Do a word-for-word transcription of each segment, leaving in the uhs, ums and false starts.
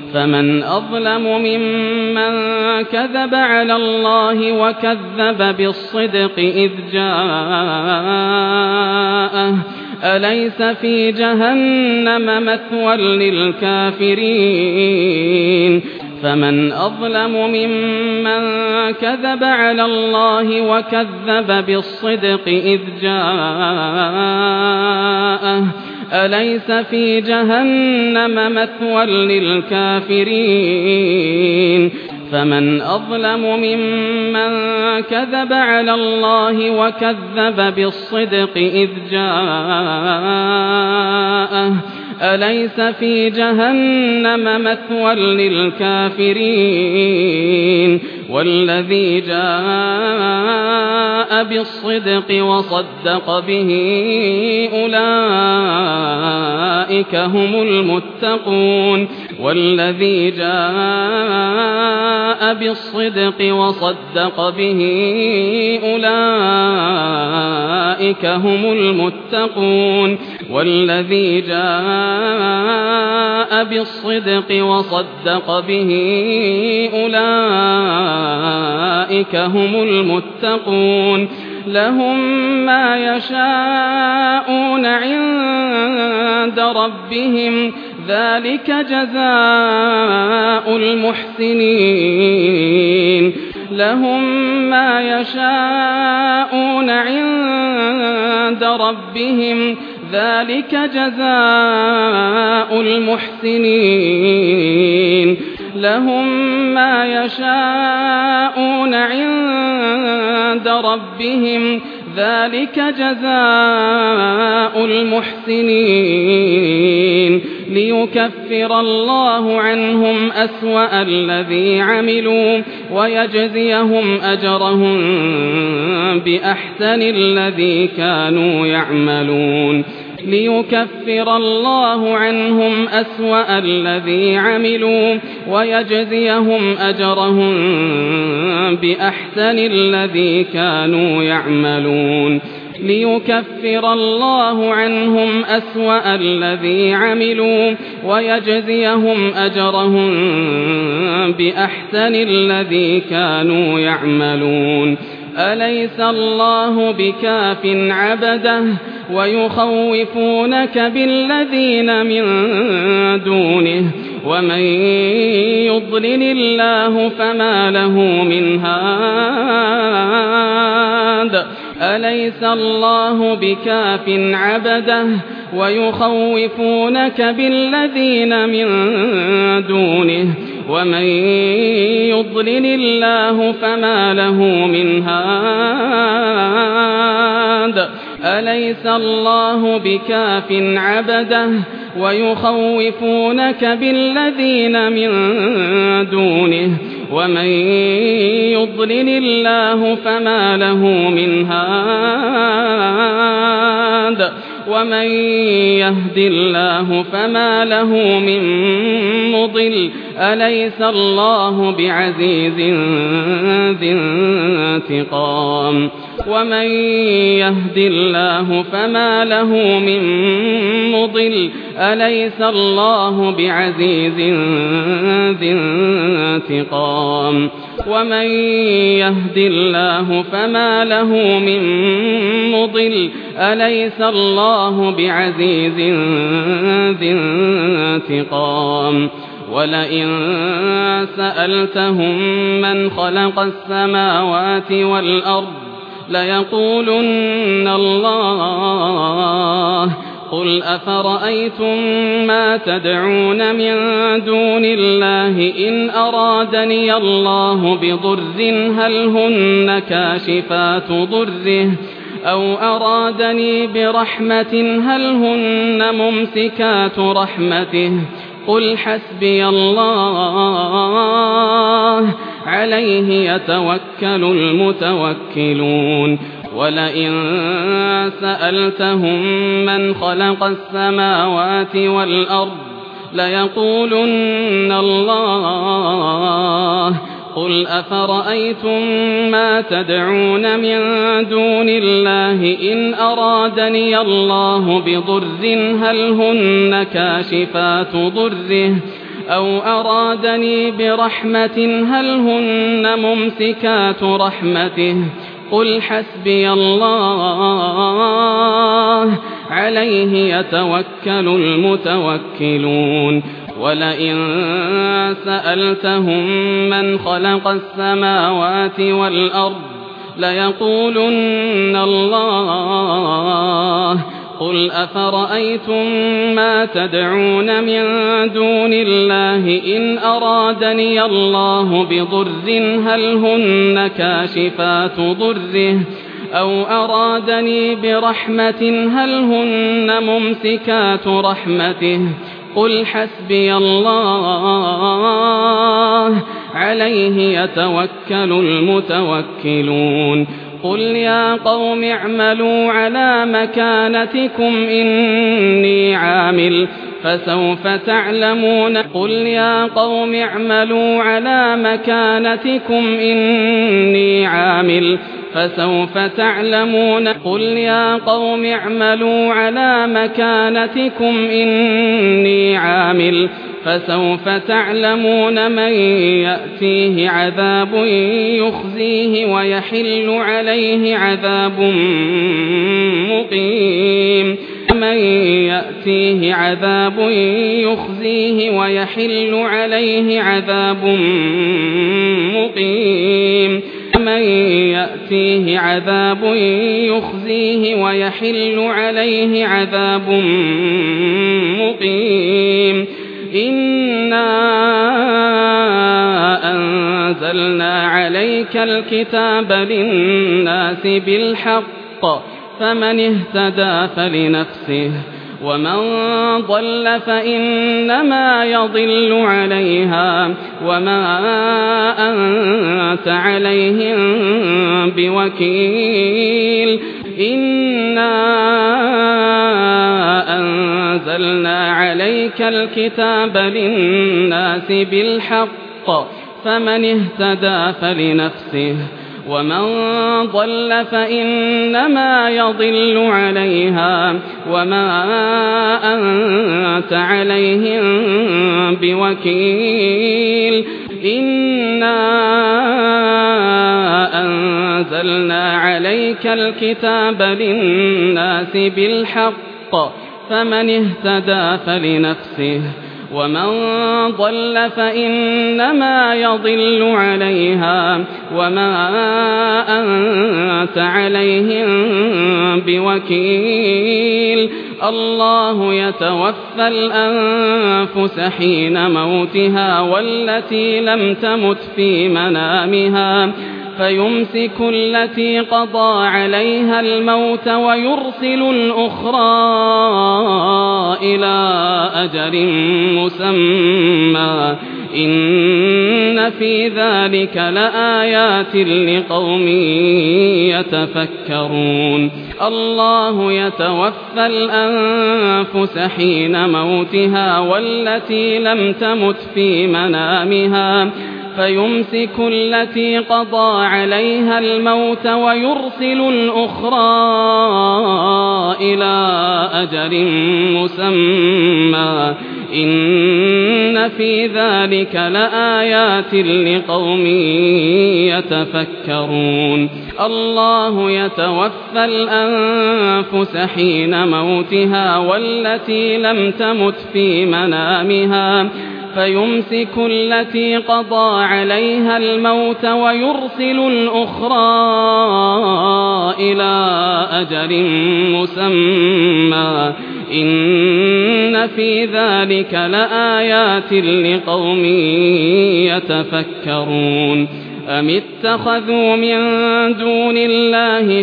فمن أظلم ممن كذب على الله وكذب بالصدق إذ جاءه أليس في جهنم مثوى للكافرين فمن أظلم ممن كذب على الله وكذب بالصدق إذ جاءه أليس في جهنم مثوى للكافرين فمن أظلم ممن كذب على الله وكذب بالصدق إذ جاءه أليس في جهنم مثوى للكافرين والذي جاء بالصدق وصدق به أولئك هم المتقون والذي جاء بالصدق وصدق به أولئك هم المتقون والذي جاء بالصدق وصدق به أولئك هم المتقون لهم ما يشاءون عند ربهم ذلك جزاء المحسنين لهم ما يشاءون عند ربهم ذلك جزاء المحسنين لهم ما يشاءون عند ربهم ذلك جزاء المحسنين ليكفر الله عنهم أسوأ الذي عملوا ويجزيهم أجرهم بأحسن الذي كانوا يعملون ليكفر الله عنهم أسوأ الذي عملوا ويجزيهم أجرهم بأحسن الذي كانوا يعملون ليكفر الله عنهم أسوأ الذي عملوا ويجزيهم أجرهم بأحسن الذي كانوا يعملون أليس الله بكاف عبده ويخوفونك بالذين من دونه ومن يضلل الله فما له من هاد أليس الله بكاف عبده ويخوفونك بالذين من دونه ومن يضلل الله فما له من هاد أليس الله بكاف عبده ويخوفونك بالذين من دونه ومن يضلل الله فما له من هاد ومن يهد الله فما له من مضل أليس الله بعزيز ذي انتقام ومن يهد الله فما له من مضل أليس الله بعزيز ذي انتقام ومن يهد الله فما له من مضل أليس الله بعزيز ذي انتقام ولئن سألتهم من خلق السماوات والأرض ليقولن الله قل أفرأيتم ما تدعون من دون الله إن أرادني الله بضر هل هن كاشفات ضره أو أرادني برحمة هل هن ممسكات رحمته قل حسبي الله عليه يتوكل المتوكلون ولئن سألتهم من خلق السماوات والأرض ليقولن الله قل أفرأيتم ما تدعون من دون الله إن أرادني الله بضر هل هن كاشفات ضره أو أرادني برحمة هل هن ممسكات رحمته قل حسبي الله عليه يتوكل المتوكلون ولئن سألتهم من خلق السماوات والأرض ليقولن الله قل أفرأيتم ما تدعون من دون الله إن أرادني الله بضر هل هن كاشفات ضره أو أرادني برحمة هل هن ممسكات رحمته قل حسبي الله عليه يتوكل المتوكلون قل يا قوم اعملوا على مكانتكم إني عامل فسوف تعلمون قل يا قوم اعملوا على مكانتكم إني عامل فسوف تعلمون قل يا قوم اعملوا على مكانتكم إني عامل فسوف تعلمون من يأتيه عذاب يخزيه ويحل عليه عذاب مقيم من يأتيه عذاب يخزيه ويحل عليه عذاب مقيم من يأتيه عذاب يخزيه ويحل عليه عذاب مقيم إنا أنزلنا عليك الكتاب للناس بالحق فمن اهتدى فلنفسه ومن ضل فإنما يضل عليها وما أنت عليهم بوكيل إنا أنزلنا عليك الكتاب للناس بالحق فمن اهتدى فلنفسه ومن ضل فإنما يضل عليها وما أنت عليهم بوكيل إنا أنزلنا عليك الكتاب للناس بالحق فمن اهتدى فلنفسه ومن ضل فإنما يضل عليها وما أنت عليهم بوكيل الله يتوفى الأنفس حين موتها والتي لم تمت في منامها فيمسك التي قضى عليها الموت ويرسل الأخرى إلى أجل مسمى إن في ذلك لآيات لقوم يتفكرون الله يتوفى الأنفس حين موتها والتي لم تمت في منامها فيمسك التي قضى عليها الموت ويرسل الأخرى إلى أجل مسمى إن في ذلك لآيات لقوم يتفكرون الله يتوفى الأنفس حين موتها والتي لم تمت في منامها فيمسك التي قضى عليها الموت ويرسل الأخرى إلى أجل مسمى إن في ذلك لآيات لقوم يتفكرون أم اتخذوا من دون الله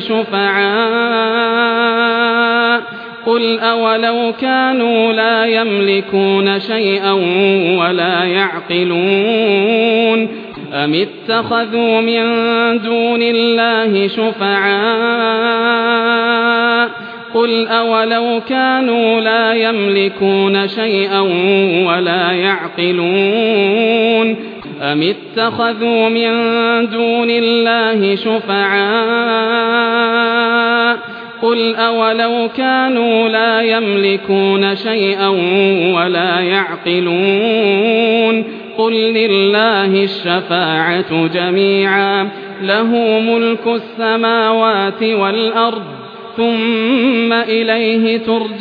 شفعاء قل أولو كانوا لا يملكون شيئا ولا يعقلون أم اتخذوا من دون الله شفعاء قل أولو كانوا لا يملكون شيئا ولا يعقلون أم اتخذوا من دون الله شفعاء قل أولو كانوا لا يملكون شيئا ولا يعقلون قل لله الشفاعة جميعا له ملك السماوات والأرض ثم إليه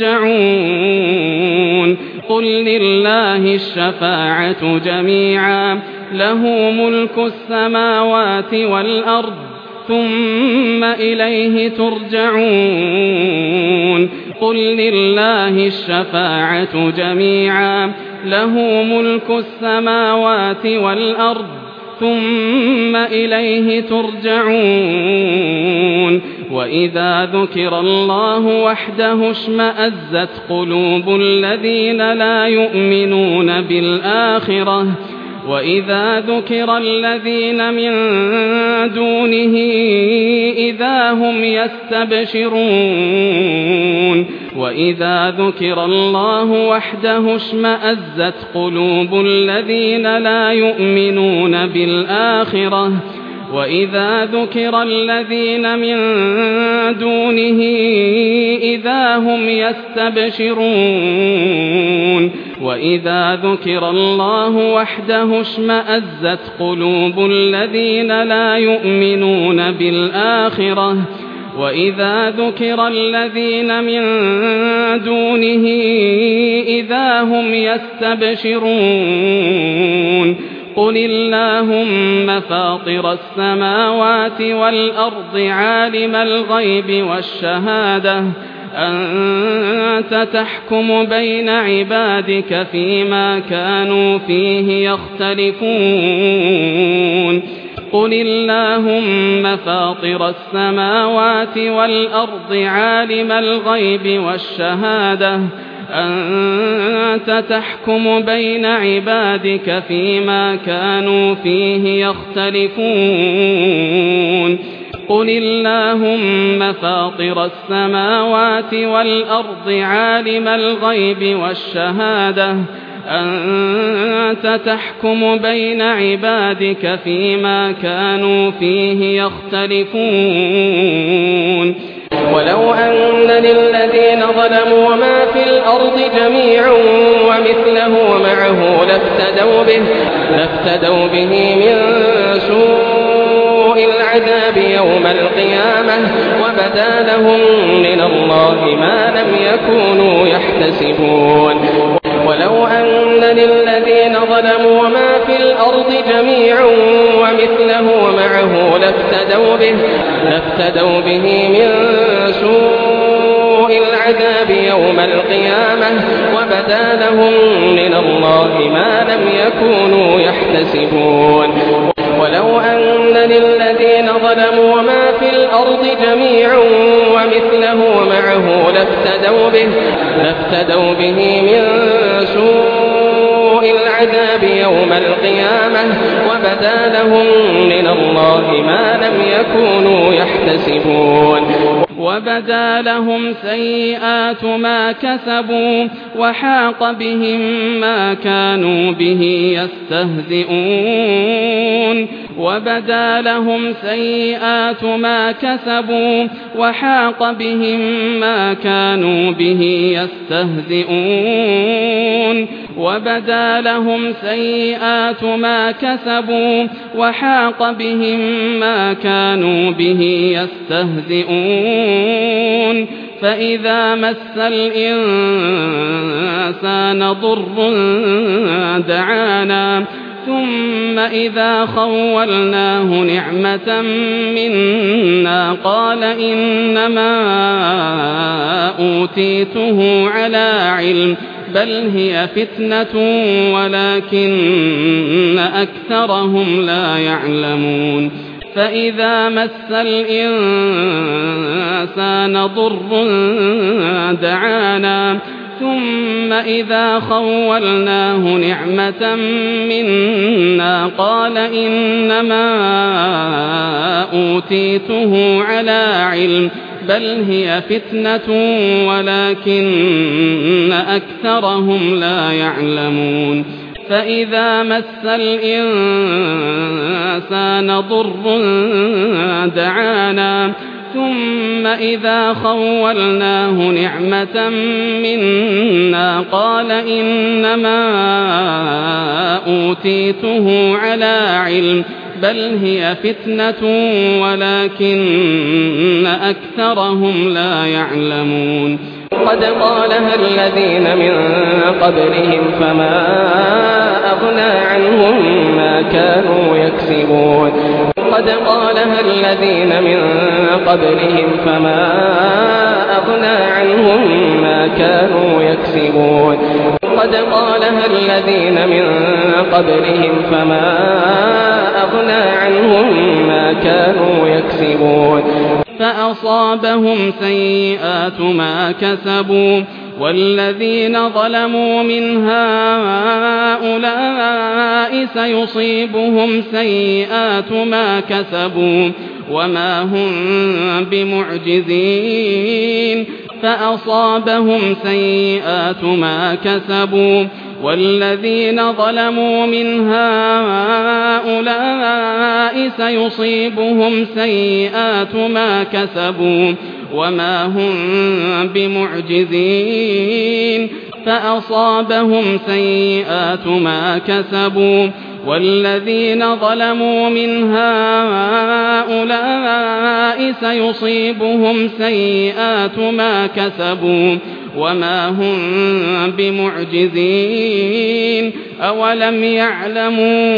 ترجعون قل لله الشفاعة جميعا له ملك السماوات والأرض ثم إليه ترجعون قل لله الشفاعة جميعا له ملك السماوات والأرض ثم إليه ترجعون وإذا ذكر الله وحده اشمأزت قلوب الذين لا يؤمنون بالآخرة وإذا ذكر الذين من دونه إذا هم يستبشرون وإذا ذكر الله وحده اشمأزت قلوب الذين لا يؤمنون بالآخرة وإذا ذكر الذين من دونه إذا هم يستبشرون وإذا ذكر الله وحده اشمأزت قلوب الذين لا يؤمنون بالآخرة وإذا ذكر الذين من دونه إذا هم يستبشرون قل اللهم فاطر السماوات والأرض عالم الغيب والشهادة أنت تحكم بين عبادك فيما كانوا فيه يختلفون قل اللهم فاطر السماوات والأرض عالم الغيب والشهادة أنت تحكم بين عبادك فيما كانوا فيه يختلفون قل اللهم فاطر السماوات والأرض عالم الغيب والشهادة أنت تحكم بين عبادك فيما كانوا فيه يختلفون ولو أن للذين ظلموا ما في الأرض جميعا ومثله معه لافتدوا به, لافتدوا به من سوء العذاب يوم القيامة وبدا لهم من الله ما لم يكونوا يحتسبون ولو أن للذين ظلموا ما في الأرض جميعا ومثله معه لافتدوا به, لافتدوا به من سوء العذاب يوم القيامة وبدا لهم من الله ما لم يكونوا يحتسبون ولو أن للذين ظلموا ما في الأرض جميعا ومثله معه لافتدوا به, لافتدوا به من سوء العذاب يوم القيامة وبدا لهم من الله ما لم يكونوا يحتسبون وبدا لهم سيئات ما كسبوا وحاق بهم ما كانوا به يستهزئون وبدا لهم سيئات ما كسبوا وحاق بهم ما كانوا به يستهزئون وبدا لهم سيئات ما كسبوا وحاق بهم ما كانوا به يستهزئون فإذا مس الإنسان ضر دعانا ثم إذا خولناه نعمة منا قال إنما أوتيته على علم بل هي فتنة ولكن أكثرهم لا يعلمون فإذا مس الإنسان ضر دعانا ثم إذا خولناه نعمة منا قال إنما أوتيته على علم بل هي فتنة ولكن أكثرهم لا يعلمون فإذا مس الإنسان ضر دعانا ثم إذا خولناه نعمة منا قال إنما أوتيته على علم بل هي فتنة ولكن أكثرهم لا يعلمون قد قالها الذين من قبلهم فما أغنى عنهم ما كانوا يكسبون قد قالها الذين من قبلهم فما أغنى عنهم ما كانوا يكسبون قد قالها الذين من قبلهم فما أغنى عنهم ما كانوا يكسبون فأصابهم سيئات ما كسبوا والذين ظلموا من هؤلاء سيصيبهم سيئات ما كسبوا وما هم بمعجزين فأصابهم سيئات ما كسبوا والذين ظلموا من هؤلاء سيصيبهم سيئات ما كسبوا وما هم بمعجزين فأصابهم سيئات ما كسبوا والذين ظلموا من هؤلاء سيصيبهم سيئات ما كسبوا وما هم بمعجزين أولم يعلموا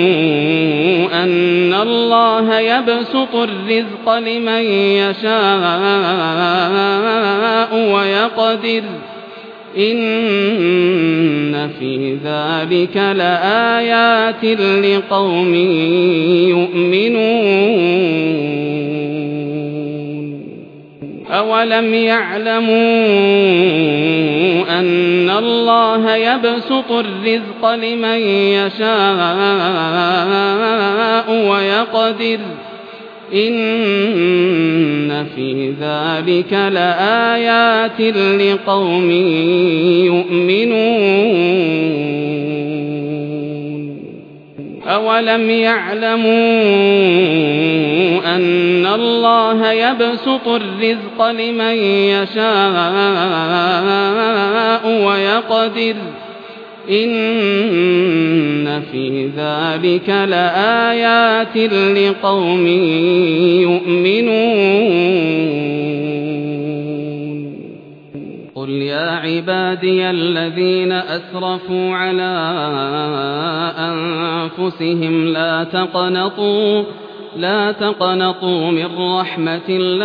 أن الله يبسط الرزق لمن يشاء ويقدر إن في ذلك لآيات لقوم يؤمنون أولم يعلموا أن الله يبسط الرزق لمن يشاء ويقدر إن في ذلك لآيات لقوم يؤمنون أولم يعلموا أن الله يبسط الرزق لمن يشاء ويقدر إن في ذلك لآيات لقوم يؤمنون قل يا عبادي الذين أسرفوا على أنفسهم لا تقنطوا لا تقنطوا من رحمة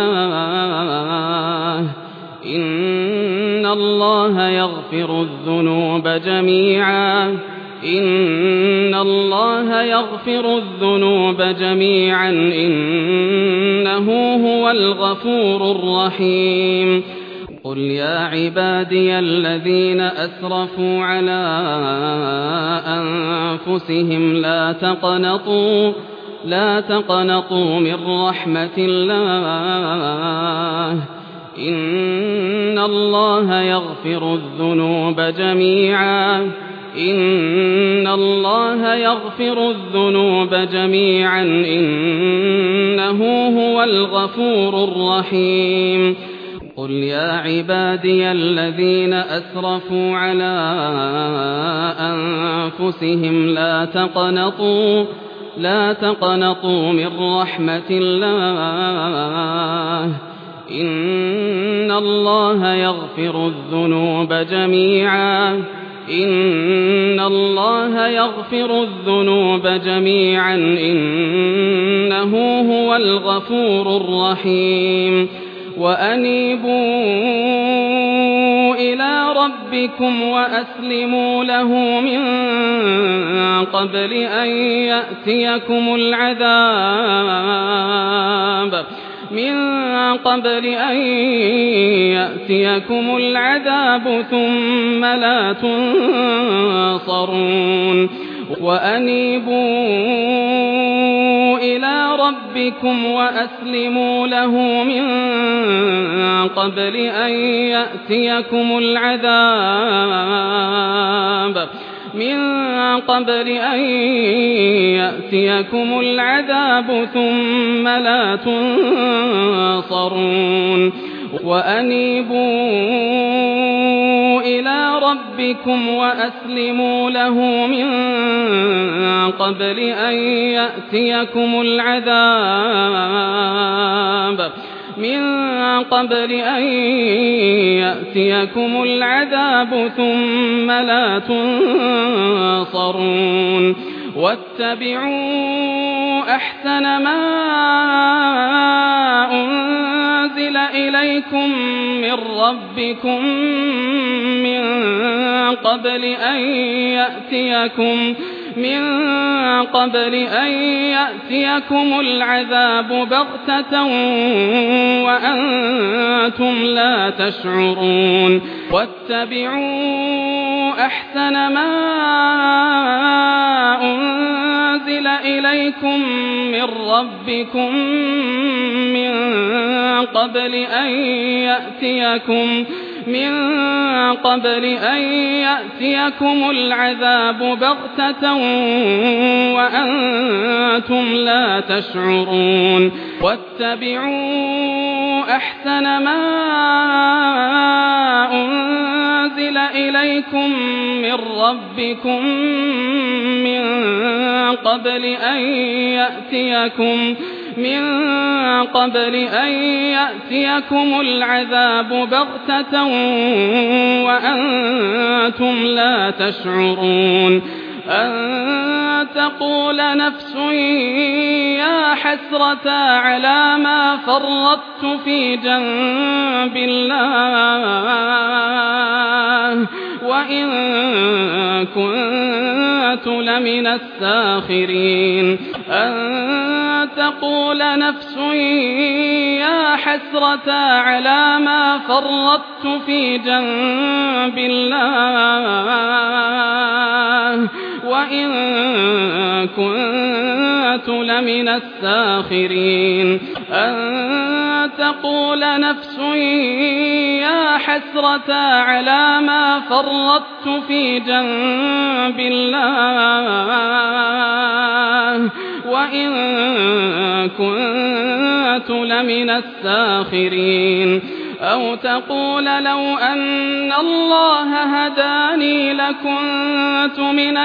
الله إن الله يغفر الذنوب جميعا إن الله يغفر الذنوب جميعا إنه هو الغفور الرحيم قل يا عبادي الذين أسرفوا على أنفسهم لا تقنطوا لا تقنطوا من رحمة الله إن الله يغفر الذنوب جميعا إن الله يغفر الذنوب جميعا إنه هو الغفور الرحيم قل يا عبادي الذين أسرفوا على أنفسهم لا تقنطوا لا تقنطوا من رحمة الله إن الله يغفر الذنوب جميعا إن الله يغفر الذنوب جميعا إنه هو الغفور الرحيم وأنيبوا إلى ربكم وأسلموا له من قبل أن يأتيكم العذاب من قبل أن يأتيكم العذاب ثم لا تنصرون وأنيبوا إلى ربكم وأسلموا له من قبل أن يأتيكم العذاب من قبل أن يأتيكم العذاب ثم لا تنصرون وأنيبوا إلى ربكم وأسلموا له من قبل أن يأتيكم العذاب من قبل أن يأتيكم العذاب ثم لا تنصرون واتبعوا أحسن ما أنزل إليكم من ربكم من قبل أن يأتيكم من قبل أن يأتيكم العذاب بغتة وأنتم لا تشعرون واتبعوا أحسن ما أنزل إليكم من ربكم من قبل أن يأتيكم من قبل أن يأتيكم العذاب بغتة وأنتم لا تشعرون واتبعوا أحسن ما أنزل إليكم من ربكم من قبل أن يأتيكم من قبل أن يأتيكم العذاب بغتة وأنتم لا تشعرون أن تقول نفس يا حسرة على ما فرطت في جنب الله وإن كنت لمن الساخرين أن تقول نفس يا حسرة على ما فرطت في جنب الله وإن كنت لمن الساخرين أن تقول نفس يا حسرة على ما فرطت في جنب الله وإن كنت لمن الساخرين أو تقول لو أن الله هداني لكنت من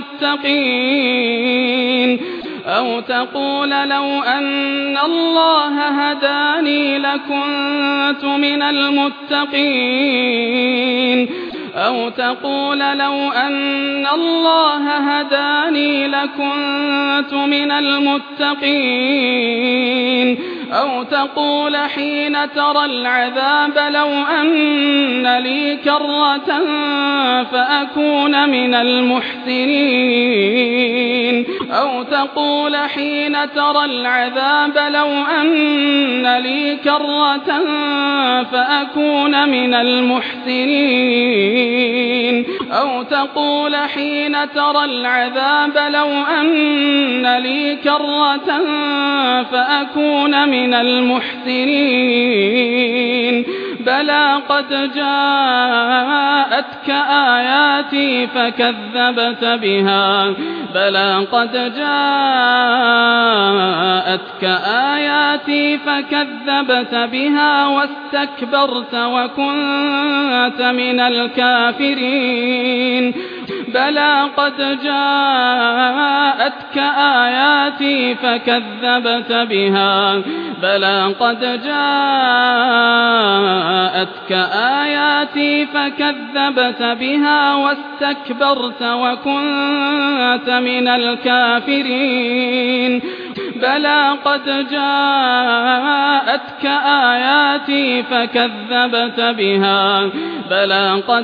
المتقين أو تقول لو أن الله هداني لكنت من المتقين أو تقول لو أن الله هداني لكنت من المتقين أو تقول حين ترى العذاب لو أن لي كرة فأكون من المحسنين أو تقول حين ترى العذاب لو أن لي كرة فأكون من المحسنين أو تقول حين ترى العذاب لو أن لي كرة فأكون من المحسنين بلى قد جاءتك آياتي فكذبت بها بلى قد جاءتك آياتي فكذبت بها واستكبرت وكنت من الكافرين بلى قد جاءتك آياتي فكذبت بها بلى قد جاءتك آياتي فكذبت بها واستكبرت وكنت من الكافرين بلى قد جاءتك آياتي فكذبت بها بلى قد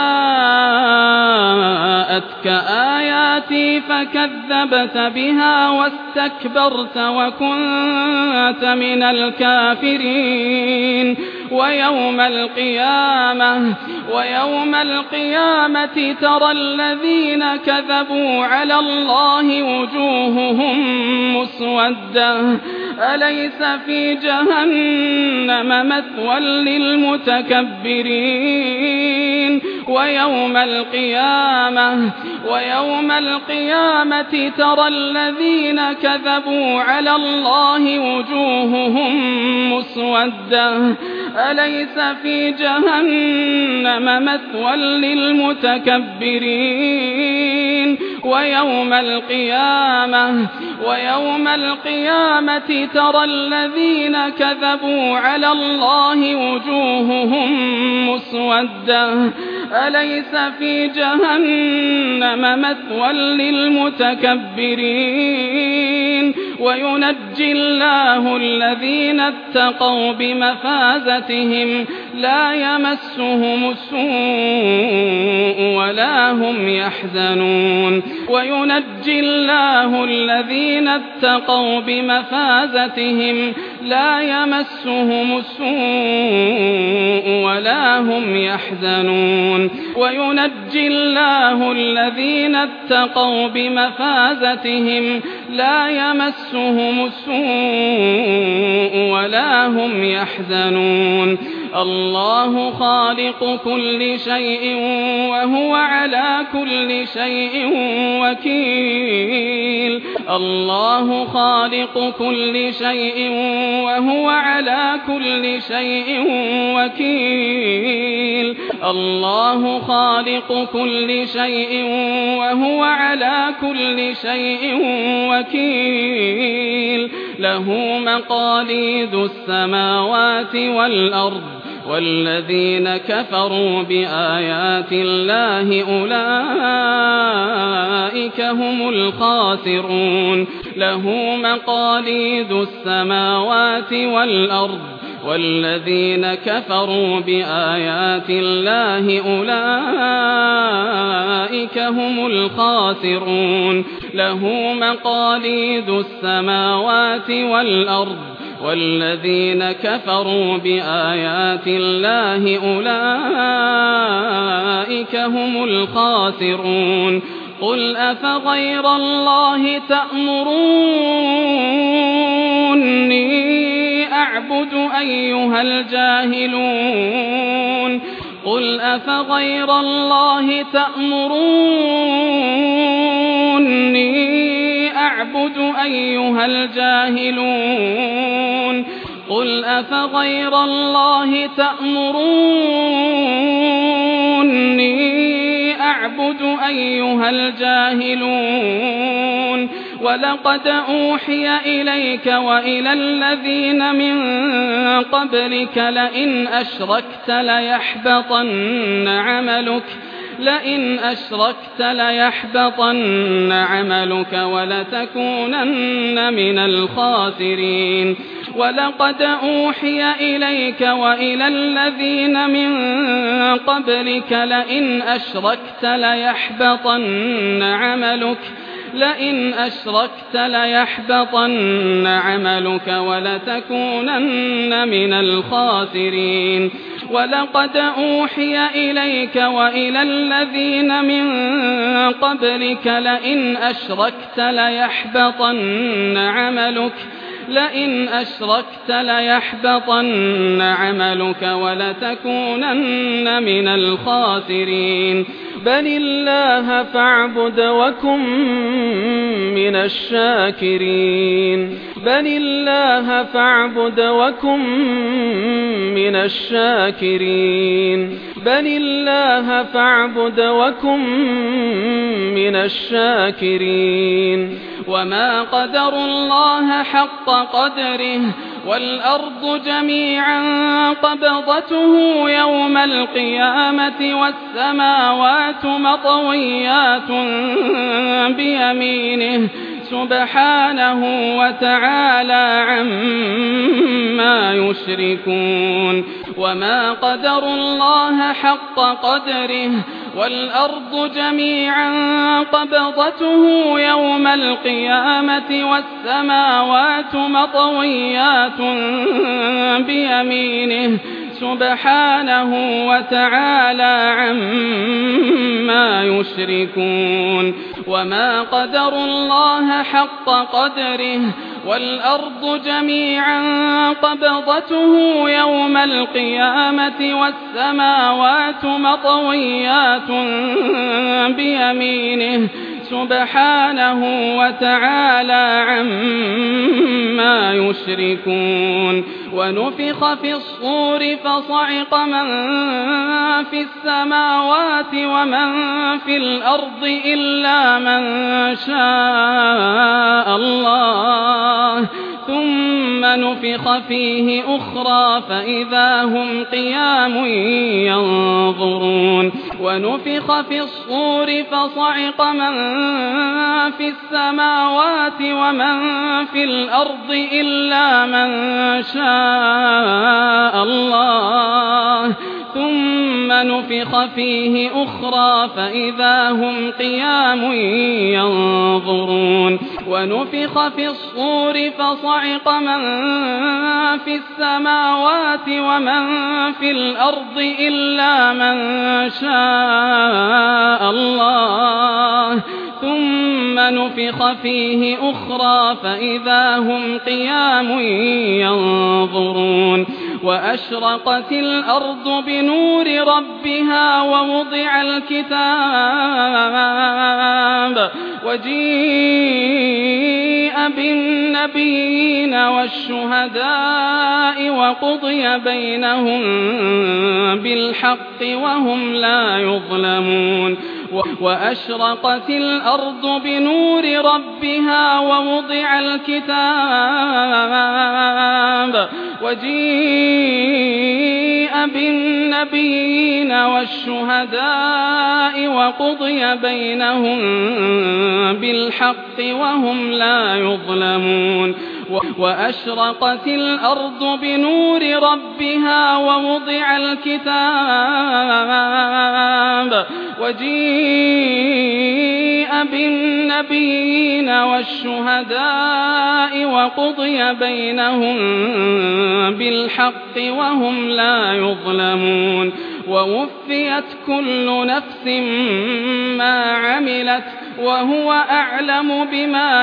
جاءتك آياتي فكذبت بها واستكبرت وكنت من الكافرين ويوم القيامة ويوم القيامة ترى الذين كذبوا على الله وجوههم مسودة أليس في جهنم مثوى للمتكبرين ويوم القيامة ويوم القيامة ترى الذين كذبوا على الله وجوههم مسودة أليس في جهنم مثوى للمتكبرين ويوم القيامة ويوم القيامة ترى الذين كذبوا على الله وجوههم مسودة أليس في جهنم مثوى للمتكبرين وينجي الله الذين اتقوا بمفازتهم لا يمسهم السوء ولا هم يحزنون وينجي الله الذين اتقوا بمفازتهم لا يمسهم السوء ولا هم يحزنون وينجي الله الذين اتقوا بمفازتهم لا يمسهم السوء ولا هم يحزنون الله خالق كل شيء وهو على كل شيء وكيل الله خالق كل شيء وهو على كل شيء وكيل الله خالق كل شيء وهو على كل شيء وكيل له مقاليد السماوات والأرض والذين كفروا بآيات الله أولئك هم الخاسرون له مقاليد السماوات والأرض والذين كفروا بآيات الله أولئك هم الخاسرون له مقاليد السماوات والأرض والذين كفروا بآيات الله أولئك هم الخاسرون قل أفغير الله تأمروني أعبد أيها الجاهلون قل أفغير الله تأمروني أعبد أيها الجاهلون قل أفغير الله تأمروني أعبد أيها الجاهلون ولقد أوحي إليك وإلى الذين من قبلك لئن أشركت ليحبطن عملك لئن أشركت ليحبطن عملك ولتكونن من الخاسرين ولقد أوحي إليك وإلى الذين من قبلك لئن أشركت ليحبطن عملك لئن أشركت ليحبطن عملك ولتكونن من الخاسرين ولقد أوحي إليك وإلى الذين من قبلك لئن أشركت ليحبطن عملك لئن أشركت ليحبطن عملك ولتكونن من الخاسرين بل الله فاعبد وكن من الشاكرين بل الله فاعبد وكن من الشاكرين بل الله فاعبد وكن من الشاكرين وما قدروا الله حق قدره والأرض جميعا قبضته يوم القيامة والسماوات مطويات بيمينه سبحانه وتعالى عما يشركون وما قدروا الله حق قدره والأرض جميعا قبضته يوم القيامة والسماوات مطويات بيمينه سبحانه وتعالى عما يشركون وما قدروا الله حق قدره والأرض جميعا قبضته يوم القيامة والسماوات مطويات بيمينه سبحانه وتعالى عما يشركون ونفخ في الصور فصعق من في السماوات ومن في الأرض إلا من شاء الله ثم نفخ فيه أخرى فإذا هم قيام ينظرون ونفخ في الصور فصعق من في السماوات ومن في الأرض إلا من شاء الله ثم نفخ فيه أخرى فإذا هم قيام ينظرون ونفخ في الصور فصعق من في السماوات ومن في الأرض إلا من شاء الله ثم نفخ فيه أخرى فإذا هم قيام ينظرون وأشرقت الأرض بنور ربها ووضع الكتاب وجيء بالنبيين والشهداء وقضي بينهم بالحق وهم لا يظلمون وأشرقت الأرض بنور ربها ووضع الكتاب وجيء بالنبيين والشهداء وقضي بينهم بالحق وهم لا يظلمون وأشرقت الأرض بنور ربها ووضع الكتاب وجيء بالنبيين والشهداء وقضي بينهم بالحق وهم لا يظلمون ووفيت كل نفس ما عملت وهو أعلم بما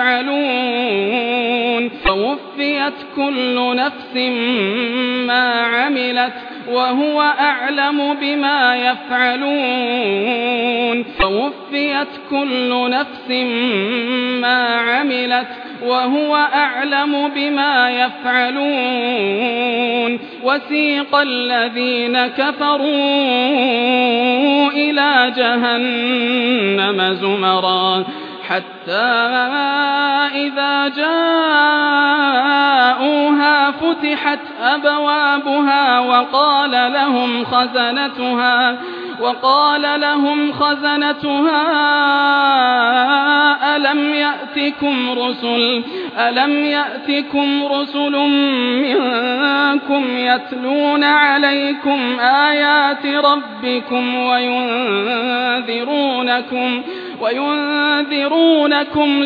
يفعلون ووفيت كل نفس ما عملت وهو أعلم بما يفعلون ووفيت كل نفس ما عملت وهو أعلم بما يفعلون وسيق الذين كفروا إلى جهنم زمرا حتى إذا جاءوها فتحت أبوابها وقال لهم خزنتها وقال لهم خزنتها ألم يأتكم رسل ألم يأتكم رسل منكم يتلون عليكم آيات ربكم وينذرونكم وينذرونكم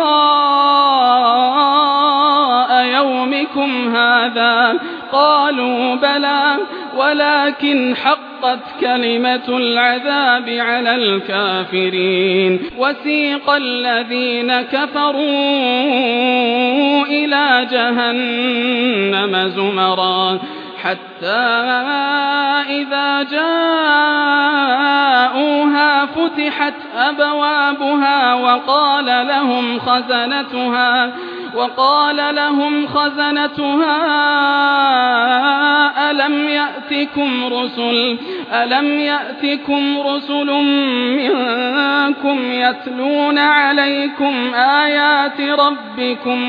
لقاء يومكم هذا قالوا بلى ولكن حقت كلمة العذاب على الكافرين وسيق الذين كفروا إلى جهنم زمرا حتى إذا جاءوها فتحت أبوابها وقال لهم خزنتها وقال لهم خزنتها ألم يأتكم رسل ألم يأتكم رسل منكم يتلون عليكم آيات ربكم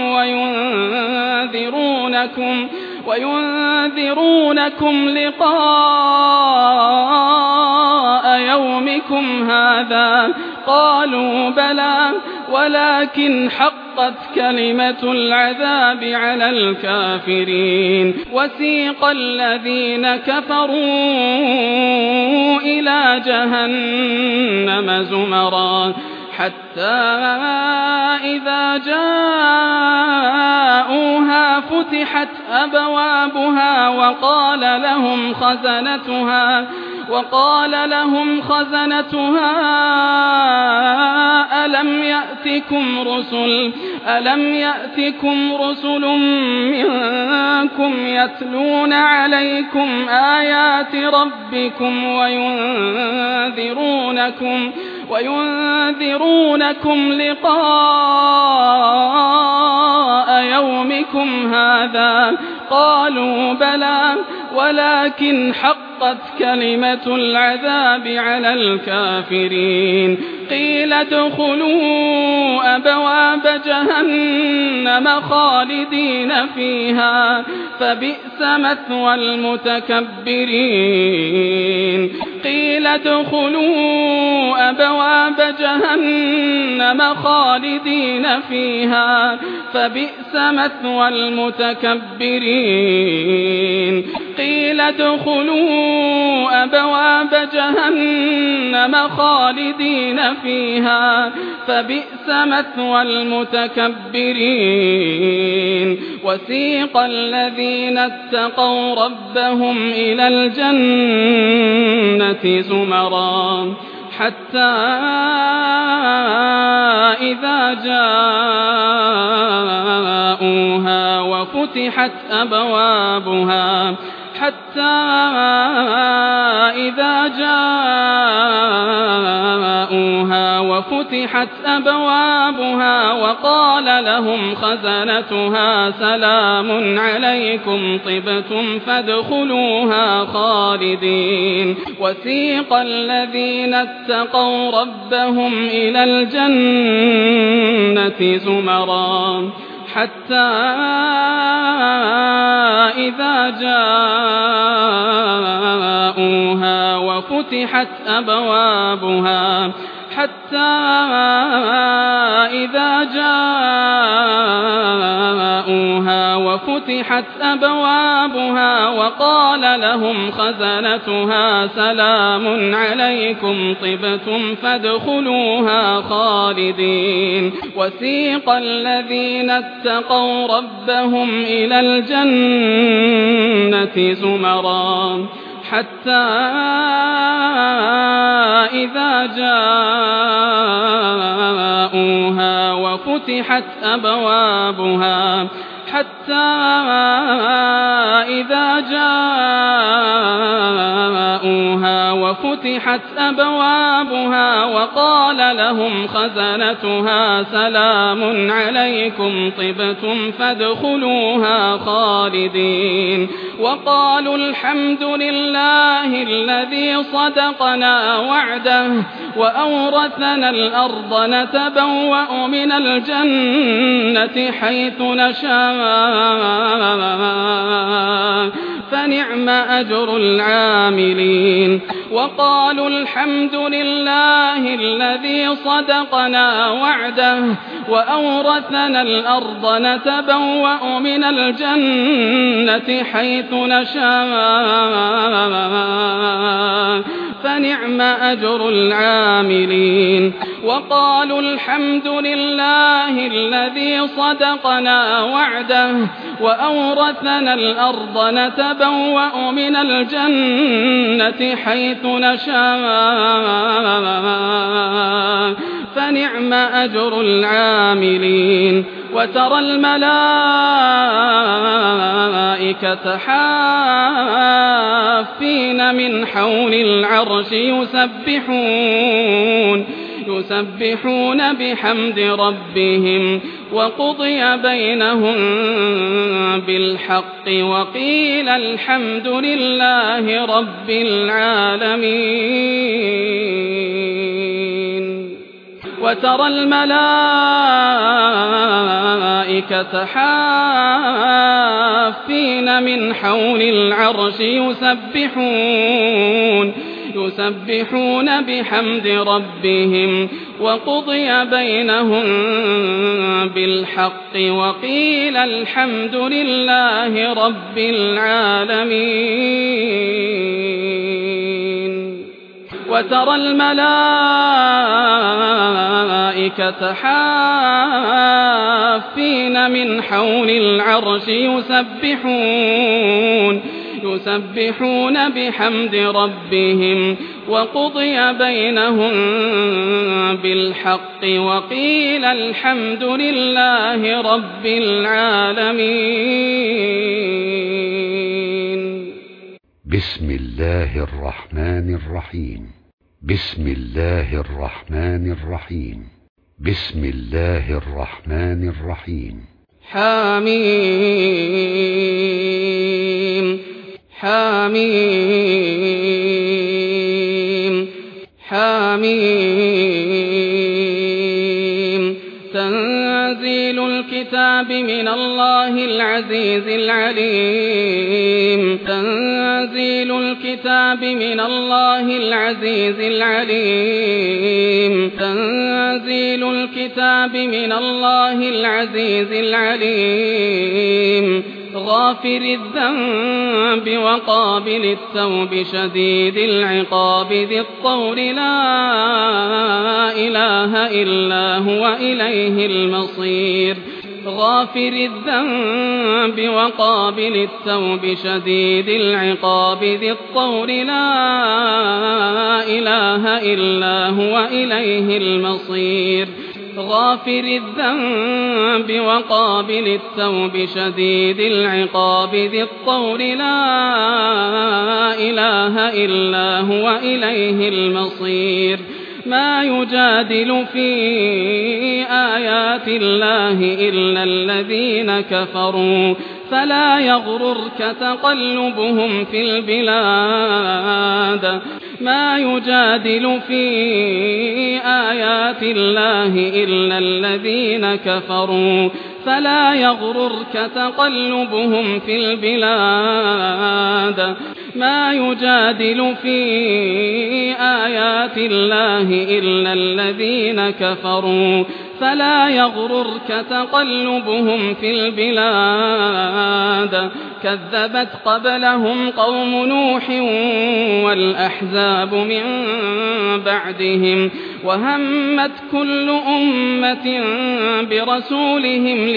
وينذرونكم وينذرونكم لقاء يومكم هذا قالوا بلى ولكن حقت كلمة العذاب على الكافرين وسيق الذين كفروا إلى جهنم زمرا حتى إذا جاءوها فتحت أبوابها وقال لهم خزنتها وقال لهم خزنتها ألم يأتكم رسل ألم يأتكم رسل منكم يتلون عليكم آيات ربكم وينذرونكم وينذرونكم لقاء يومكم هذا قالوا بلى ولكن حقت كلمة العذاب على الكافرين قيل ادخلوا أبواب جهنم خالدين فيها فبئس مثوى المتكبرين قيل ادخلوا أبواب جهنم خالدين فيها فبئس مثوى المتكبرين قيل ادخلوا أبواب جهنم خالدين فيها فبئس مثوى المتكبرين وسيق الذين اتقوا ربهم إلى الجنة زمرا حتى إذا جاءوها وفتحت أبوابها حتى إذا جاءوها وفتحت أبوابها وقال لهم خزنتها سلام عليكم طبتم فادخلوها خالدين وسيق الذين اتقوا ربهم إلى الجنة زمرا حتى إذا جاءوها وفتحت أبوابها حتى إذا جاءوها وفتحت أبوابها وقال لهم خزنتها سلام عليكم طبتم فادخلوها خالدين وسيق الذين اتقوا ربهم إلى الجنة زمرا حتى إذا جاءوها وفتحت أبوابها حتى إذا جاءوها وفتحت أبوابها وقال لهم خزنتها سلام عليكم طبتم فادخلوها خالدين وقالوا الحمد لله الذي صدقنا وعده وأورثنا الأرض نتبوأ من الجنة حيث نشاء فنعم أجر العاملين وقالوا الحمد لله الذي صدقنا وعده وأورثنا الأرض نتبوأ من الجنة حيث نشاء فنعم أجر العاملين وقالوا الحمد لله الذي صدقنا وعده وأورثنا الأرض نتبوأ من الجنة حيث نشاء فنعم أجر العاملين وترى الملائكة حافين من حول العرش يسبحون يسبحون بحمد ربهم وقضي بينهم بالحق وقيل الحمد لله رب العالمين وترى الملائكة حافين من حول العرش يسبحون يسبحون بحمد ربهم وقضي بينهم بالحق وقيل الحمد لله رب العالمين وترى الملائكة حافين من حول العرش يسبحون يسبحون بحمد ربهم وقضي بينهم بالحق وقيل الحمد لله رب العالمين. بسم الله الرحمن الرحيم. بسم الله الرحمن الرحيم. بسم الله الرحمن الرحيم. حميم حميم حميم تنزيل الكتاب من الله العزيز العليم تنزيل الكتاب من الله العزيز العليم تنزيل الكتاب من الله العزيز العليم غافر الذنب وقابل التوب شديد العقاب ذي الطول لا إله إلا هو إليه المصير غافر الذنب وقابل التوب شديد العقاب ذي الطول لا إله إلا هو إليه المصير غافر الذنب وقابل التوب شديد العقاب ذي الطول لا إله إلا هو إليه المصير ما يجادل في آيات الله إلا الذين كفروا فلا يغررك تقلبهم في البلاد ما يجادل في آيات الله إلا الذين كفروا فلا يغررك تقلبهم في البلاد ما يجادل في آيات الله إلا الذين كفروا فلا يغررك تقلبهم في البلاد كذبت قبلهم قوم نوح والأحزاب من بعدهم وهمت كل أمة برسولهم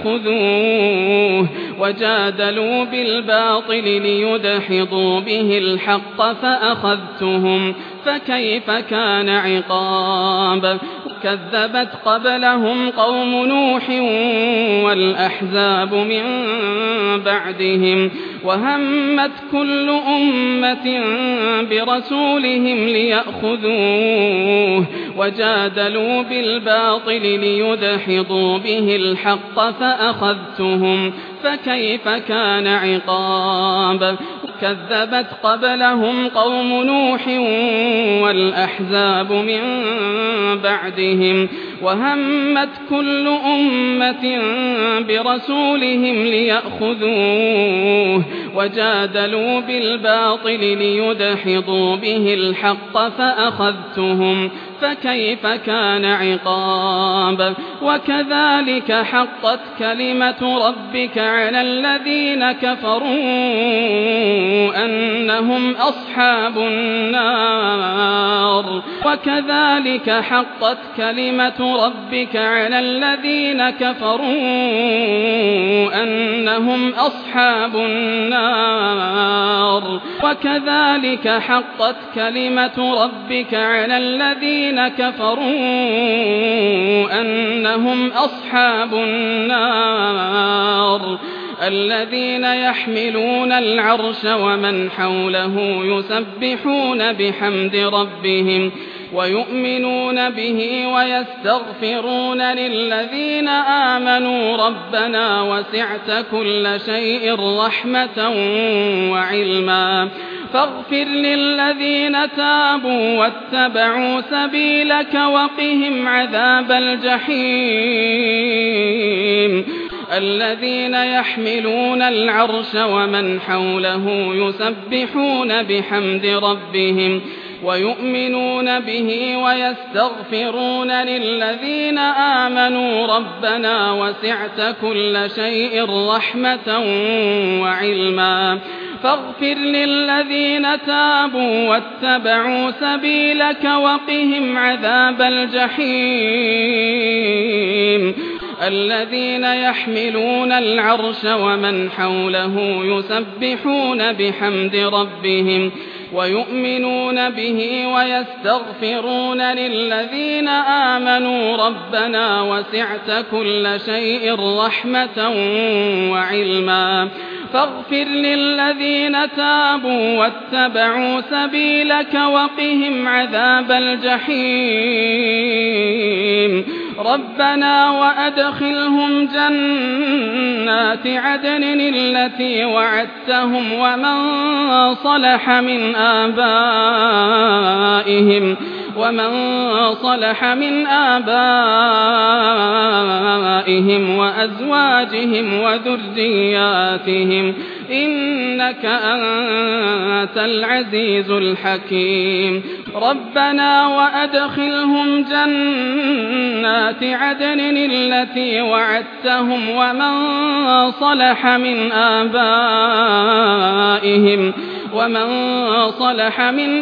ليأخذوه وجادلوا بالباطل ليدحضوا به الحق فأخذتهم فكيف كان عقاب كذبت قبلهم قوم نوح والأحزاب من بعدهم وهمت كل أمة برسولهم ليأخذوه وجادلوا بالباطل ليدحضوا به الحق فأخذتهم فكيف كان عقاب كذبت قبلهم قوم نوح والأحزاب من بعدهم وهمت كل أمة برسولهم ليأخذوه وجادلوا بالباطل ليدحضوا به الحق فأخذتهم فكيف كان عقاب وكذلك حقت كلمة ربك على الذين كفروا أنهم أصحاب النار وكذلك حقت كلمة ربك على الذين كفروا أنهم أصحاب النار وكذلك حقت كلمة ربك على الذين كفروا أنهم أصحاب النار الذين يحملون العرش ومن حوله يسبحون بحمد ربهم ويؤمنون به ويستغفرون للذين آمنوا ربنا وسعت كل شيء رحمة وعلما فاغفر للذين تابوا واتبعوا سبيلك وقهم عذاب الجحيم الذين يحملون العرش ومن حوله يسبحون بحمد ربهم ويؤمنون به ويستغفرون للذين آمنوا ربنا وسعت كل شيء رحمة وعلما فاغفر للذين تابوا واتبعوا سبيلك وقهم عذاب الجحيم الذين يحملون العرش ومن حوله يسبحون بحمد ربهم ويؤمنون به ويستغفرون للذين آمنوا ربنا وسعت كل شيء رحمة وعلما فاغفر للذين تابوا واتبعوا سبيلك وقهم عذاب الجحيم ربنا وأدخلهم جنات عدن التي وعدتهم ومن صلح من آبائهم ومن صلح من آبائهم وأزواجهم وذرياتهم إنك أنت العزيز الحكيم ربنا وأدخلهم جنات عدن التي وعدتهم ومن صلح من آبائهم ومن صلح من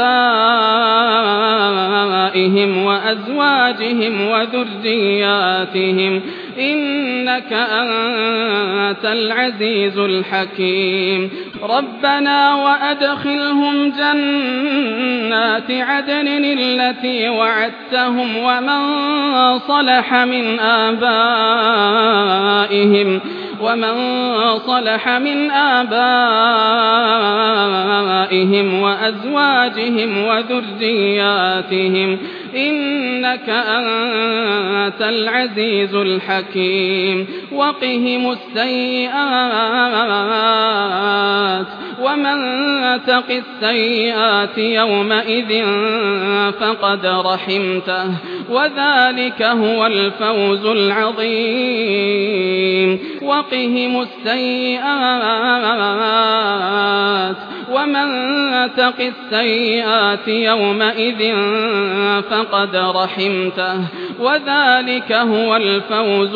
آبائهم وأزواجهم وذرياتهم إنك أنت العزيز الحكيم ربنا وأدخلهم جنات عدن التي وعدتهم ومن صلح من آبائهم ومن صلح من آبائهم وأزواجهم وذرياتهم إنك أنت العزيز الحكيم وقهم السيئات ومن تق السيئات يومئذ فقد رحمته وذلك هو الفوز العظيم وقهم السيئات ومن تق السيئات يومئذ فقد رحمته وذلك هو الفوز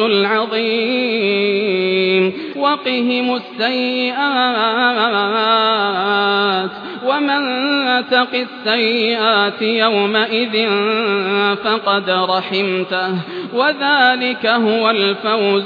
العظيم وقهم السيئات ومن تق السيئات يومئذ فقد رحمته وذلك هو الفوز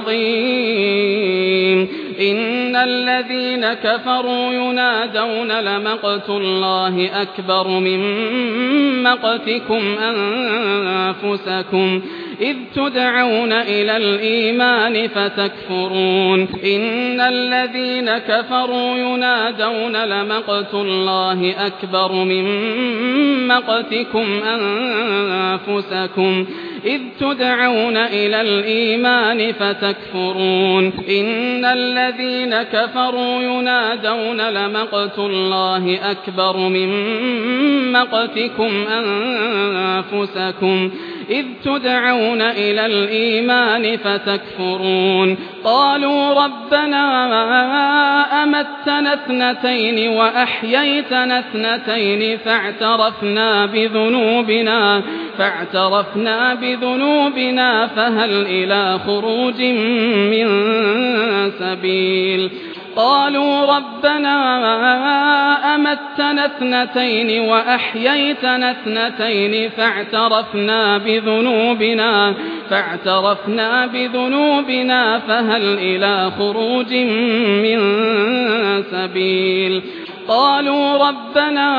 العظيم إن الذين كفروا ينادون لمقت الله أكبر من مقتكم أنفسكم إذ تدعون إلى الإيمان فتكفرون إن الذين كفروا ينادون لمقت الله أكبر من مقتكم أنفسكم إذ تدعون إلى الإيمان فتكفرون إن الذين كفروا ينادون لمقت الله أكبر من مقتكم أنفسكم إذ تدعون إلى الإيمان فتكفرون قالوا ربنا أمتنا اثنتين وأحييتنا اثنتين فاعترفنا بذنوبنا فاعترفنا بذنوبنا فهل إلى خروج من سبيل قالوا ربنا أمتنا اثنتين وأحييتنا اثنتين فاعترفنا بذنوبنا فاعترفنا بذنوبنا فهل إلى خروج من سبيل قالوا ربنا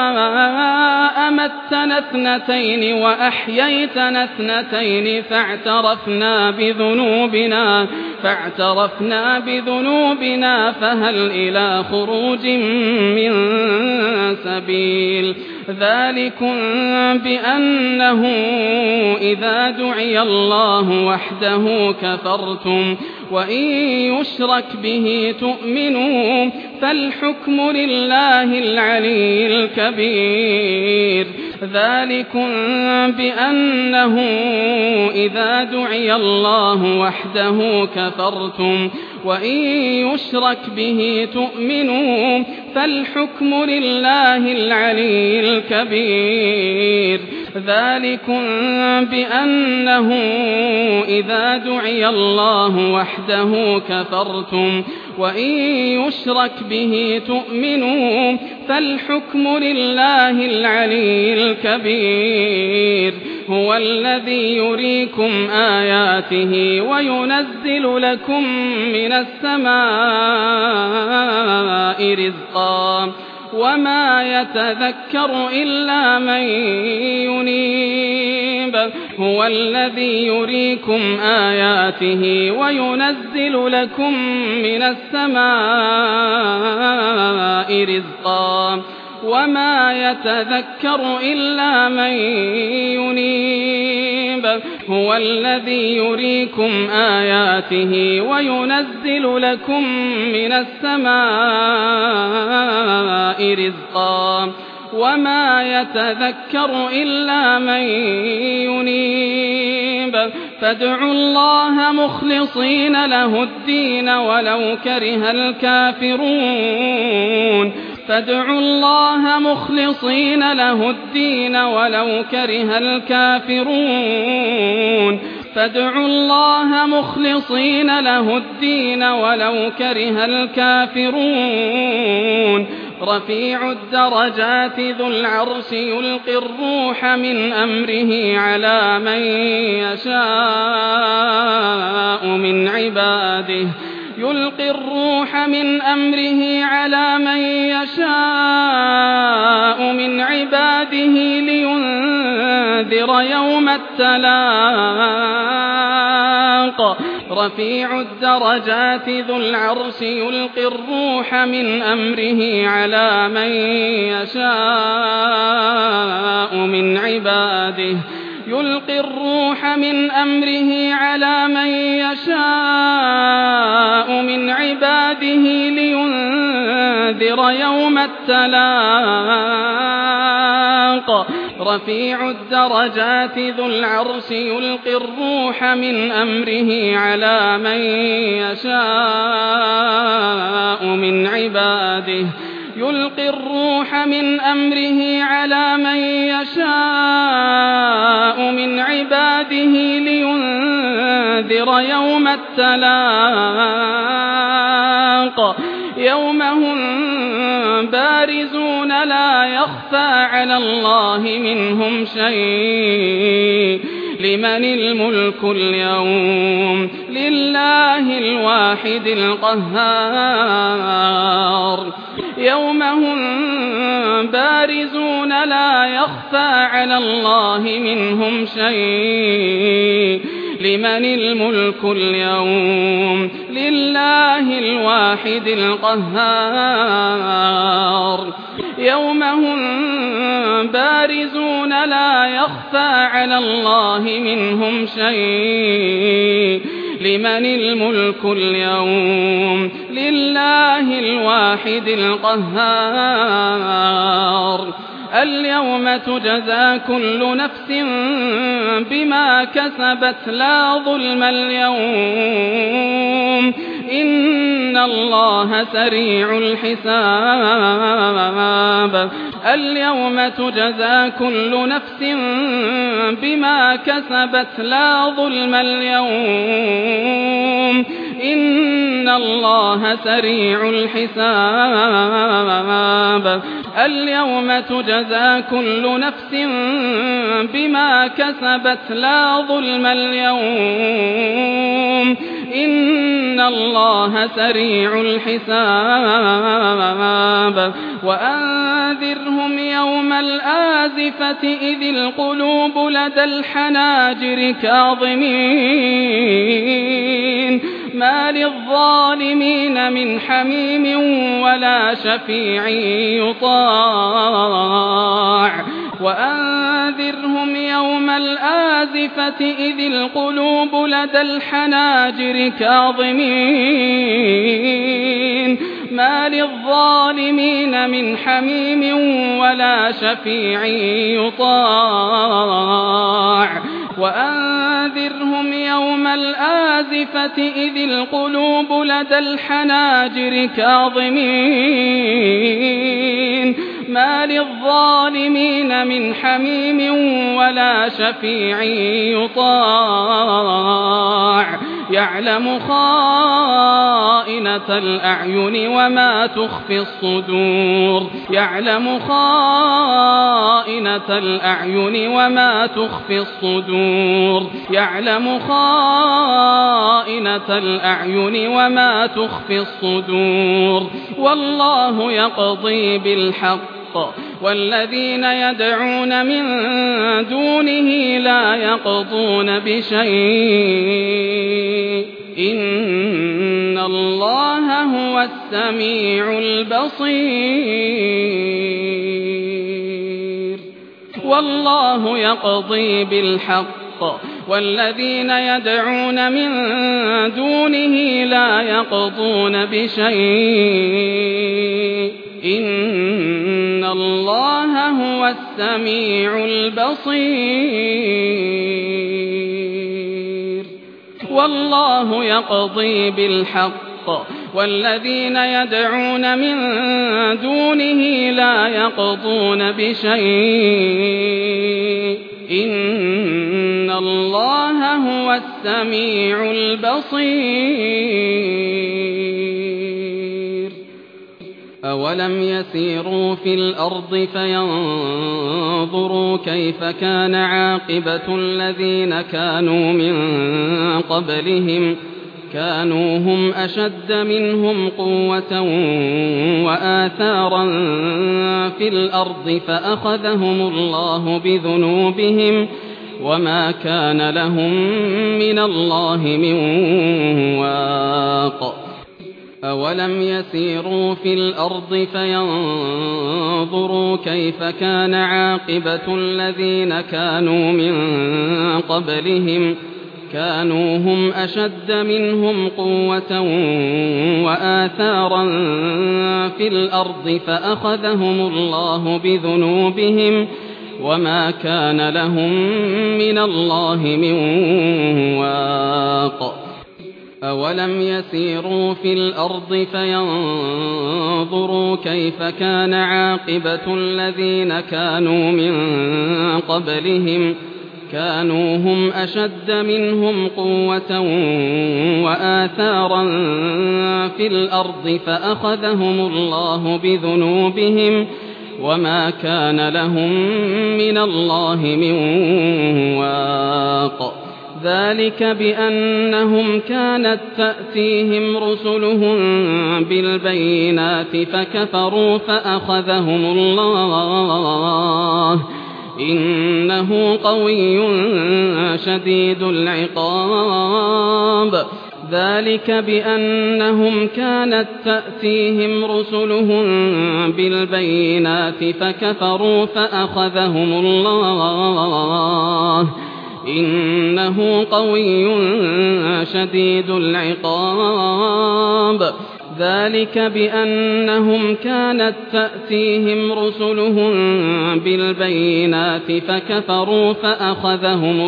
أمتنا اثنتين وأحييتنا اثنتين فاعترفنا بذنوبنا فاعترفنا بذنوبنا فهل إلى خروج من سبيل ذلكم بأنه إذا دعي الله وحده كفرتم وإن يشرك به تؤمنوا فالحكم لله العلي الكبير ذلكم بأنه إذا دعي الله وحده كفرتم وإن يشرك به تؤمنوا فالحكم لله العلي الكبير ذلكم بأنه إذا دعي الله وحده كفرتم وإن يشرك به تؤمنوا فالحكم لله العلي الكبير هو الذي يريكم آياته وينزل لكم من السماء رزقا وما يتذكر إلا من ينيب هو الذي يريكم آياته وينزل لكم من السماء رزقا وما يتذكر إلا من ينيب هو الذي يريكم آياته وينزل لكم من السماء رزقا وما يتذكر إلا من ينيب فادعوا الله مخلصين له الدين ولو كره الكافرون فادعوا الله مخلصين له الدين ولو كره الكافرون فادعوا الله مخلصين له الدين ولو كره الكافرون رفيع الدرجات ذو العرش يلقي الروح من أمره على من يشاء من عباده يلقي الروح من أمره على من يشاء من عباده لينذر يوم التلاق رفيع الدرجات ذو العرش يلقي الروح من أمره على من يشاء من عباده يلقي الروح من أمره على من يشاء من عباده لينذر يوم التلاق رفيع الدرجات ذو العرش يلقي الروح من أمره على من يشاء من عباده يلقي الروح من أمره على من يشاء من عباده لينذر يوم التلاق يوم هم بارزون لا يخفى على الله منهم شيء لمن الملك اليوم لله الواحد القهار يوم هم بارزون لا يخفى على الله منهم شيء لمن الملك اليوم لله الواحد القهار يوم هم بارزون لا يخفى على الله منهم شيء لمن الملك اليوم لله الواحد القهار اليوم تجزى كل نفس بما كسبت لا ظلم اليوم إن الله سريع الحساب اليوم تجزى كل نفس بما كسبت لا ظلم اليوم إن الله سريع الحساب اليوم تجزى كل نفس بما كسبت لا ظلم اليوم إن الله سريع الحساب وأنذرهم يوم الآزفة إذ القلوب لدى الحناجر كاظمين ما للظالمين من حميم ولا شفيع يطاع وأنذرهم يوم الآزفة إذ القلوب لدى الحناجر كاظمين ما للظالمين من حميم ولا شفيع يطاع وأنذرهم يوم الآزفة إذ القلوب لدى الحناجر كاظمين ما للظالمين من حميم ولا شفيع يطاع يعلم خائنة الأعين وما تخفي الصدور يعلم خائنة الأعين وما تخفي الصدور يعلم خائنة الأعين وما تخفي الصدور والله يقضي بالحق والذين يدعون من دونه لا يقضون بشيء إن الله هو السميع البصير والله يقضي بالحق والذين يدعون من دونه لا يقضون بشيء إن الله هو السميع البصير والله يقضي بالحق والذين يدعون من دونه لا يقضون بشيء إن الله هو السميع البصير أولم يسيروا في الأرض فينظروا كيف كان عاقبة الذين كانوا من قبلهم كانوا هم أشد منهم قوة وآثارا في الأرض فأخذهم الله بذنوبهم وما كان لهم من الله من واق أولم يسيروا في الأرض فينظروا كيف كان عاقبة الذين كانوا من قبلهم كانوا هم أشد منهم قوة وآثارا في الأرض فأخذهم الله بذنوبهم وما كان لهم من الله من واق أولم يسيروا في الأرض فينظروا كيف كان عاقبة الذين كانوا من قبلهم كانوا هم أشد منهم قوة وآثارا في الأرض فأخذهم الله بذنوبهم وما كان لهم من الله من واق ذلك بأنهم كانت تأتيهم رسلهم بالبينات فكفروا فأخذهم الله إنه قوي شديد العقاب ذلك بأنهم كانت تأتيهم رسلهم بالبينات فكفروا فأخذهم الله إنه قوي شديد العقاب ذلك بأنهم كانت تأتيهم رسلهم بالبينات فكفروا فأخذهم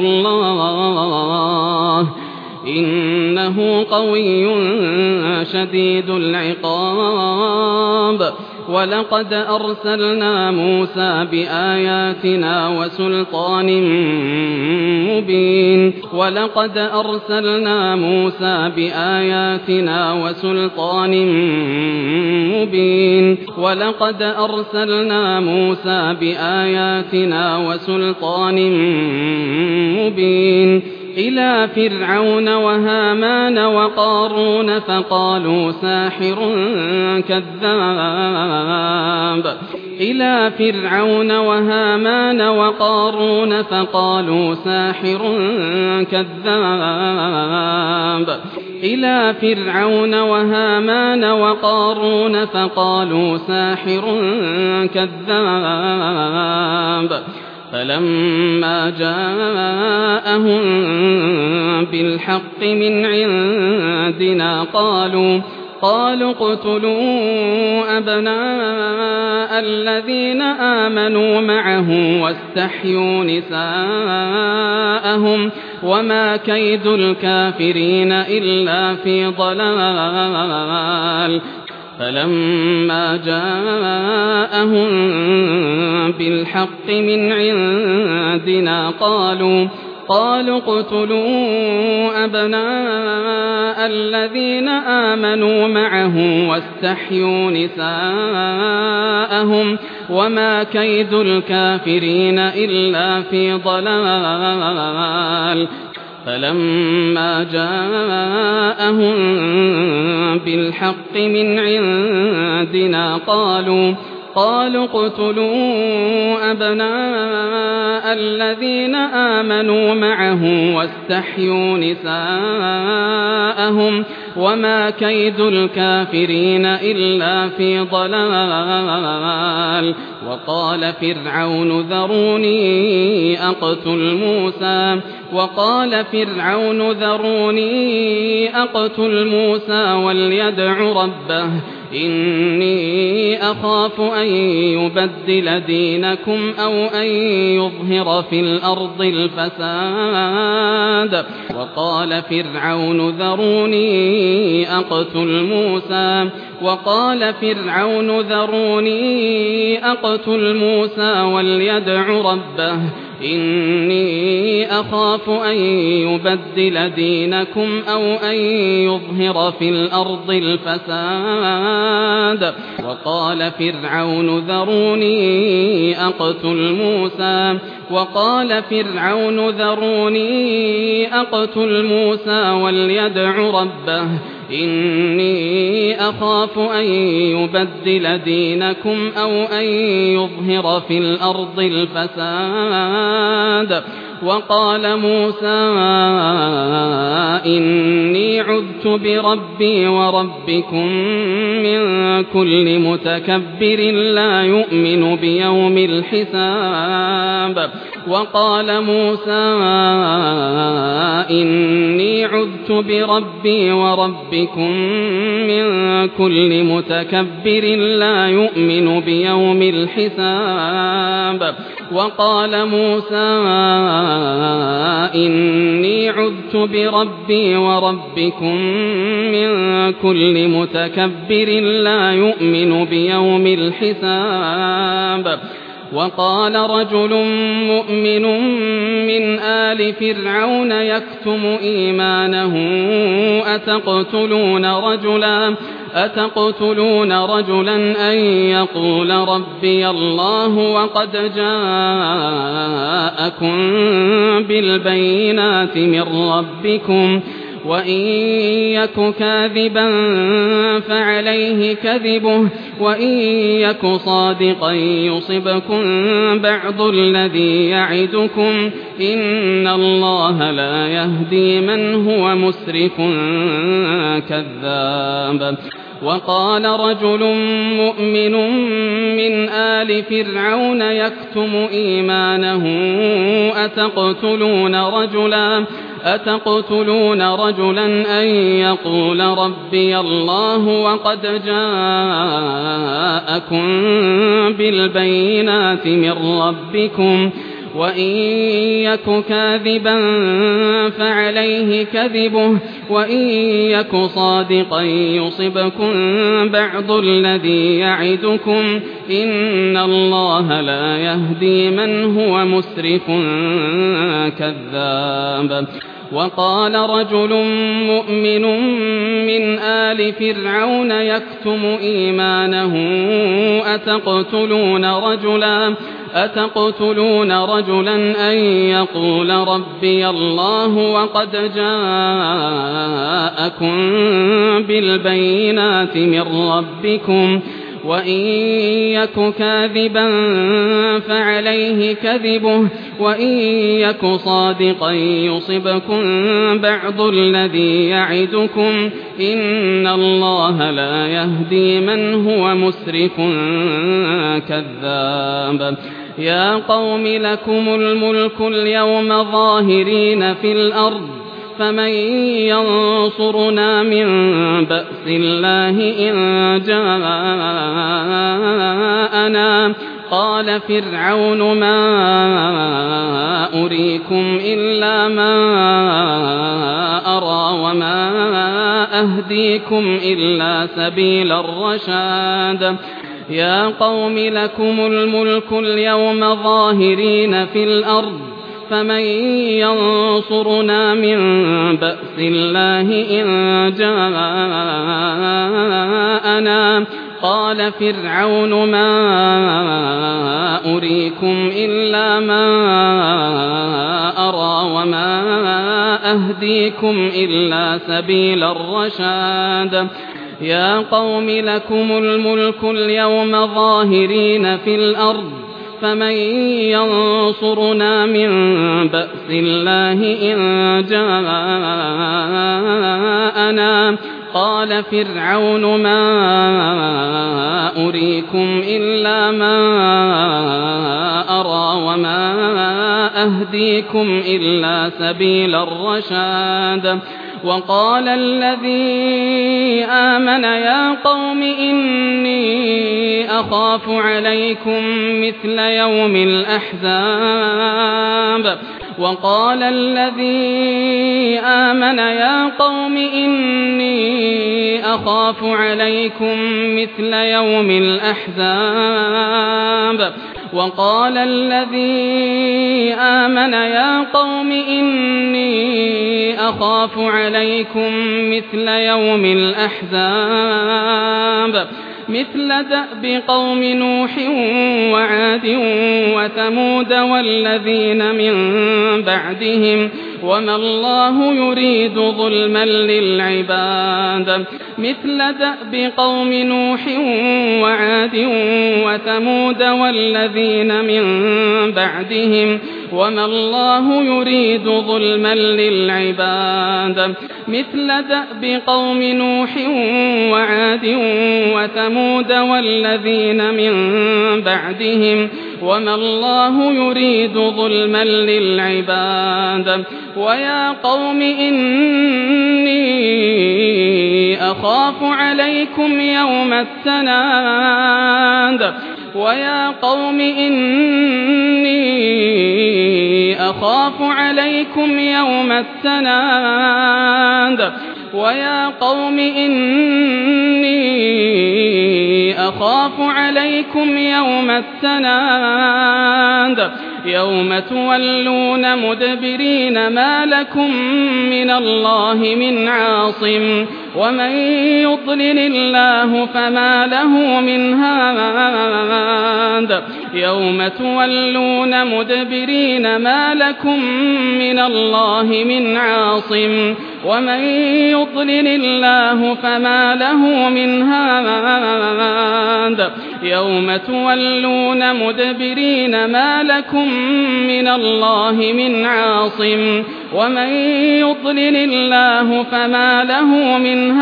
الله إنه قوي شديد العقاب ولقد أرسلنا موسى بآياتنا وسلطان مبين ولقد أرسلنا موسى بآياتنا وسلطان مبين ولقد أرسلنا موسى بآياتنا وسلطان مبين إلى فرعون وهامان وقارون فقالوا ساحر كذاب إلى فرعون وهامان وقارون فقالوا ساحر كذاب إلى فرعون وهامان وقارون فقالوا ساحر كذاب فلما جاءهم بالحق من عندنا قالوا قالوا اقتلوا أبناء الذين آمنوا معه واستحيوا نساءهم وما كيد الكافرين إلا في ضلال فلما جاءهم بالحق من عندنا قالوا قالوا اقتلوا أبناء الذين آمنوا معه واستحيوا نساءهم وما كيد الكافرين إلا في ضلال فلما جاءهم بالحق من عندنا قالوا قالوا اقتلوا أبناء الذين آمنوا معه واستحيوا نساءهم وما كيد الكافرين إلا في ضلال وقال فرعون ذروني أقتل موسى وقال فرعون ذروني أقتل موسى وليدع ربه إني أخاف أن يبدل دينكم أو أن يظهر في الأرض الفساد وقال فرعون ذروني أقتل موسى وقال فرعون ذروني أقتل موسى وليدع ربه إني أخاف أن يبدل دينكم أو أن يظهر في الأرض الفساد وقال فرعون ذروني أقتل موسى وقال فرعون ذروني أقتل موسى وليدع ربه إني أخاف أن يبدل دينكم أو أن يظهر في الأرض الفساد وقال موسى إني عذت بربي وربكم من كل متكبر لا يؤمن بيوم الحساب وقال موسى إني عذت بربي وربكم من كل متكبر لا يؤمن بيوم الحساب وقال موسى إني عذت بربي وربكم من كل متكبر لا يؤمن بيوم الحساب وقال رجل مؤمن من آل فرعون يكتم إيمانه أتقتلون رجلا أتقتلون رجلا أن يقول ربي الله وقد جاءكم بالبينات من ربكم وإن يك كاذبا فعليه كذبه وإن يك صادقا يصبكم بعض الذي يعدكم إن الله لا يهدي من هو مسرف كذاب وقال رجل مؤمن من آل فرعون يكتم إيمانه أتقتلون رجلا أتقتلون رجلا أن يقول ربي الله وقد جاءكم بالبينات من ربكم وإن يك كاذبا فعليه كذبه وإن يك صادقا يصبكم بعض الذي يعدكم إن الله لا يهدي من هو مسرف كذاب وقال رجل مؤمن من آل فرعون يكتم إيمانه أتقتلون رجلا أتقتلون رجلا أن يقول ربي الله وقد جاءكم بالبينات من ربكم وإن يك كاذبا فعليه كذبه وإن يك صادقا يصبكم بعض الذي يعدكم إن الله لا يهدي من هو مسرف كذاب يا قوم لكم الملك اليوم ظاهرين في الأرض فمن ينصرنا من بأس الله إن جاءنا قال فرعون ما أريكم إلا ما أرى وما أهديكم إلا سبيل الرشاد يا قوم لكم الملك اليوم ظاهرين في الأرض فمن ينصرنا من بأس الله إن جاءنا قال فرعون ما أريكم إلا ما أرى وما أهديكم إلا سبيل الرشاد يا قوم لكم الملك اليوم ظاهرين في الأرض فمن ينصرنا من بأس الله إن جاءنا قال فرعون ما أريكم إلا ما أرى وما أهديكم إلا سبيل الرشاد وقال الذي آمن يا قوم إني أخاف عليكم مثل يوم الأحزاب وقال الذي آمن يا قوم إني أخاف عليكم مثل يوم الأحزاب وقال الذي آمن يا قوم إني أخاف عليكم مثل يوم الأحزاب مثل دأب قوم نوح وعاد وثمود والذين من بعدهم وما الله يريد ظلما للعباد مثل دأب قوم نوح وعاد وثمود والذين من بعدهم وما الله يريد ظلما للعباد مثل دأب قوم نوح وعاد وثمود والذين من بعدهم وما الله يريد ظلما للعباد ويا قوم إني أخاف عليكم يوم التناد ويا قوم إني أخاف عليكم يوم التناد ويا قوم إني أخاف عليكم يوم التناد يوم تولون مدبرين ما لكم من الله من عاصم ومن يضلل الله فما له من هاد يوم تولون مدبرين ما لكم من الله من عاصم ومن يضلل الله فما له من هاد يوم تولون مدبرين ما لكم من الله من عاصم ومن يضلل الله فما له من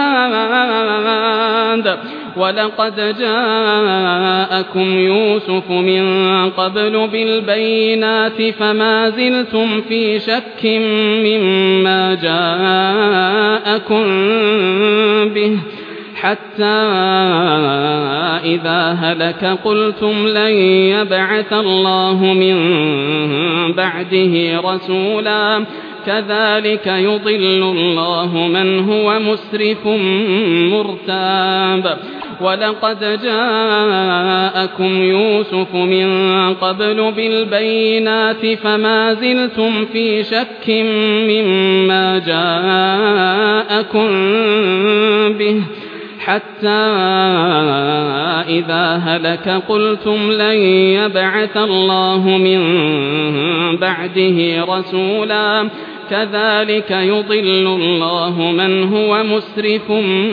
هاد ولقد جاءكم يوسف من قبل بالبينات فما زلتم في شك مما جاءكم به حتى إذا هلك قلتم لن يبعث الله من بعده رسولا كذلك يضل الله من هو مسرف مرتاب ولقد جاءكم يوسف من قبل بالبينات فما زلتم في شك مما جاءكم به حتى إذا هلك قلتم لن يبعث الله من بعده رسولا كذلك يضل الله من هو مسرف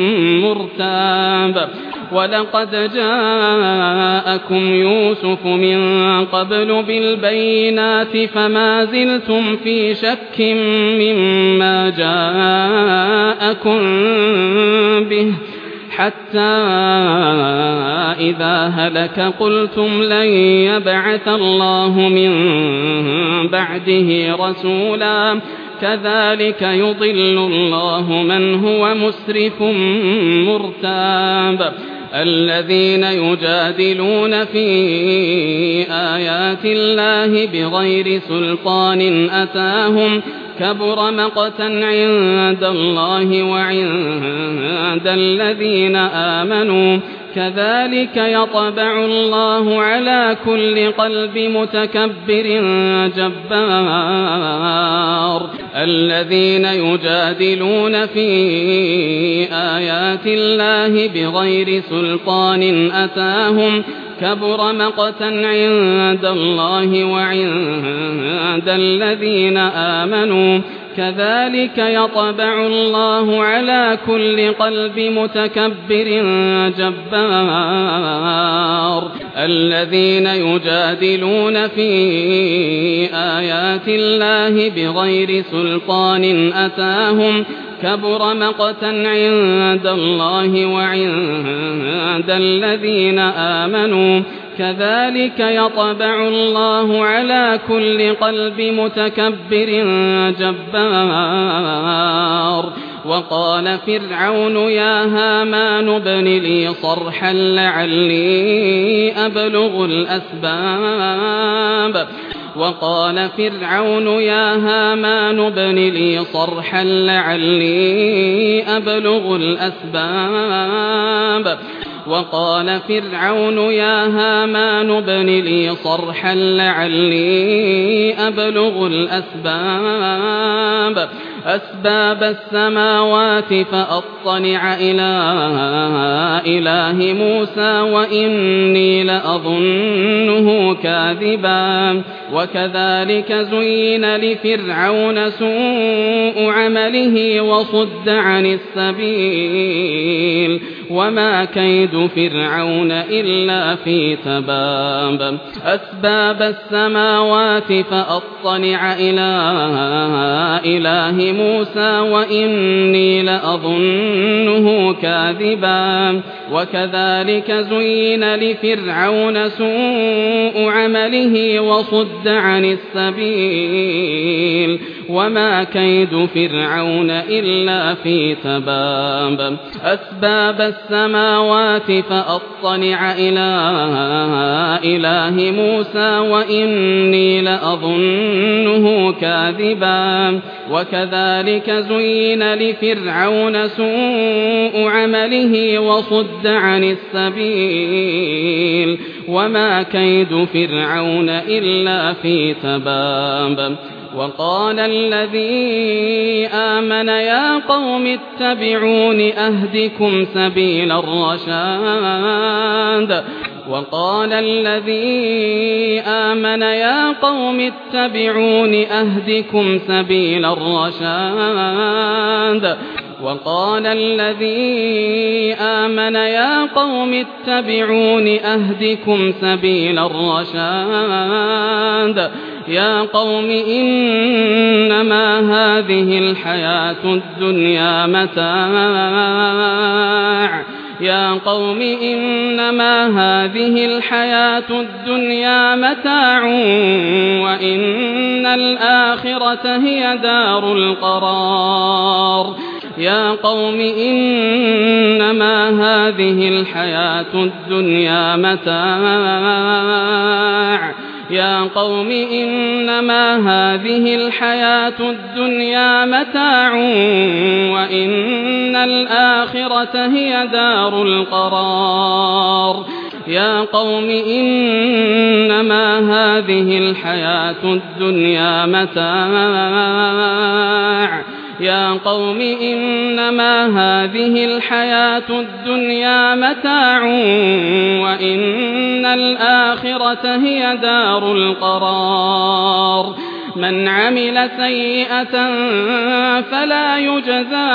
مرتاب ولقد جاءكم يوسف من قبل بالبينات فما زلتم في شك مما جاءكم به حتى إذا هلك قلتم لن يبعث الله من بعده رسولا كذلك يضل الله من هو مسرف مرتاب الذين يجادلون في آيات الله بغير سلطان أتاهم كبر مقتا عند الله وعند الذين آمنوا كذلك يطبع الله على كل قلب متكبر جبار الذين يجادلون في آيات الله بغير سلطان أتاهم كبر مقتا عند الله وعند الذين آمنوا كذلك يطبع الله على كل قلب متكبر جبار الذين يجادلون في آيات الله بغير سلطان أتاهم كبر مقتا عند الله وعند الذين آمنوا كذلك يطبع الله على كل قلب متكبر جبار وقال فرعون يا هامان ابن لي صرحا لعلي أبلغ الأسباب وقال فرعون يا هامان ابن لي صرحا لعلي أبلغ الأسباب وقال فرعون يا هامان ابن لي صرحا لعلي أبلغ الأسباب أسباب السماوات فأطلع إلى إله موسى وإني لأظنه كاذبا وكذلك زين لفرعون سوء عمله وصد عن السبيل وما كيد فرعون إلا في تباب أسباب السماوات فأطلع إلى إله موسى وإني لأظنه كاذبا وكذلك زين لفرعون سوء عمله وصد عن السبيل وما كيد فرعون إلا في تباب أسباب السماوات فأطلع إلى إله موسى وإني لأظنه كاذبا وكذلك زين لفرعون سوء عمله وصد عن السبيل وما كيد فرعون إلا في تباب وقال الذي آمن يا قوم اتبعون أهدكم سبيل الرشاد وقال الذي آمن يا قوم اتبعون أهدكم سبيل الرشاد وقال الذي آمن يا قوم اتبعون أهدكم سبيل الرشاد يا قوم إنما هذه الحياة الدنيا متاع يا قوم إنما هذه الحياة الدنيا متاع وإن الآخرة هي دار القرار يا قوم إنما هذه الحياة الدنيا متاع يا قوم إنما هذه الحياة الدنيا متاع وإن الآخرة هي دار القرار يا قوم إنما هذه الحياة الدنيا متاع يا قوم إنما هذه الحياة الدنيا متاع وإن الآخرة هي دار القرار من عمل سيئة فلا يجزى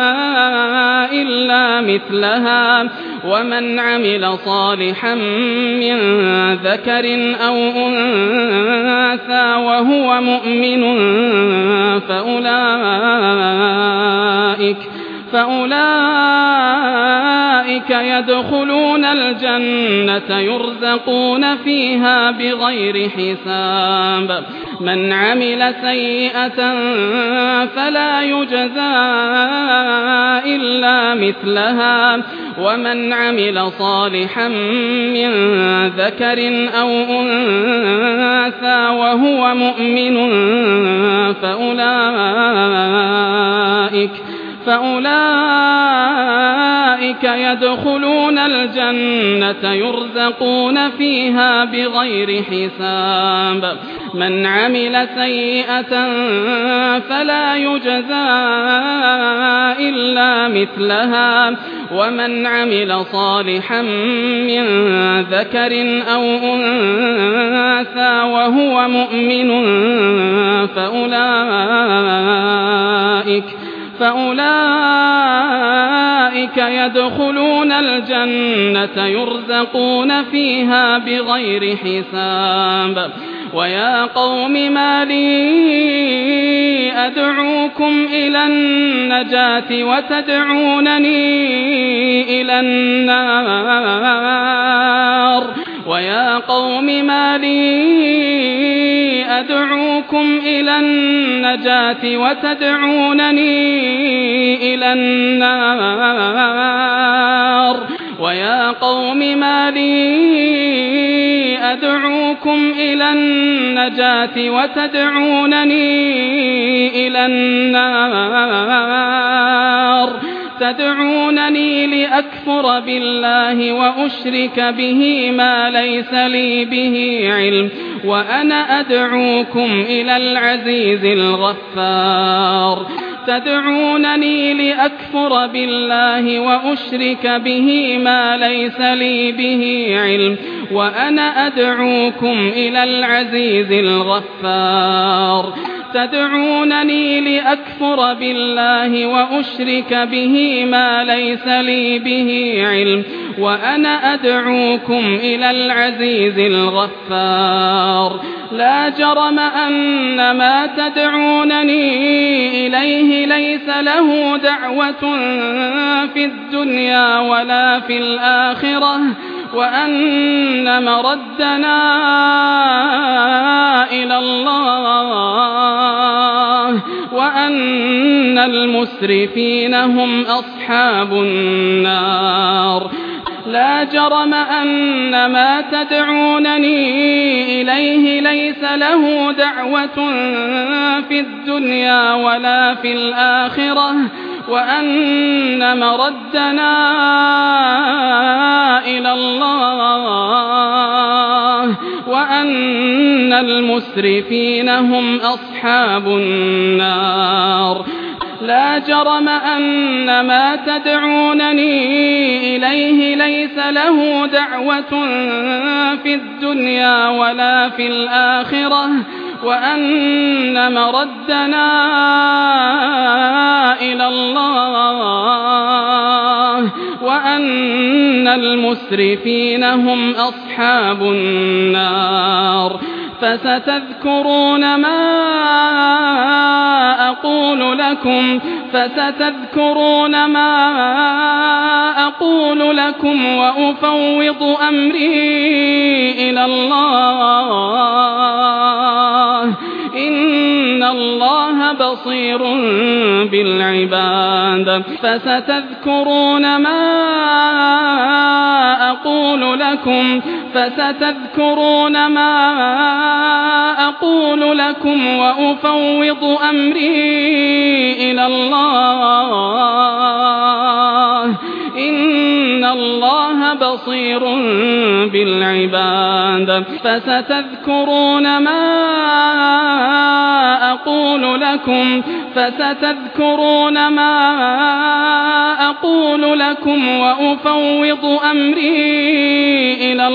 إلا مثلها ومن عمل صالحا من ذكر أو أنثى وهو مؤمن فأولئك فأولئك يدخلون الجنة يرزقون فيها بغير حساب من عمل سيئة فلا يجزى إلا مثلها ومن عمل صالحا من ذكر أو أنثى وهو مؤمن فأولئك فأولئك يدخلون الجنة يرزقون فيها بغير حساب من عمل سيئة فلا يجزى إلا مثلها ومن عمل صالحا من ذكر أو أنثى وهو مؤمن فأولئك فأولئك يدخلون الجنة يرزقون فيها بغير حساب ويا قوم ما لي أدعوكم إلى النجاة وتدعونني إلى النار ويا قوم ما لي أدعوكم إلى النجاة وتدعونني إلى النار ويا قوم ما لي أدعوكم إلى النجاة وتدعونني إلى النار تدعونني لأكفر بالله وأشرك به ما ليس لي به علم وأنا أدعوكم إلى العزيز الغفار تدعونني لأكفر بالله وأشرك به ما ليس لي به علم وأنا أدعوكم إلى العزيز الغفار تدعونني لأكفر بالله وأشرك به ما ليس لي به علم وأنا أدعوكم إلى العزيز الغفار لا جرم أن ما تدعونني إليه ليس له دعوة في الدنيا ولا في الآخرة وأن مردنا إلى الله وأن المسرفين هم أصحاب النار لا جرم أن ما تدعونني إليه ليس له دعوة في الدنيا ولا في الآخرة وأن مردنا إلى الله وأن المسرفين هم أصحاب النار لا جرم أن ما تدعونني إليه ليس له دعوة في الدنيا ولا في الآخرة وأن مردنا إلى الله وأن المسرفين هم أصحاب النار فستذكرون ما أقول لكم فستذكرون ما أقول لكم وأفوض أمري إلى الله إن الله بصير بالعباد فستذكرون ما أقول لكم فستذكرون ما أقول لكم وأفوض أمري إلى الله إن الله بصير بالعباد فستذكرون ما أقول لكم فستذكرون ما أقول لكم وأفوض أمري إلى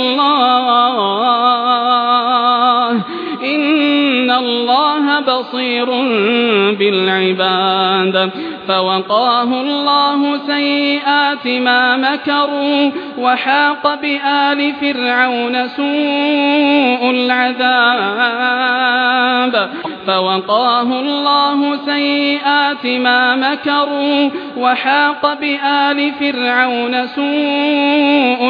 الله إن الله بصير بالعباد فوقاه الله سيئات ما مكروا وحاق بآل فرعون سوء العذاب فوقاه الله سيئات ما مكروا وحاق بآل فرعون سوء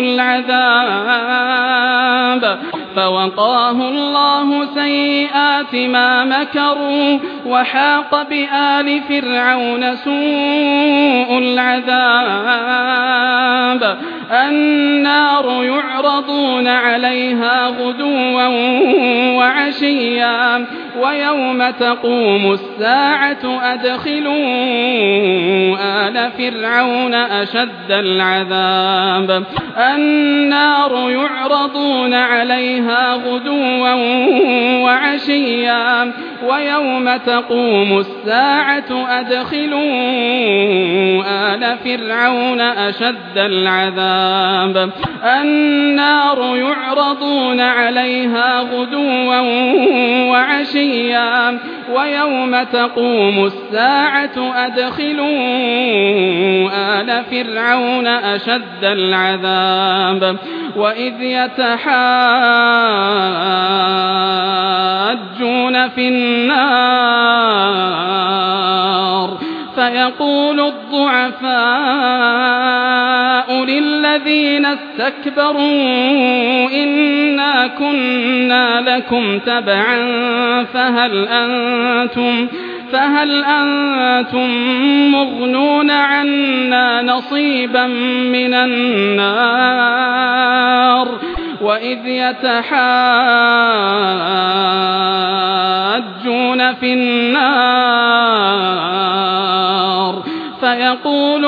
العذاب فوقاه الله سيئات ما مكروا وحاق بآل فرعون سوء العذاب النار يعرضون عليها غدوا وعشيا ويوم تقوم الساعة أدخلوا آل فرعون أشد العذاب النار يعرضون عليها غدوا وعشيا ويوم تقوم الساعة أدخلوا آل فرعون أشد العذاب النار يعرضون عليها غدوا وعشيا ويوم تقوم الساعة أدخلوا آل فرعون أشد العذاب وإذ يتحاجون في النار فيقول الضعفاء للذين استكبروا إنا كنا لكم تبعا فهل أنتم فهل أنتم مغنون عنا نصيبا من النار وإذ يتحاجون في النار فيقول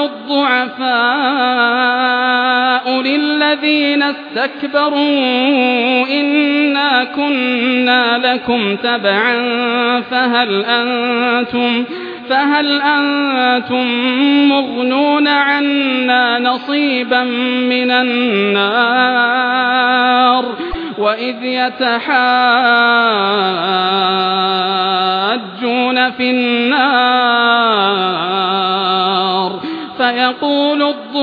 الضعفاء للذين استكبروا إنا كنا لكم تبعا فهل أنتم فهل أنتم مغنون عنا نصيبا من النار وإذ يتحاجون في النار فيقول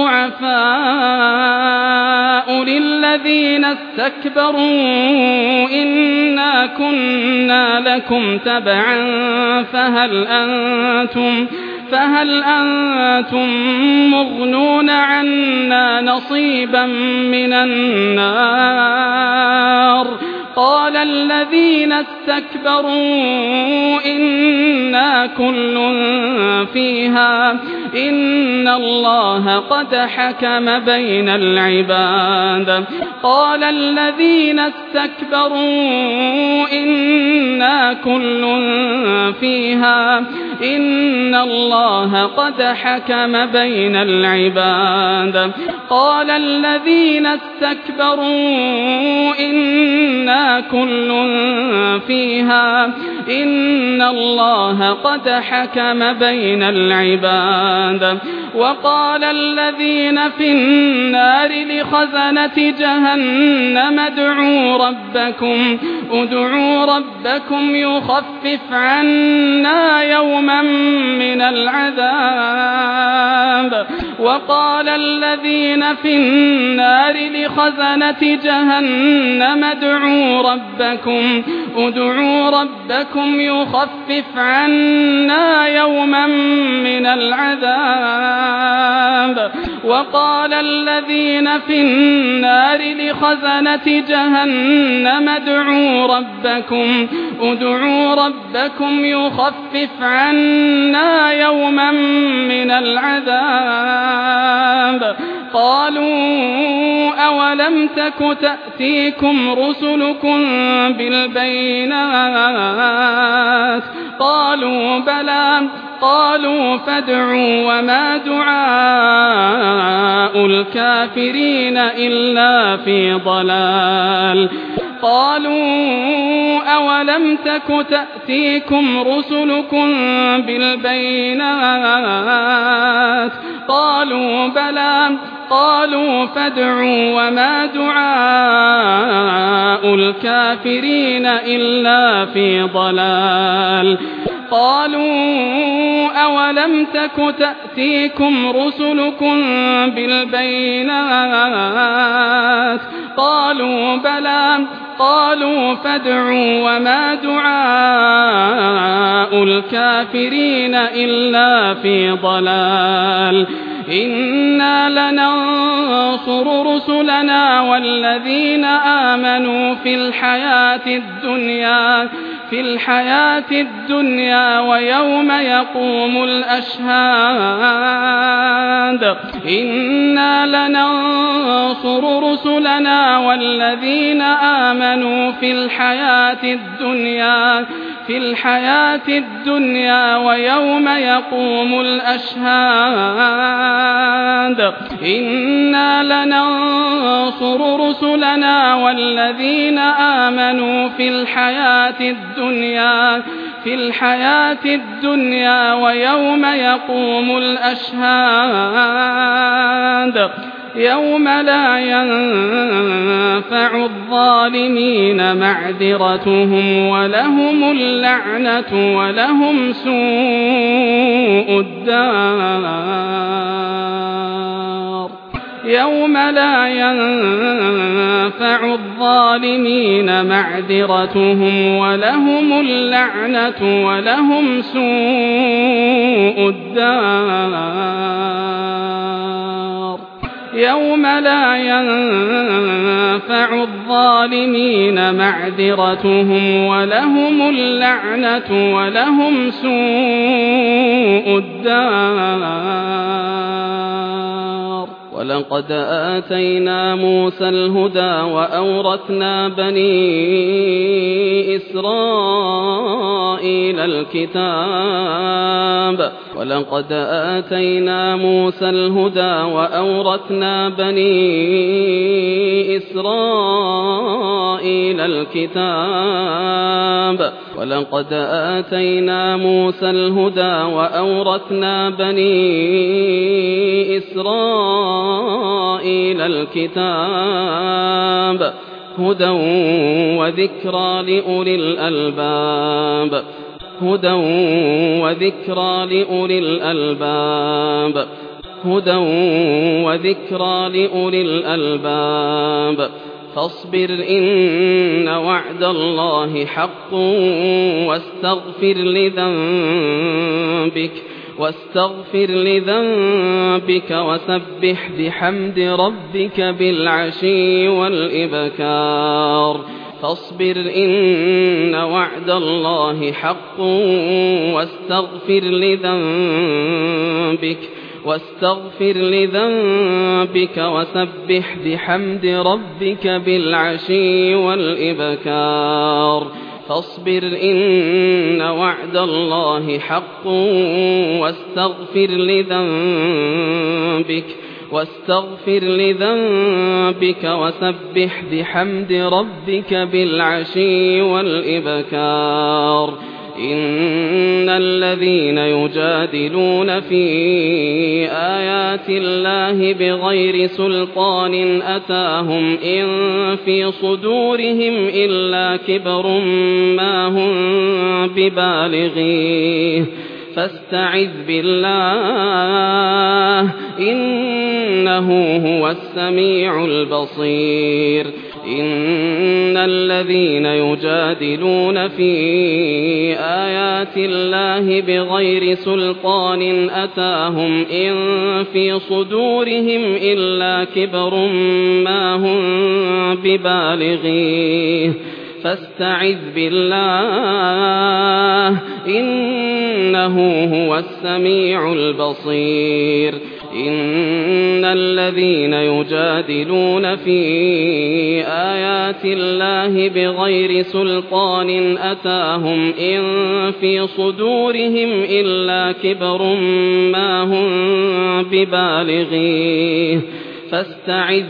الضعفاء للذين استكبروا إنا كنا لكم تبعا فهل أنتم فهل أنتم مغنون عنا نصيبا من النار قال الذين استكبروا إنا كل فيها إن الله قد حكم بين العباد قال الذين استكبروا إنا كل فيها إن الله قد حكم بين العباد قال الذين استكبروا إنا كل فيها إن الله قد حكم بين العباد وقال الذين في النار لخزنة جهنم ادعوا ربكم ادعوا ربكم يخفف عنا يوما من العذاب وقال الذين في النار لخزنة جهنم ادعوا ربكم ادعوا ربكم يخفف عنا يوما من العذاب وقال الذين في النار لخزنة جهنم ادعوا ربكم ادعوا ربكم يخفف عنا يوما من العذاب قالوا أولم تك تأتيكم رسلكم بالبينات قالوا بلى قالوا فادعوا وما دعاء الكافرين إلا في ضلال قالوا أولم تك تأتيكم رسلكم بالبينات قالوا بلى قالوا فادعوا وما دعاء الكافرين إلا في ضلال قالوا أولم تك تأتيكم رسلكم بالبينات قالوا بلى قالوا فادعوا وما دعاء الكافرين إلا في ضلال إنا لننصر رسلنا والذين آمنوا في الحياة الدنيا في الحياة الدنيا ويوم يقوم الأشهاد إنا لننصر رسلنا والذين آمنوا في الحياة الدنيا في الحياة الدنيا ويوم يقوم الأشهاد إنا لننصر رسلنا والذين آمنوا في الحياة الدنيا في الحياة الدنيا ويوم يقوم الأشهاد يوم لا ينفع الظالمين معذرتهم ولهم اللعنة ولهم سوء الدار يوم لا ينفع الظالمين معذرتهم ولهم اللعنة ولهم سوء الدار يوم لا ينفع الظالمين معذرتهم ولهم اللعنة ولهم سوء الدار ولقد آتينا موسى الهدى وأورثنا بني إسرائيل الكتاب ولقد آتينا موسى الهدى وأورثنا بني إسرائيل الكتاب ولقد آتينا موسى الهدى وأورثنا بني إسرائيل الكتاب هدى وذكرى لأولي الألباب هدى وذكرى لأولي الألباب هدى وذكرى لأولي الألباب فاصبر إن وعد الله حق واستغفر لذنبك واستغفر لذنبك وسبح بحمد ربك بالعشي والإبكار فاصبر إن وعد الله حق واستغفر لذنبك واستغفر لذنبك وسبح بحمد ربك بالعشي والإبكار فاصبر إن وعد الله حق واستغفر لذنبك واستغفر لذنبك وسبح بحمد ربك بالعشي والإبكار إن الذين يجادلون في آيات الله بغير سلطان أتاهم إن في صدورهم إلا كبر ما هم ببالغيه فاستعذ بالله إنه هو السميع البصير إن الذين يجادلون في آيات الله بغير سلطان أتاهم إن في صدورهم إلا كبر ما هم ببالغيه فاستعذ بالله إنه هو السميع البصير إن الذين يجادلون في آيات الله بغير سلطان أتاهم إن في صدورهم إلا كبر ما هم ببالغيه فاستعذ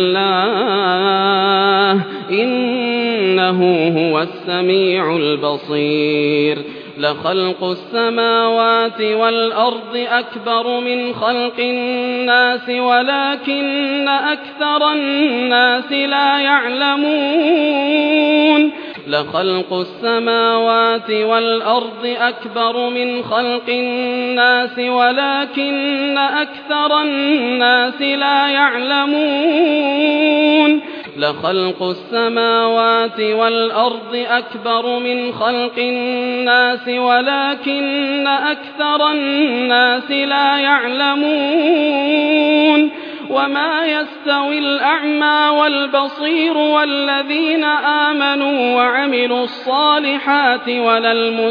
بالله إنه هو السميع البصير لخلق السماوات والأرض أكبر من خلق الناس ولكن أكثر الناس لا يعلمون لخلق السماوات والأرض أكبر من خلق الناس ولكن أكثر الناس لا يعلمون لخلق السماوات والأرض أكبر من خلق الناس ولكن أكثر الناس لا يعلمون وما يستوي الأعمى والبصير والذين آمنوا وعملوا الصالحات ولا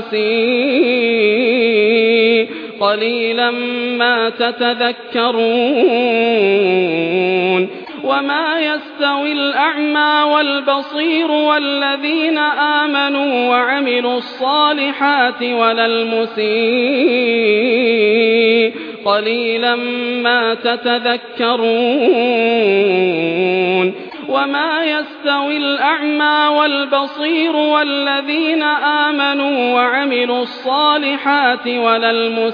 المسيء قليلا ما تتذكرون وما يستوي الأعمى والبصير والذين آمنوا وعملوا الصالحات ولا المسيء قليلا ما تتذكرون وما يستوي الأعمى والبصير والذين آمنوا وعملوا الصالحات ولا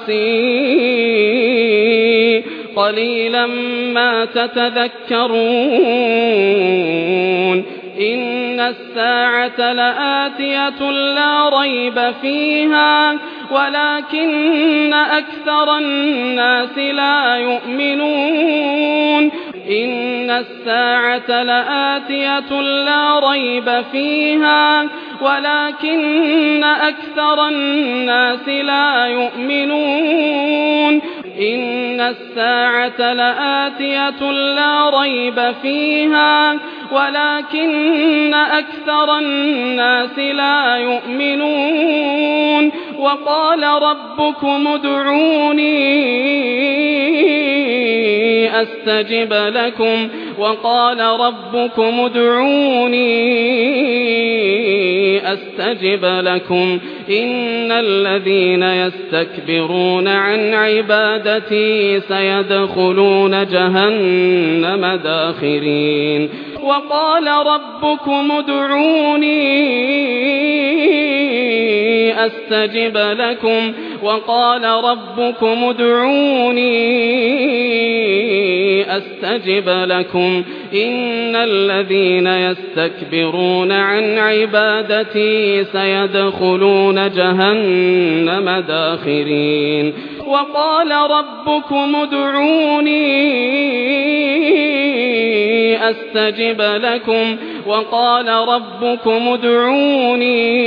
المسيء قليلا ما تتذكرون إن الساعة لآتية لا ريب فيها ولكن أكثر الناس لا يؤمنون إن الساعة لآتية لا ريب فيها ولكن أكثر الناس لا يؤمنون إن الساعة لآتية لا ريب فيها ولكن أكثر الناس لا يؤمنون وقال ربكم ادعوني أستجب لكم وقال ربكم ادعوني أستجب لكم إن الذين يستكبرون عن عبادتي سيدخلون جهنم داخرين وقال ربكم ادعوني أستجب لكم وقال ربكم ادعوني أستجب لكم إن الذين يستكبرون عن عبادتي سيدخلون جهنم داخرين وقال ربكم ادعوني أستجب لكم وقال ربكم ادعوني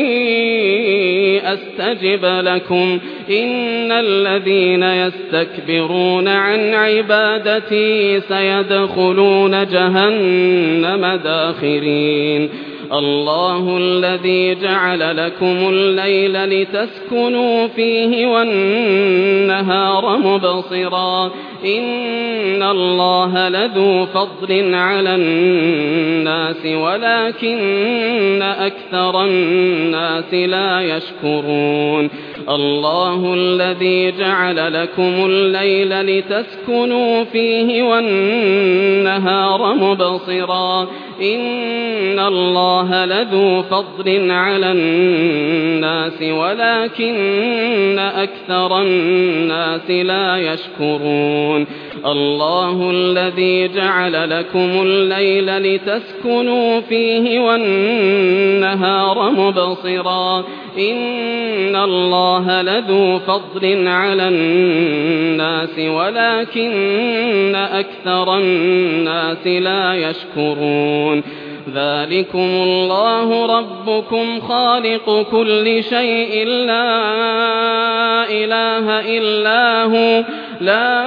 أستجب لكم إن الذين يستكبرون عن عبادتي سيدخلون جهنم داخرين الله الذي جعل لكم الليل لتسكنوا فيه والنهار مبصرا إن الله لذو فضل على الناس ولكن أكثر الناس لا يشكرون الله الذي جعل لكم الليل لتسكنوا فيه والنهار مبصرا إن الله لذو فضل على الناس ولكن أكثر الناس لا يشكرون الله الذي جعل لكم الليل لتسكنوا فيه والنهار مبصرا إن الله لذو فضل على الناس ولكن أكثر الناس لا يشكرون ذلكم الله ربكم خالق كل شيء لا إله إلا هو لا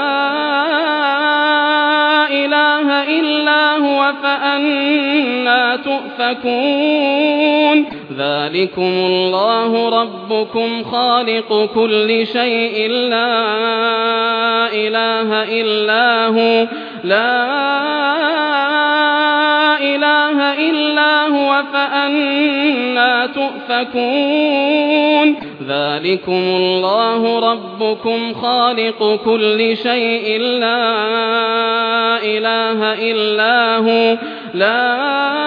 إله إلا هو فأنى تؤفكون ذلكم الله ربكم خالق كل شيء لا إله إلا هو لا إله إلا هو فأنى تؤفكون ذلكم الله ربكم خالق كل شيء لا إله إلا هو لا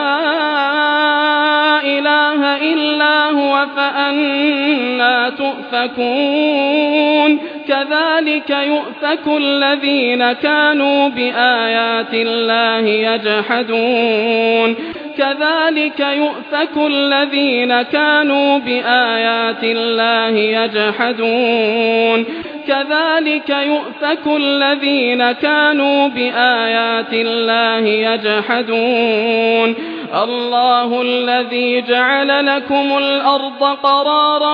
إله إلا هو فأنى تؤفكون كذلك يؤفك الذين كانوا بآيات الله يجحدون كذلك يؤفك الذين كانوا بآيات الله يجحدون كذلك يؤفك الذين كانوا بآيات الله يجحدون الله الذي جعل لكم الأرض قرارا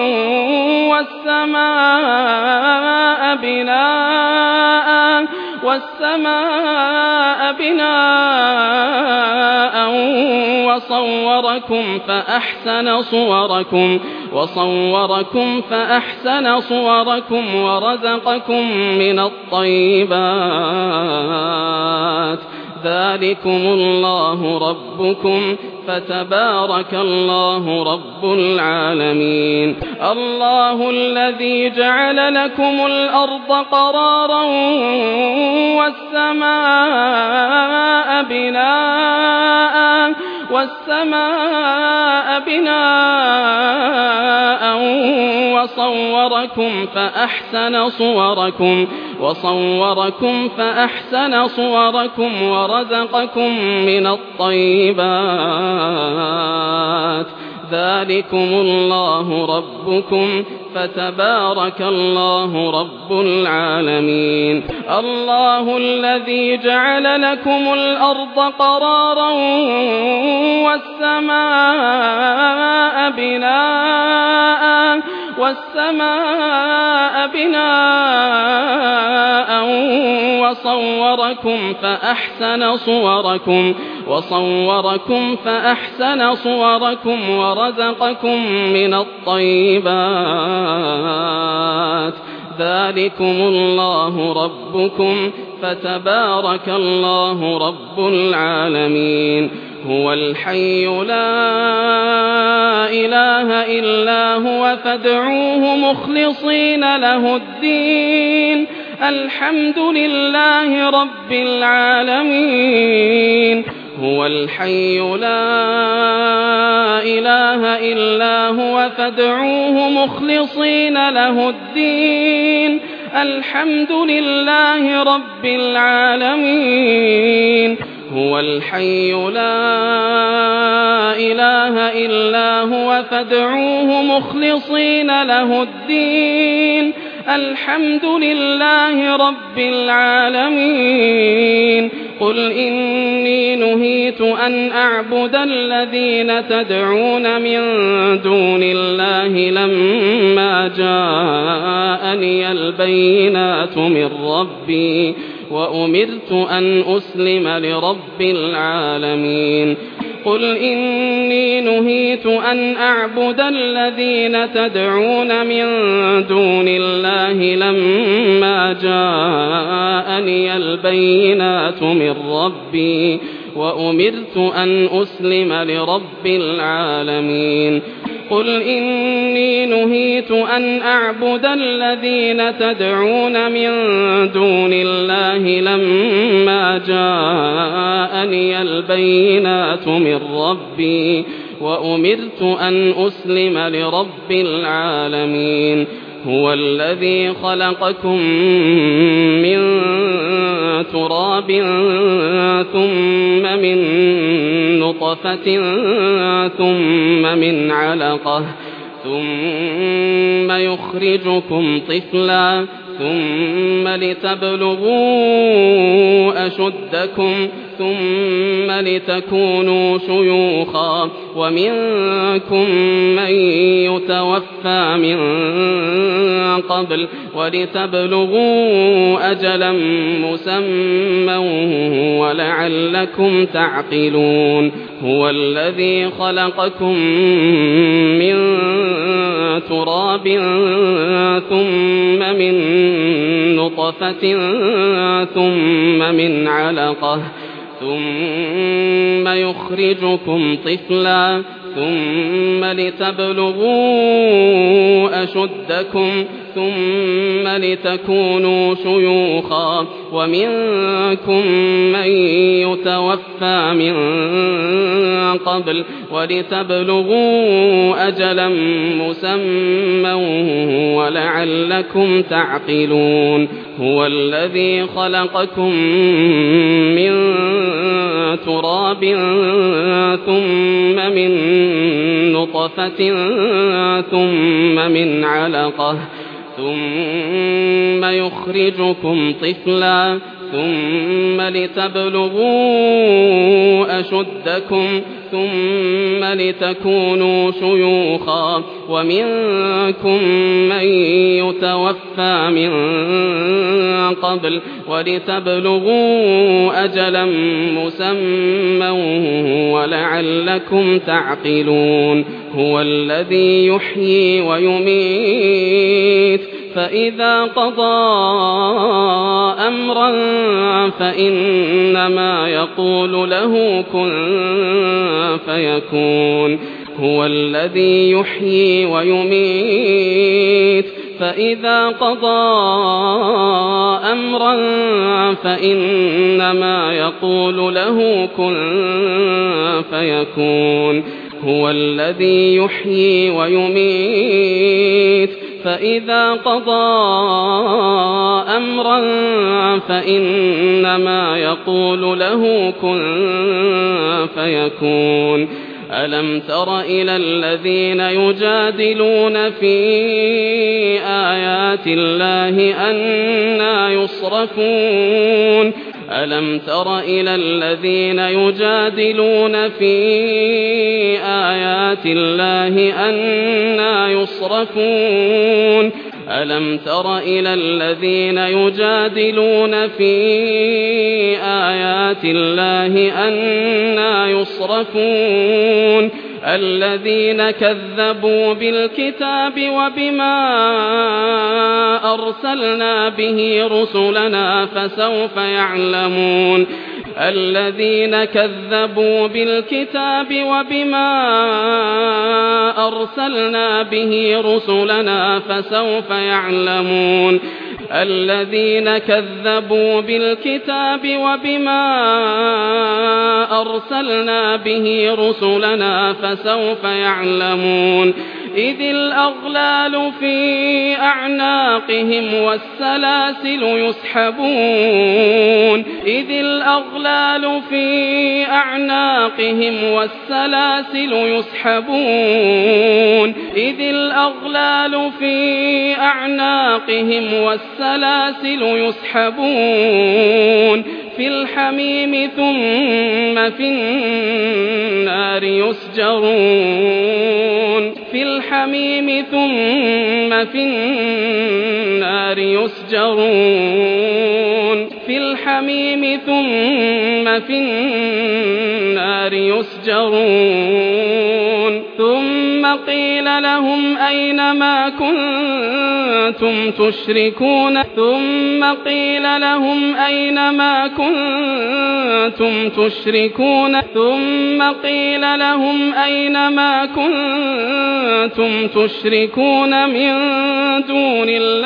والسماء بناء والسماء بناء وصوركم فأحسن صوركم وصوركم فأحسن صوركم ورزقكم من الطيبات ذلكم الله ربكم فتبارك الله رب العالمين الله الذي جعل لكم الأرض قرارا والسماء بناء والسماء بناء وصوركم فأحسن صوركم وصوركم فأحسن صوركم ورزقكم من الطيبات ذلكم الله ربكم فتبارك الله رب العالمين الله الذي جعل لكم الأرض قرارا والسماء بناء والسماء بناء وصوركم فأحسن صوركم وصوركم فأحسن صوركم ورزقكم من الطيبات ذلكم الله ربكم فتبارك الله رب العالمين هو الحي لا إله إلا هو فادعوه مخلصين له الدين الحمد لله رب العالمين هو الحي لا إله إلا هو فادعوه مخلصين له الدين الحمد لله رب العالمين هو الحي لا إله إلا هو فادعوه مخلصين له الدين الحمد لله رب العالمين قل إني نهيت أن أعبد الذين تدعون من دون الله لما جاءني البينات من ربي وأمرت أن أسلم لرب العالمين قل إني نهيت أن أعبد الذين تدعون من دون الله لما جاءني البينات من ربي وأمرت أن أسلم لرب العالمين قل إني نهيت أن أعبد الذين تدعون من دون الله لما جاءني البينات من ربي وأمرت أن أسلم لرب العالمين هو الذي خلقكم من تراب ثم من نطفة ثم من علقة ثم يخرجكم طفلا ثم لتبلغوا أشدكم ثم لتكونوا شيوخا ومنكم من يتوفى من قبل ولتبلغوا أجلا مسمى ولعلكم تعقلون هو الذي خلقكم من تراب ثم من نطفة ثم من علقة ثم يخرجكم طفلا ثم لتبلغوا أشدكم ثم لتكونوا شيوخا ومنكم من يتوفى من قبل ولتبلغوا أجلا مسمى ولعلكم تعقلون هو الذي خلقكم من تراب ثم من نطفة ثم من علقة ثم يخرجكم طفلا ثم لتبلغوا أشدكم ثم لتكونوا شيوخا ومنكم من يتوفى من قبل ولتبلغوا أجلا مسمى ولعلكم تعقلون هو الذي يحيي ويميت فإذا قضى أمرا فإنما يقول له كن فيكون هو الذي يحيي ويميت فإذا قضى أمرا فإنما يقول له كن فيكون هو الذي يحيي ويميت فإذا قضى أمرا فإنما يقول له كن فيكون ألم تر إلى الذين يجادلون في آيات الله أنى يصرفون ألم تر إلى الذين يجادلون في آيات الله أنى يصرفون ألم تر إلى الذين يجادلون في آيات الله أنى يصرفون الذين كذبوا بالكتاب وبما أرسلنا به رسلنا فسوف يعلمون الذين كذبوا بالكتاب وبما أرسلنا به رسلنا فسوف يعلمون الذين كذبوا بالكتاب وبما أرسلنا به رسلنا فسوف يعلمون إذ الأغلال في أعناقهم والسلاسل يسحبون إذ الأغلال في أعناقهم والسلاسل يسحبون إذ الأغلال في أعناقهم والسلاسل يسحبون في الحميم ثم في النار يسجرون في الحميم ثم في النار يسجرون في الحميم ثم في النار يسجرون ثم قيل لهم أين ما كنتم تشركون ثم قيل لهم أين ما كنتم تشركون ثم قيل لهم أين ما كنتم تشركون من دون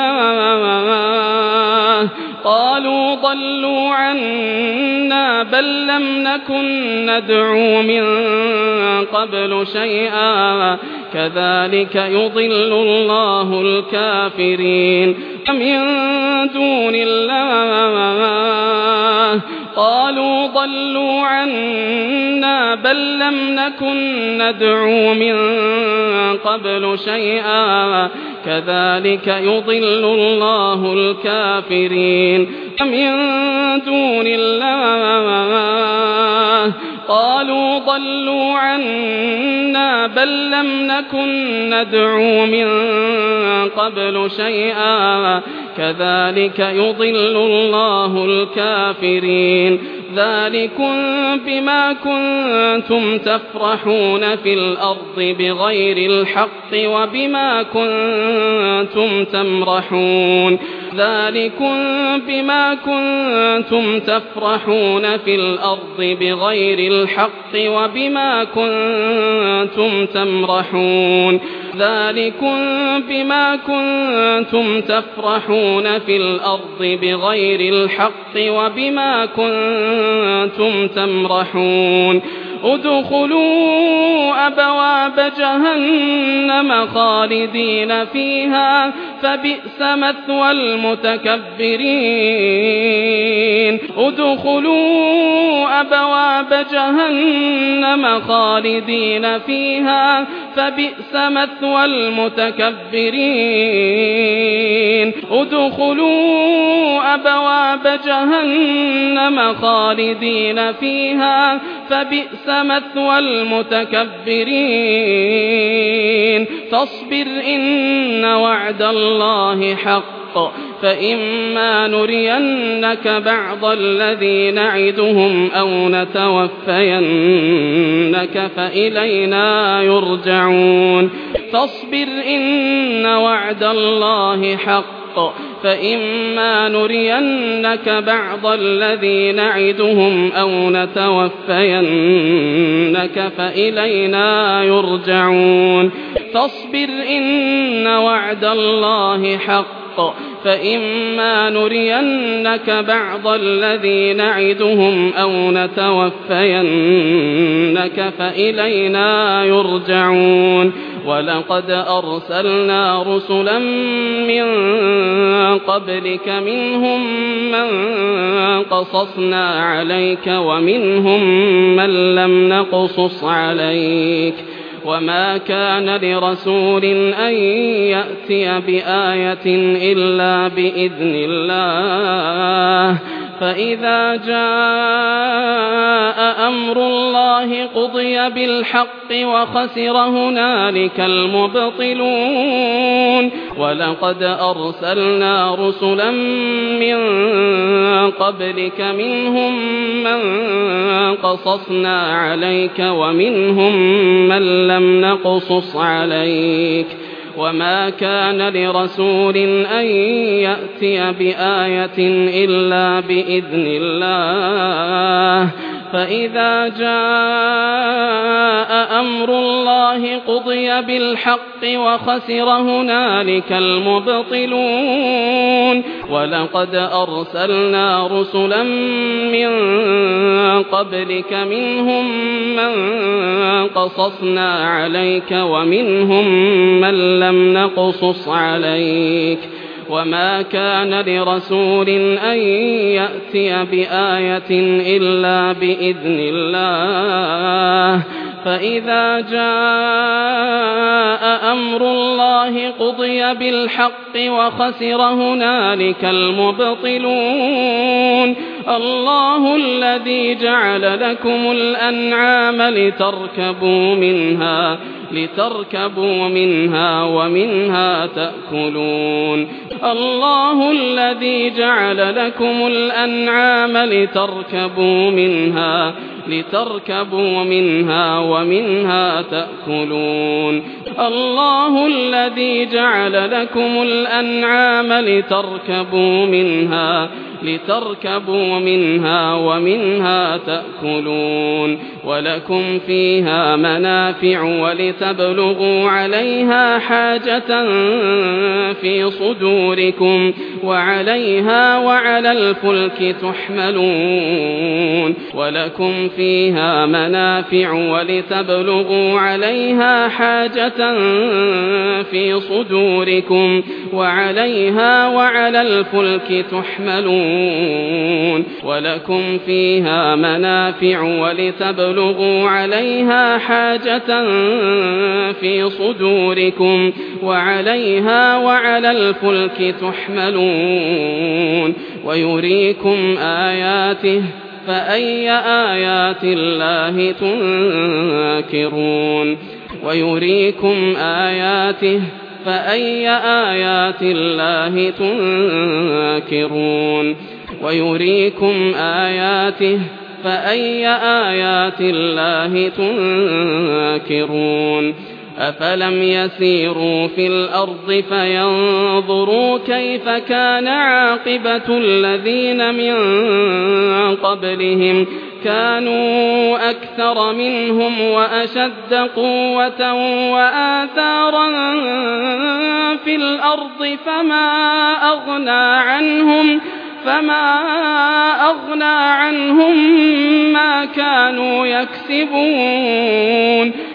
الله قالوا ضلوا عنا بل لم نكن ندعو من قبل شيئا كذلك يضل الله الكافرين من دون الله قالوا ضلوا عنا بل لم نكن ندعو من قبل شيئا كذلك يضل الله الكافرين من دون الله قالوا ضلوا عنا بل لم نكن ندعو من قبل شيئا كذلك يضل الله الكافرين ذلكم بما كنتم تفرحون في الأرض بغير الحق وبما كنتم تمرحون ذلكم بما كنتم تفرحون في الأرض بغير الحق وبما كنتم تمرحون ذلكم بما كنتم تفرحون في الأرض بغير الحق وبما كنتم تمرحون ادخلوا أبواب جهنم خالدين فيها فبئس مثوى المتكبرين ادخلوا أبواب جهنم خالدين فيها فبئس مثوى المتكبرين ادخلوا أبواب جهنم خالدين فيها فبئس مثوى المتكبرين فاصبر إن وعد الله حق فإما نرينك بعض الذي نعدهم أو نتوفينك فإلينا يرجعون فاصبر إن وعد الله حق فإما نرينك بعض الذي نعدهم أو نتوفينك فإلينا يرجعون فاصبر إن وعد الله حق فإما نرينك بعض الذي نعدهم أو نتوفينك فإلينا يرجعون ولقد أرسلنا رسلا من قبلك منهم من قصصنا عليك ومنهم من لم نقصص عليك وما كان لرسول أن يأتي بآية إلا بإذن الله فإذا جاء أمر الله قضي بالحق وخسر هنالك المبطلون ولقد أرسلنا رسلا من قبلك منهم من قصصنا عليك ومنهم من لم نقصص عليك وما كان لرسول أن يأتي بآية إلا بإذن الله فإذا جاء أمر الله قضي بالحق وخسر هنالك المبطلون ولقد أرسلنا رسلا من قبلك منهم من قصصنا عليك ومنهم من لم نقصص عليك وما كان لرسول أن يأتي بآية إلا بإذن الله فإذا جاء أمر الله قضي بالحق وخسر هنالك المبطلون الله الذي جعل لكم الأنعام لتركبوا منها لتركبوا منها ومنها تأكلون الله الذي جعل لكم الأنعام لتركبوا منها لتركبوا منها ومنها تأكلون الله الذي جعل لكم الأنعام لتركبوا منها لتركبوا منها ومنها تأكلون ولكم فيها منافع ولتبلغوا عليها حاجة في صدوركم وعليها وعلى الفلك تحملون ولكم فيها منافع ولتبلغوا عليها حاجة في صدوركم وعليها وعلى الفلك تحملون ولكم فيها منافع ولتبلغوا عليها حاجة في صدوركم وعليها وعلى الفلك تحملون ويريكم آياته فأي آيات الله تنكرون ويريكم آياته فأي آيات الله تنكرون ويريكم آياته فأي آيات الله تنكرون أفلم يسيروا في الأرض فينظروا كيف كان عاقبة الذين من قبلهم كانوا أكثر منهم وأشد قوة وآثارا في الأرض فما أغنى عنهم فما أغنى عنهم ما كانوا يكسبون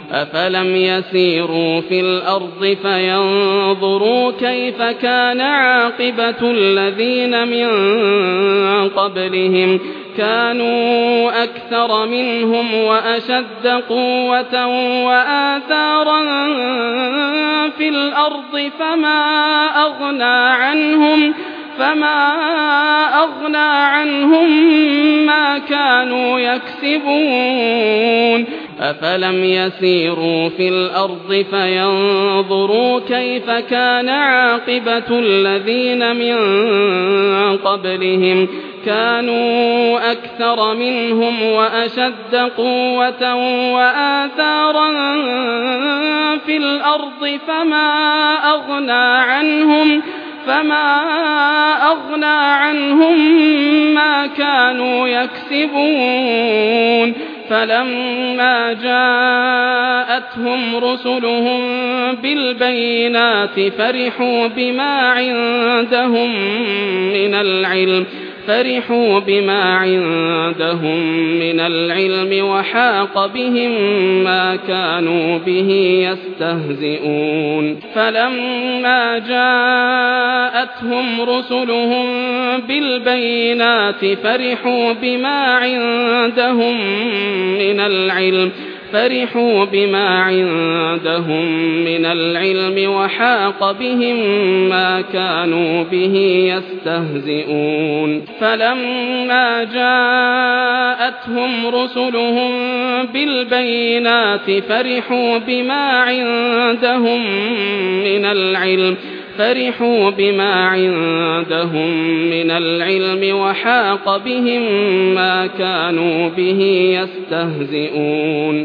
أفلم يسيروا في الأرض فينظروا كيف كان عاقبة الذين من قبلهم كانوا أكثر منهم وأشد قوة وآثارا في الأرض فما أغنى عنهم فما أغنى عنهم ما كانوا يكسبون أفلم يسيروا في الأرض فينظروا كيف كان عاقبة الذين من قبلهم كانوا أكثر منهم وأشد قوة وآثارا في الأرض فما أغنى عنهم فما أغنى عنهم ما كانوا يكسبون فلما جاءتهم رسلهم بالبينات فرحوا بما عندهم من العلم فرحوا بما عندهم من العلم وحاق بهم ما كانوا به يستهزئون فلما جاءتهم رسلهم بالبينات فرحوا بما عندهم من العلم فرحوا بما عندهم من العلم وحاق بهم ما كانوا به يستهزئون فلما جاءتهم رسلهم بالبينات فرحوا بما عندهم من العلم فرحوا بما عندهم من العلم وحاق بهم ما كانوا به يستهزئون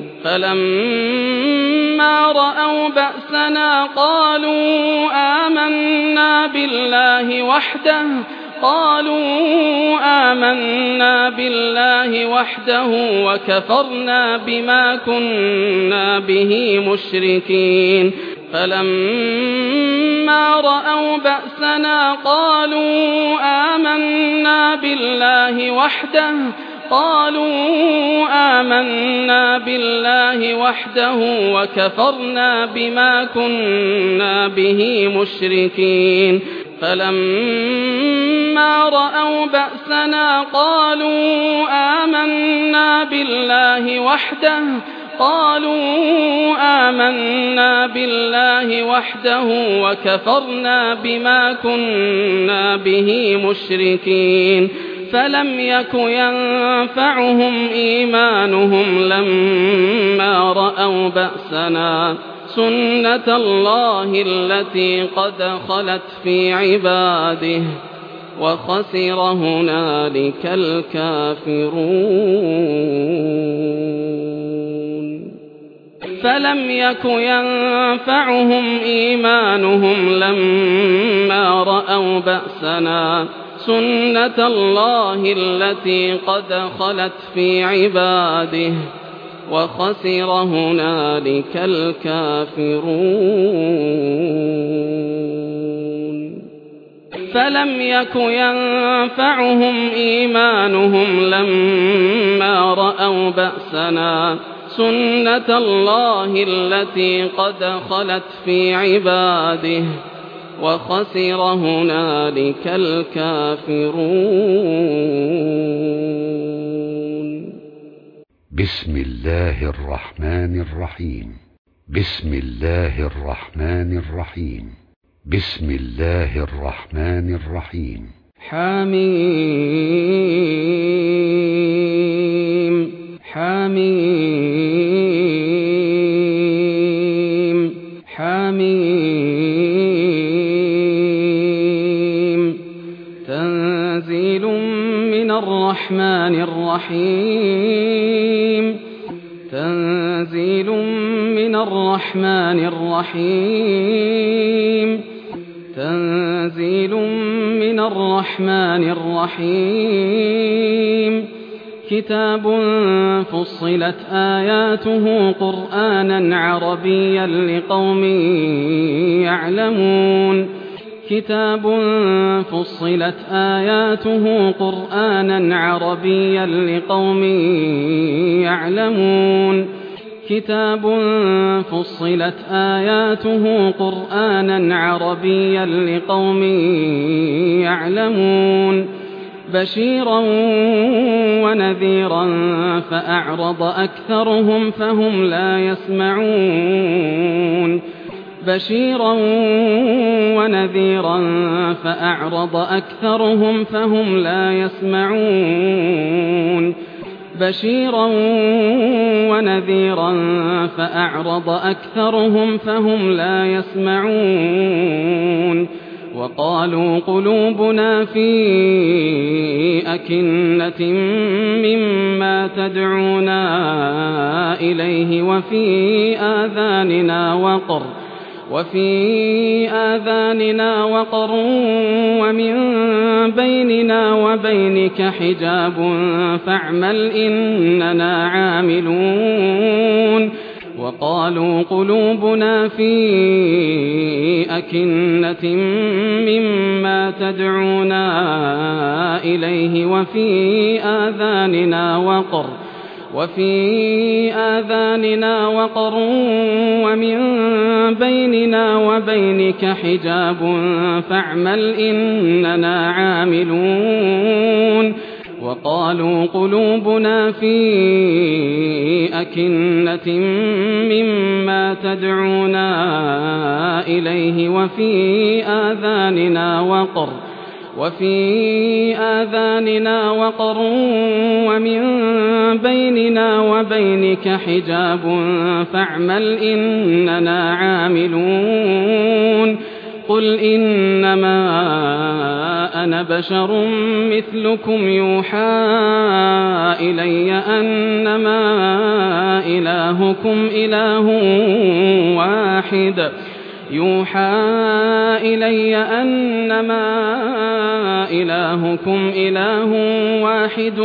فلما رأوا بأسنا قالوا آمنا بالله وحده قالوا آمنا بالله وحده وكفرنا بما كنا به مشركين فلما رأوا بأسنا قالوا آمنا بالله وحده قالوا آمنا بالله وحده وكفرنا بما كنا به مشركين فلما رأوا بأسنا قالوا آمنا بالله وحده قالوا آمنا بالله وحده وكفرنا بما كنا به مشركين فلم يك ينفعهم إيمانهم لما رأوا بأسنا سنة الله التي قد خلت في عباده وخسر هنالك الكافرون فلم يك ينفعهم إيمانهم لما رأوا بأسنا سنة الله التي قد خلت في عباده وخسر هنالك الكافرون فلم يك ينفعهم إيمانهم لما رأوا بأسنا سنة الله التي قد خلت في عباده وخسر هنالك الكافرون بسم الله الرحمن الرحيم بسم الله الرحمن الرحيم بسم الله الرحمن الرحيم حميم حميم حميم تنزيل من الرحمن الرحيم تنزيل من الرحمن الرحيم تنزيل من الرحمن الرحيم كتاب فصلت آياته قرآنا عربيا لقوم يعلمون كتاب فصلت آياته قرآنا عربيا لقوم يعلمون كتاب فصلت آياته قرآنا عربيا لقوم يعلمون بشيرا ونذيرا فأعرض أكثرهم فهم لا يسمعون بشيرا ونذيرا فأعرض أكثرهم فهم لا يسمعون بشيرا ونذيرا فأعرض أكثرهم فهم لا يسمعون وقالوا قلوبنا في أكنة مما تدعونا إليه وفي آذاننا وقر وفي آذاننا وقر ومن بيننا وبينك حجاب فاعمل إننا عاملون وقالوا قلوبنا في أكنة مما تدعونا إليه وفي آذاننا وقر وفي آذاننا وقر ومن بيننا وبينك حجاب فاعمل إننا عاملون وقالوا قلوبنا في أكنة مما تدعونا إليه وفي آذاننا وقر وفي آذاننا وقر ومن بيننا وبينك حجاب فاعمل إننا عاملون قل إنما أنا بشر مثلكم يوحى إلي أنما إلهكم إله واحد يوحى إلي أنما إلهكم إله واحد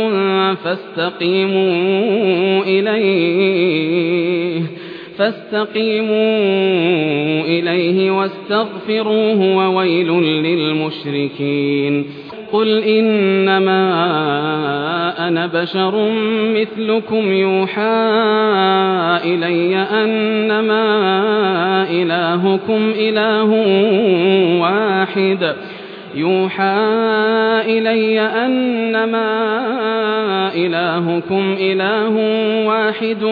فاستقيموا إليه فاستقيموا إليه واستغفروه وويل للمشركين قل إنما أنا بشر مثلكم يوحى إلي أنما إلهكم إله واحد يوحى إلي أنما إلهكم إله واحد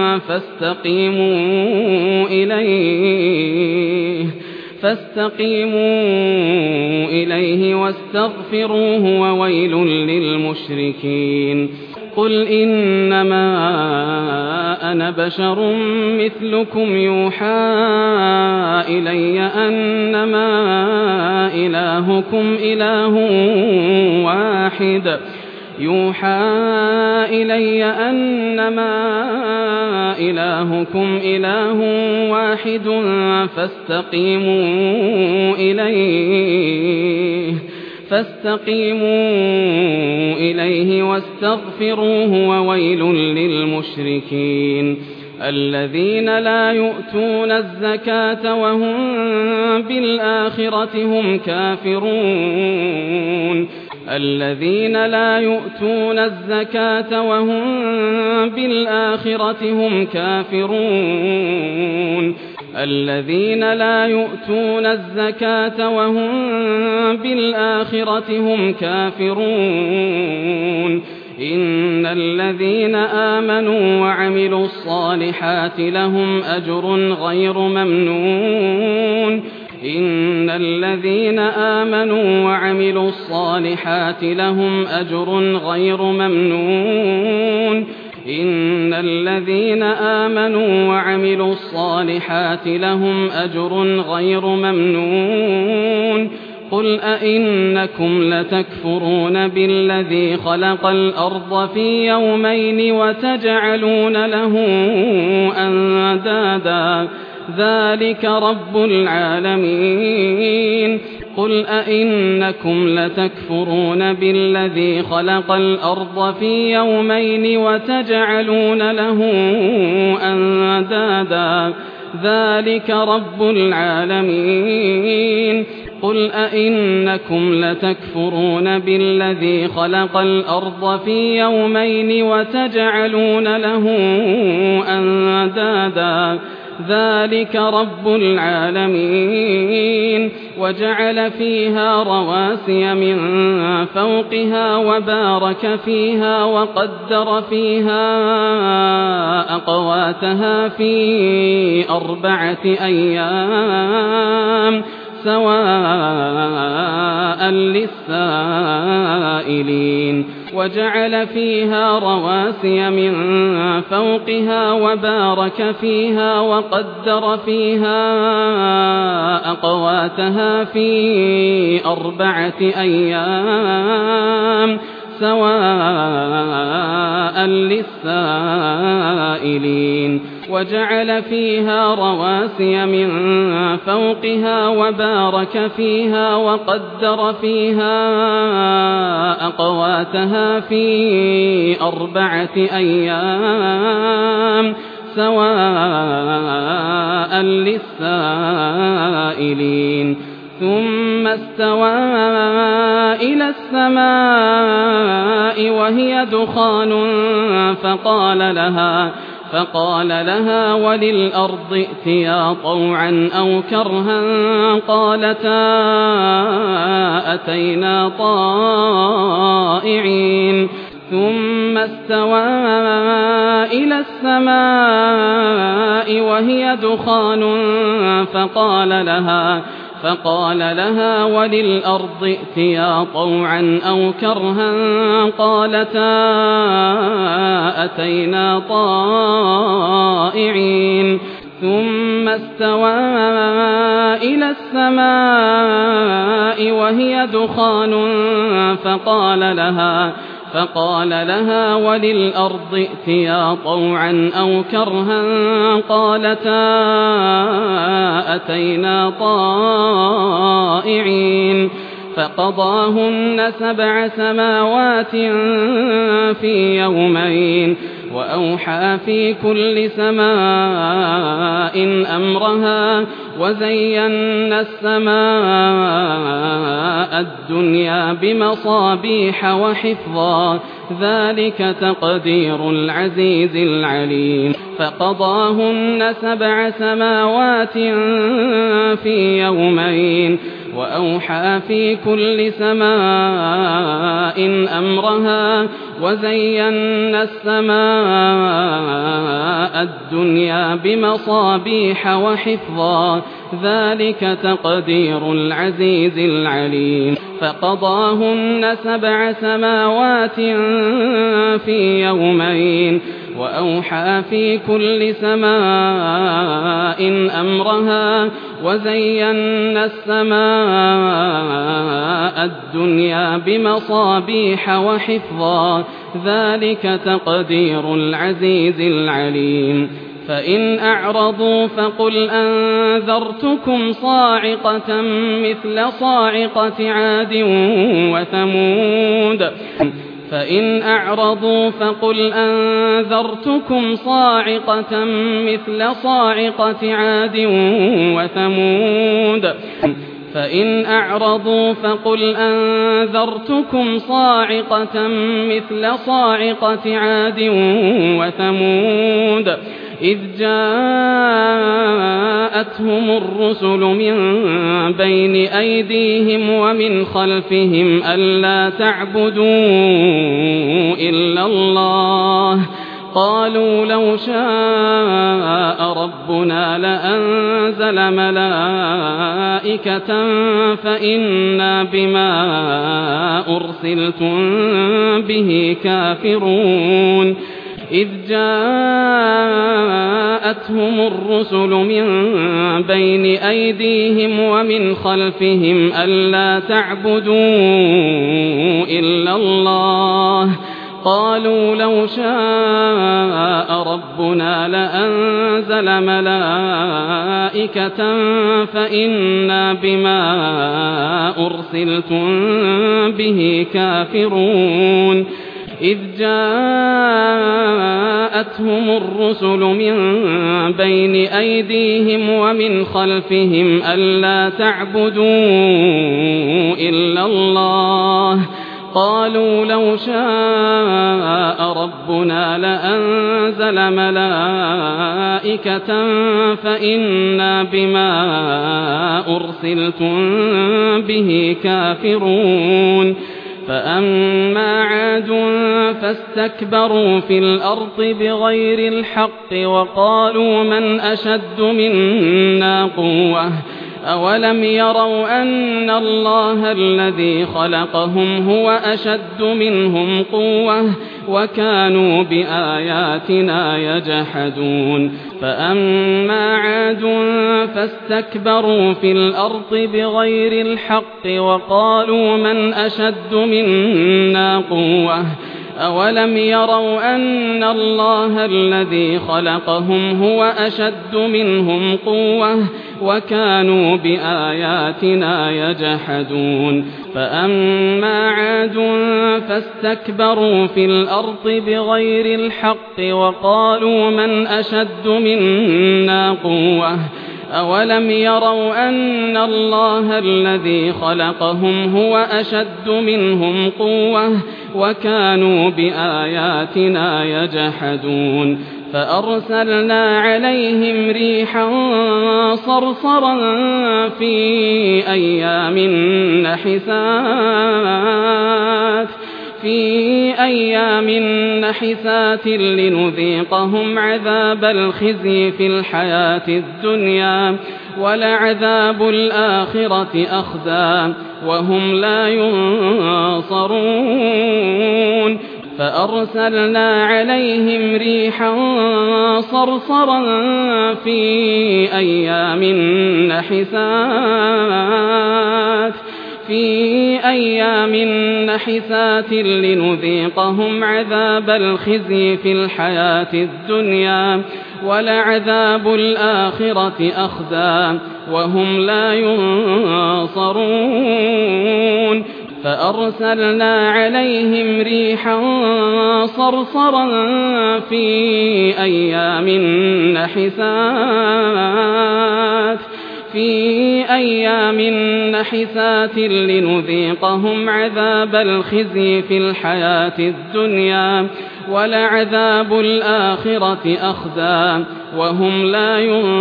فاستقيموا إليه فاستقيموا إليه واستغفروه وويل للمشركين قل إنما أنا بشر مثلكم يوحى إلي أنما إلهكم إله واحد يوحى إلي أنما إلهكم إله واحد فاستقيموا إليه فاستقيموا إليه واستغفروه وويل للمشركين الذين لا يؤتون الزكاة وهم بالآخرة هم كافرون الذين لا يؤتون الزكاة وهم بالآخرة هم كافرون الذين لا يؤتون الزكاة وهم بالآخرة هم كافرون إن الذين آمنوا وعملوا الصالحات لهم أجر غير ممنون إن الذين آمنوا وعملوا الصالحات لهم أجر غير ممنون إن الذين آمنوا وعملوا الصالحات لهم أجر غير ممنون قل أئنكم لتكفرون بالذي خلق الأرض في يومين وتجعلون له أندادا ذلك رب العالمين قل أئنكم لتكفرون بالذي خلق الأرض في يومين وتجعلون له أندادا ذلك رب العالمين قل أئنكم لتكفرون بالذي خلق الأرض في يومين وتجعلون له أندادا ذلك رب العالمين وجعل فيها رواسي من فوقها وبارك فيها وقدر فيها أقواتها في أربعة أيام سواء للسائلين وجعل فيها رواسي من فوقها وبارك فيها وقدر فيها أقواتها في أربعة أيام سواء للسائلين وجعل فيها رواسي من فوقها وبارك فيها وقدر فيها أقواتها في أربعة أيام سواء للسائلين ثم استوى إلى السماء وهي دخان فقال لها فقال لها وللأرض ائتيا طوعا أو كرها قالتا أتينا طائعين ثم استوى إلى السماء وهي دخان فقال لها فقال لها وللأرض ائتيا طوعا أو كرها قالتا أتينا طائعين ثم استوى إلى السماء وهي دخان فقال لها فقال لها وللأرض ائتيا طوعا أو كرها قالتا أتينا طائعين فقضاهن سبع سماوات في يومين وأوحى في كل سماء أمرها وزينا السماء الدنيا بمصابيح وحفظا ذلك تقدير العزيز العليم فقضاهن سبع سماوات في يومين وأوحى في كل سماء أمرها وزينا السماء الدنيا بمصابيح وحفظا ذلك تقدير العزيز العليم فقضاهن سبع سماوات في يومين وأوحى في كل سماء أمرها وزينا السماء الدنيا بمصابيح وحفظا ذلك تقدير العزيز العليم فإن أعرضوا فقل أنذرتكم صاعقة مثل صاعقة عاد وثمود فإن أعرضوا فقل أنذرتكم صاعقة مثل صاعقة عاد وثمود فإن أعرضوا فقل أنذرتكم صاعقة مثل صاعقة عاد وثمود إذ جاءتهم الرسل من بين أيديهم ومن خلفهم ألا تعبدوا إلا الله قالوا لو شاء ربنا لأنزل ملائكة فإنا بما أرسلتم به كافرون إذ جاءتهم الرسل من بين أيديهم ومن خلفهم ألا تعبدوا إلا الله قالوا لو شاء ربنا لأنزل ملائكة فإنا بما أرسلتم به كافرون إذ جاءتهم جاءتهم الرسل من بين أيديهم ومن خلفهم ألا تعبدوا إلا الله قالوا لو شاء ربنا لأنزل ملائكة فإنا بما أرسلتم به كافرون فأما عاد فاستكبروا في الأرض بغير الحق وقالوا من أشد منا قوة أولم يروا أن الله الذي خلقهم هو أشد منهم قوة وكانوا بآياتنا يجحدون فأما عاد فاستكبروا في الأرض بغير الحق وقالوا من أشد منا قوة أولم يروا أن الله الذي خلقهم هو أشد منهم قوة وكانوا بآياتنا يجحدون فأما عاد فاستكبروا في الأرض بغير الحق وقالوا من أشد منا قوة أولم يروا أن الله الذي خلقهم هو أشد منهم قوة وكانوا بآياتنا يجحدون فأرسلنا عليهم ريحا صرصرا في أيام نحسات في أيام نحسات لنذيقهم عذاب الخزي في الحياة الدنيا ولعذاب الآخرة أخزى وهم لا ينصرون فأرسلنا عليهم ريحا صرصرا في أيام نحسات في أيام نحسات لنذيقهم عذاب الخزي في الحياة الدنيا ولعذاب الآخرة أخزى وهم لا ينصرون فأرسلنا عليهم ريحا صرصرا في أيام نحسات في أيام نحسات لنذيقهم عذاب الخزي في الحياة الدنيا ولعذاب الآخرة أخزى وهم لا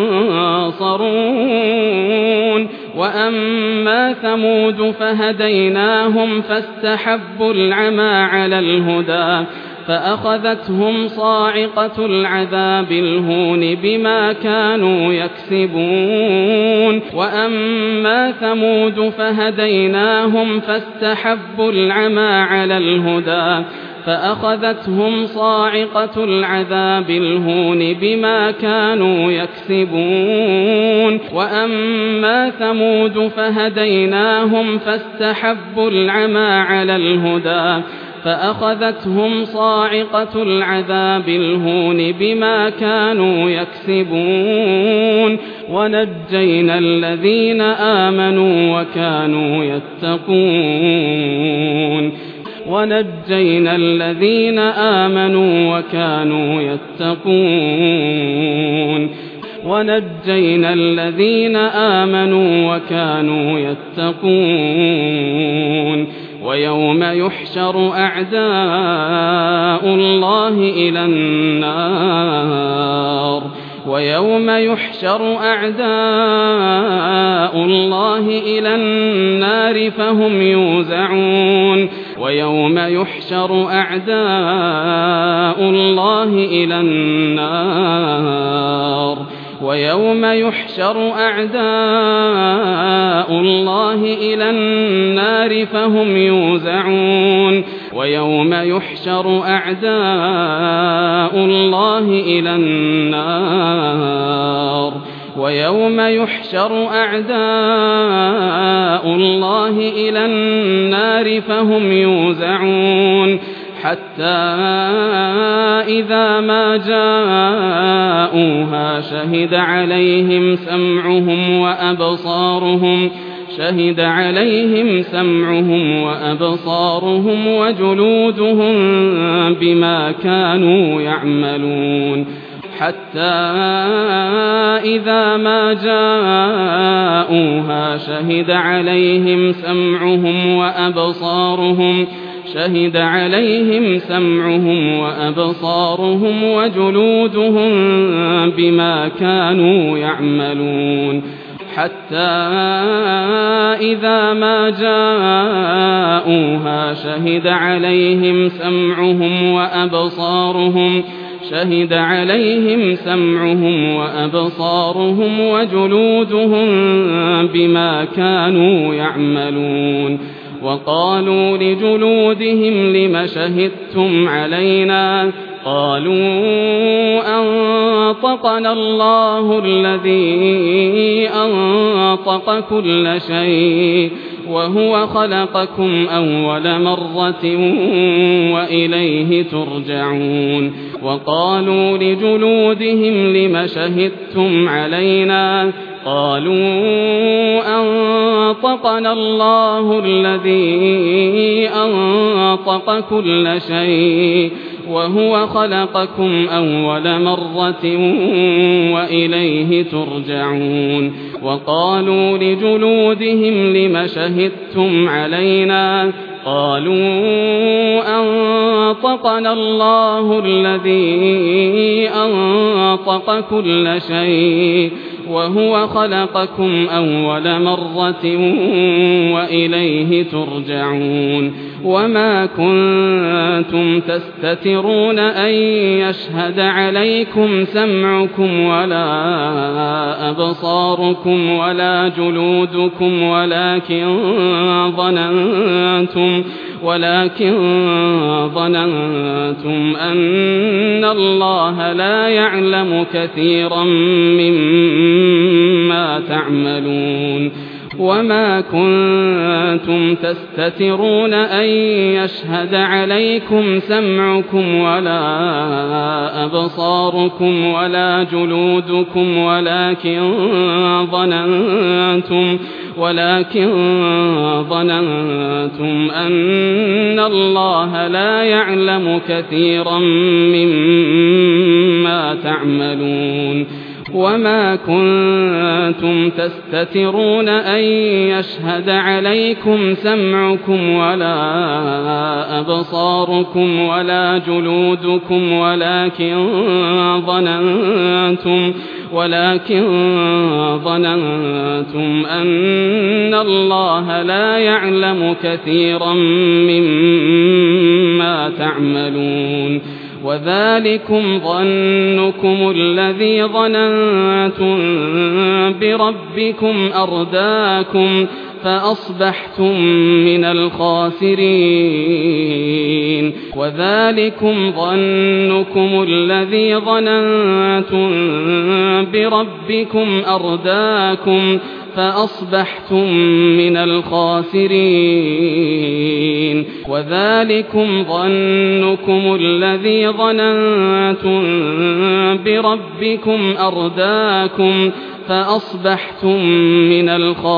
ينصرون وأما ثمود فهديناهم فاستحبوا العمى على الهدى فأخذتهم صاعقة العذاب الهون بما كانوا يكسبون وأما ثمود فهديناهم فاستحبوا العمى على الهدى فأخذتهم صاعقة العذاب الهون بما كانوا يكسبون وأما ثمود فهديناهم فاستحبوا العمى على الهدى فأخذتهم صاعقة العذاب الهون بما كانوا يكسبون ونجينا الذين آمنوا وكانوا يتقون ونجينا الذين آمنوا وكانوا يتقون ونجينا الذين آمنوا وكانوا يتقون ويوم يحشر أعداء الله إلى النار ويوم يحشر أعداء الله إلى النار فهم يوزعون ويوم يحشر أعداء الله إلى النار ويوم يحشر أعداء الله إلى النار فهم يوزعون ويوم يحشر أعداء الله إلى النار ويوم يحشر أعداء الله إلى النار فهم يوزعون حتى إذا ما جاءوها شهد عليهم سمعهم وأبصارهم شهد عليهم سمعهم وأبصارهم وجلودهم بما كانوا يعملون حتى إذا ما جاءوها شهد عليهم سمعهم وأبصارهم شهد عليهم سمعهم وأبصارهم وجلودهم بما كانوا يعملون حتى إذا ما جاءوها شهد عليهم سمعهم وأبصارهم شهد عليهم سمعهم وأبصارهم وجلودهم بما كانوا يعملون وقالوا لجلودهم لم شهدتم علينا قالوا أنطقنا الله الذي أنطق كل شيء وهو خلقكم أول مرة وإليه ترجعون وقالوا لجلودهم لم شهدتم علينا قالوا أنطقنا الله الذي أنطق كل شيء وهو خلقكم أول مرة وإليه ترجعون وقالوا لجلودهم لم شهدتم علينا قالوا أنطقنا الله الذي أنطق كل شيء وهو خلقكم أول مرة وإليه ترجعون وما كنتم تستترون أن يشهد عليكم سمعكم ولا أبصاركم ولا جلودكم ولكن ظننتم ولكن ظننتم أن الله لا يعلم كثيرا مما تعملون وما كنتم تستترون أن يشهد عليكم سمعكم ولا أبصاركم ولا جلودكم ولكن ظننتم ولكن ظننتم أن الله لا يعلم كثيرا مما تعملون وما كنتم تستترون أن يشهد عليكم سمعكم ولا أبصاركم ولا جلودكم ولكن ظننتم ولكن ظننتم أن الله لا يعلم كثيرا مما تعملون وذلكم ظنكم الذي ظننتم بربكم أرداكم فأصبحتم من الخاسرين وذلكم ظنكم الذي ظننتم بربكم أرداكم فأصبحتم من الخاسرين وذلكم ظنكم الذي ظننتم بربكم أرداكم فأصبحتم من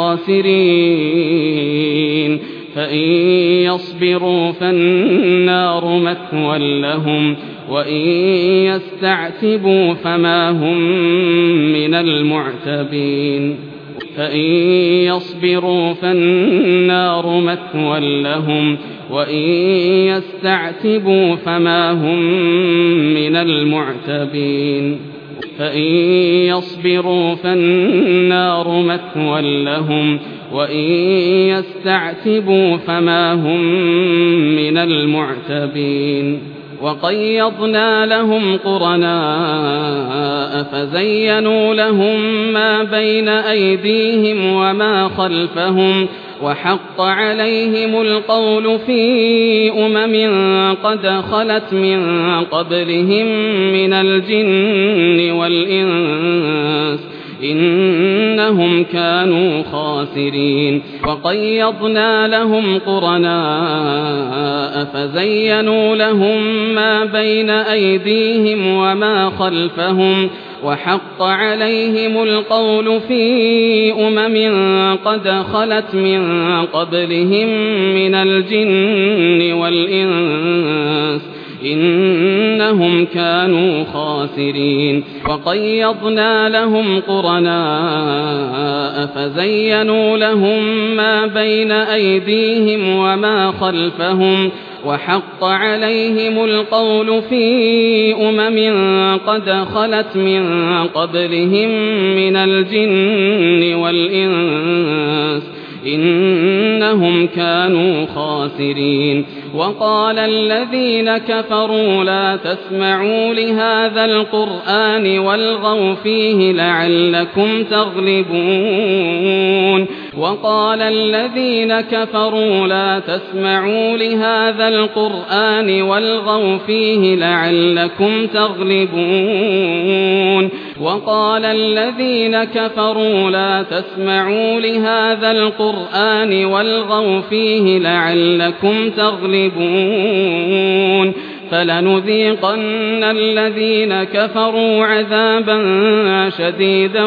الخاسرين فإن يصبروا فالنار مثوى لهم وإن يستعتبوا فما هم من المعتبين فإن يصبروا فالنار مثوى لهم وإن يستعتبوا فما هم من المعتبين فإن يصبروا فالنار مثوى لهم وإن يستعتبوا فما هم من المعتبين وقيضنا لهم قرناء فزينوا لهم ما بين أيديهم وما خلفهم وحق عليهم القول في أمم قد خلت من قبلهم من الجن والإنس إنهم كانوا خاسرين وقيضنا لهم قرناء فزينوا لهم ما بين أيديهم وما خلفهم وحق عليهم القول في أمم قد خلت من قبلهم من الجن والإنس إنهم كانوا خاسرين وقيضنا لهم قرناء فزينوا لهم ما بين أيديهم وما خلفهم وحق عليهم القول في أمم قد خلت من قبلهم من الجن والإنس إنهم كانوا خاسرين وقال الذين كفروا لا تسمعوا لهذا القرآن والغوا فيه لعلكم تغلبون وقال الذين كفروا لا تسمعوا لهذا القرآن والغوا فيه لعلكم تغلبون وقال الذين كفروا لا تسمعوا لهذا القرآن والغوا فيه لعلكم تغلبون فلنذيقن الذين كفروا عذابا شديدا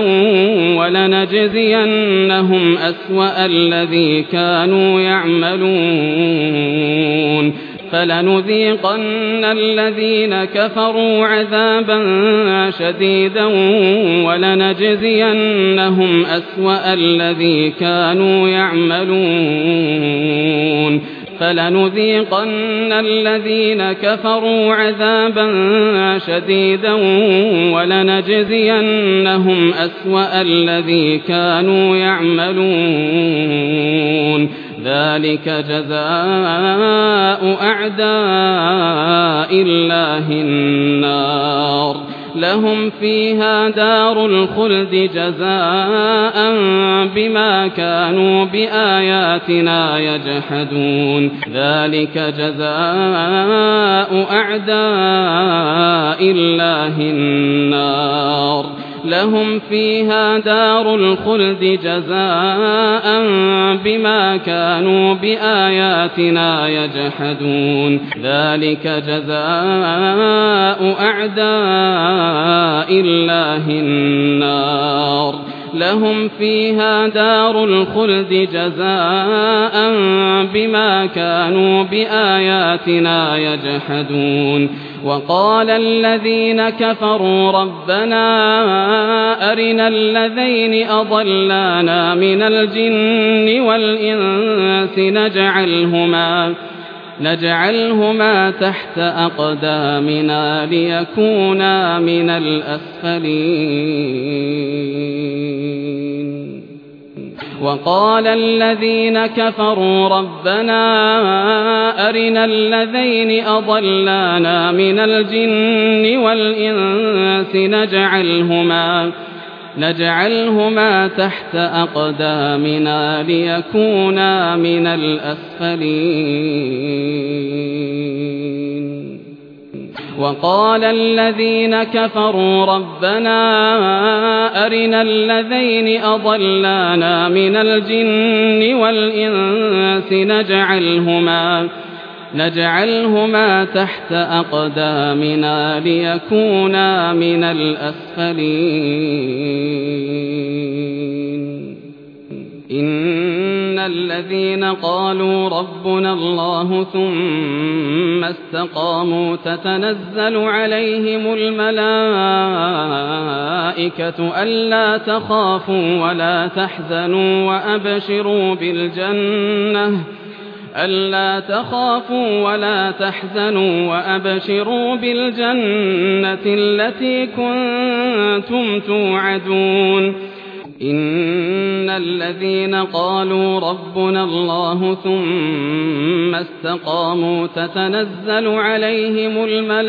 ولنجزينهم أسوأ الذي كانوا يعملون فلنذيقن الذين كفروا عذابا شديدا ولنجزينهم أسوأ الذي كانوا يعملون فلنذيقن الذين كفروا عذابا شديدا ولنجزينهم أسوأ الذي كانوا يعملون ذلك جزاء أعداء الله النار لهم فيها دار الخلد جزاء بما كانوا بآياتنا يجحدون ذلك جزاء أعداء الله النار لهم فيها دار الخلد جزاء بما كانوا بآياتنا يجحدون ذلك جزاء أعداء الله النار لهم فيها دار الخلد جزاء بما كانوا بآياتنا يجحدون وقال الذين كفروا ربنا أرنا الذين أضلانا من الجن والإنس نجعلهما نجعلهما تحت أقدامنا ليكونا من الأسفلين وقال الذين كفروا ربنا أرنا الذين أضلانا من الجن والإنس نجعلهما نجعلهما تحت أقدامنا ليكونا من الأسفلين وقال الذين كفروا ربنا أرنا الذين أضلانا من الجن والإنس نجعلهما نجعلهما تحت أقدامنا ليكونا من الأسفلين إن الذين قالوا ربنا الله ثم استقاموا تتنزل عليهم الملائكة ألا تخافوا ولا تحزنوا وأبشروا بالجنة ألا تخافوا ولا تحزنوا وأبشروا بالجنة التي كنتم توعدون إن الذين قالوا ربنا الله ثم استقاموا تتنزل عليهم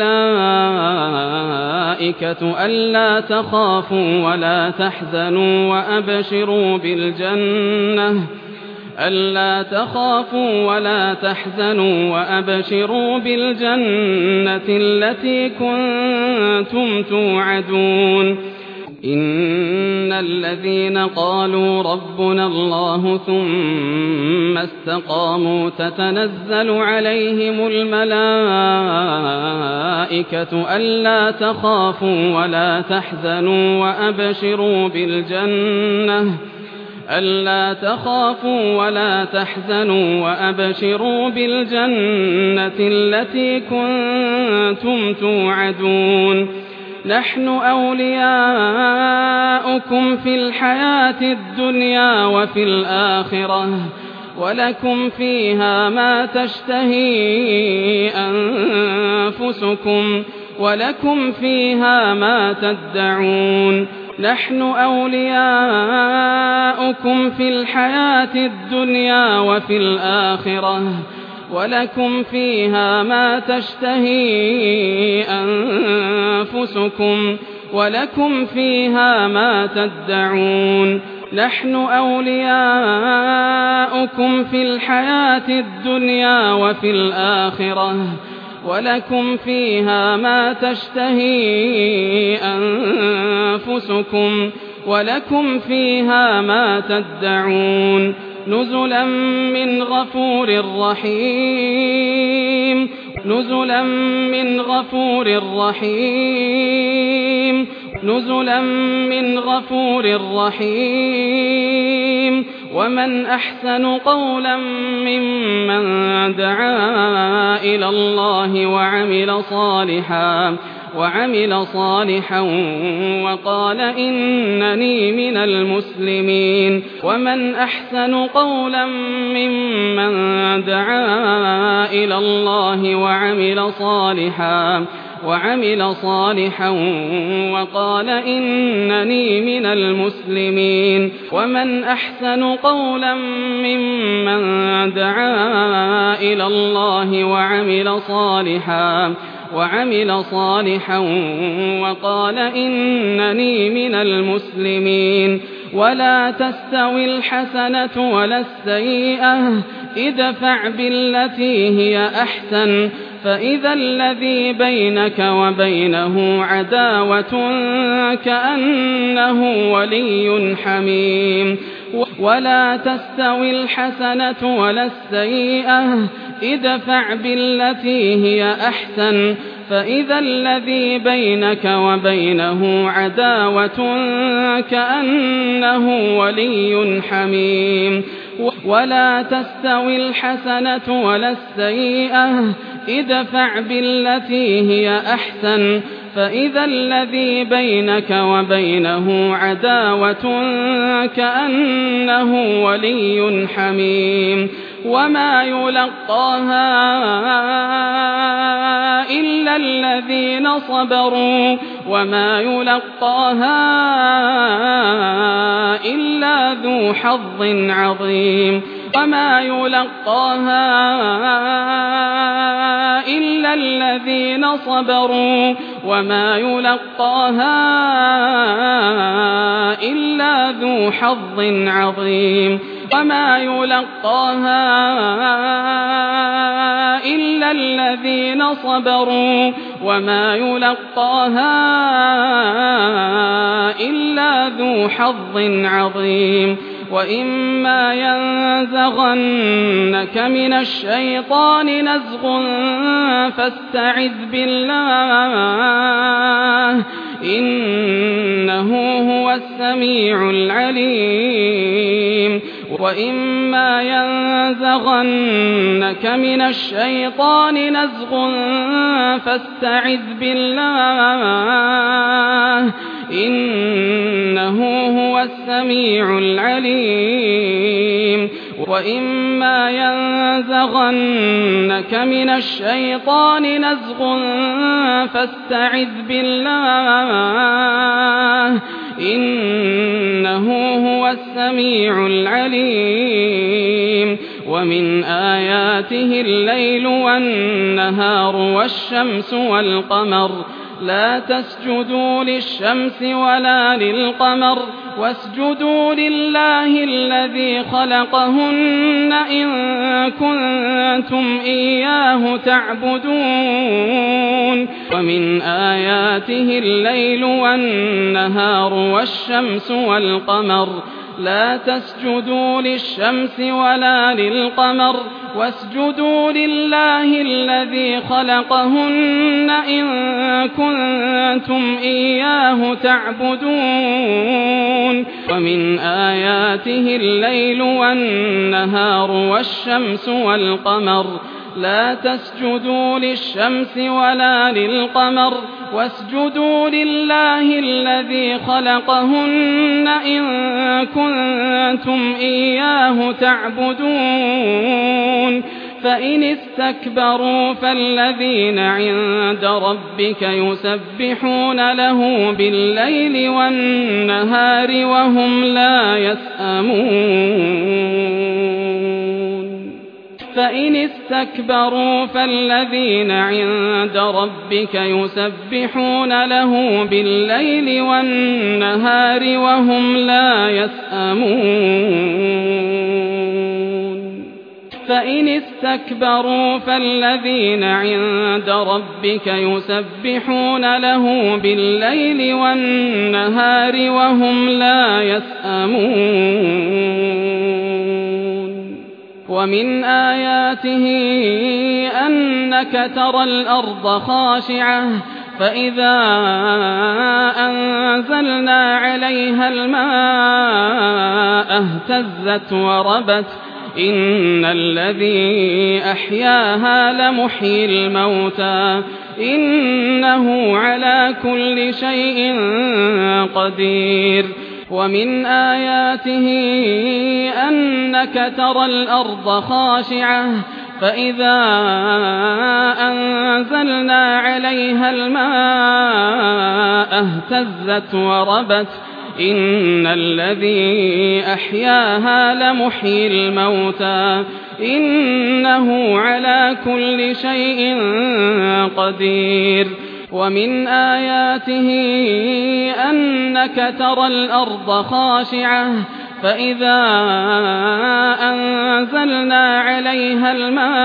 الملائكة ألا تخافوا ولا تحزنوا وأبشروا بالجنة ألا تخافوا ولا تحزنوا وأبشروا بالجنة التي كنتم توعدون إن الذين قالوا ربنا الله ثم استقاموا تتنزل عليهم الملائكة ألا تخافوا ولا تحزنوا وأبشروا بالجنة ألا تخافوا ولا تحزنوا وأبشروا بالجنة التي كنتم توعدون نحن أولياؤكم في الحياة الدنيا وفي الآخرة ولكم فيها ما تشتهي أنفسكم ولكم فيها ما تدعون نحن أولياؤكم في الحياة الدنيا وفي الآخرة ولكم فيها ما تشتهي أنفسكم ولكم فيها ما تدعون نحن أولياؤكم في الحياة الدنيا وفي الآخرة ولكم فيها ما تشتهي أنفسكم ولكم فيها ما تدعون نزلا من غفور رحيم نزلا من غفور رحيم نزلا من غفور رحيم ومن أحسن قولا ممن دعا إلى الله وعمل صالحا وعمل صالحا وقال إنني من المسلمين ومن أحسن قولا ممن دعا إلى الله وعمل صالحا وعمل صالحا وقال إنني من المسلمين ومن أحسن قولا ممن دعا إلى الله وعمل صالحا وعمل صالحا وقال إنني من المسلمين ولا تستوي الحسنة ولا السيئة ادفع بالتي هي أحسن فإذا الذي بينك وبينه عداوة كأنه ولي حميم ولا تستوي الحسنة ولا السيئة ادفع بالتي هي أحسن فإذا الذي بينك وبينه عداوة كأنه ولي حميم ولا تستوي الحسنة ولا السيئة ادفع بالتي هي أحسن فإذا الذي بينك وبينه عداوة كأنه ولي حميم وما يلقاها إلا الذين صبروا وما يلقاها إلا ذو حظ عظيم وما يلقاها إلا الذين صبروا وما يلقاها إلا ذو حظ عظيم وما يلقاها إلا الذين صبروا وما يلقاها إلا ذو حظ عظيم وإما ينزغنك من الشيطان نزغ فاستعذ بالله إنه هو السميع العليم وإما ينزغنك من الشيطان نزغ فاستعذ بالله إنه هو السميع العليم وإما ينزغنك من الشيطان نزغ فاستعذ بالله إنه هو السميع العليم ومن آياته الليل والنهار والشمس والقمر لا تسجدوا للشمس ولا للقمر واسجدوا لله الذي خلقهن إن كنتم إياه تعبدون ومن آياته الليل والنهار والشمس والقمر لا تسجدوا للشمس ولا للقمر واسجدوا لله الذي خلقهن إن كنتم إياه تعبدون ومن آياته الليل والنهار والشمس والقمر لا تسجدوا للشمس ولا للقمر واسجدوا لله الذي خلقهن إن كنتم إياه تعبدون فإن استكبروا فالذين عند ربك يسبحون له بالليل والنهار وهم لا يسأمون فإن استكبروا فالذين عند ربك يسبحون له بالليل والنهار وهم لا يسأمون فإن استكبروا فالذين عند ربك يسبحون له بالليل والنهار وهم لا يسأمون ومن آياته أنك ترى الأرض خاشعة فإذا أنزلنا عليها الماء اهتزت وربت إن الذي أحياها لمحيي الموتى إنه على كل شيء قدير ومن آياته أنك ترى الأرض خاشعة فإذا أنزلنا عليها الماء اهتزت وربت إن الذي أحياها لمحيي الموتى إنه على كل شيء قدير ومن آياته أنك ترى الأرض خاشعة فإذا أنزلنا عليها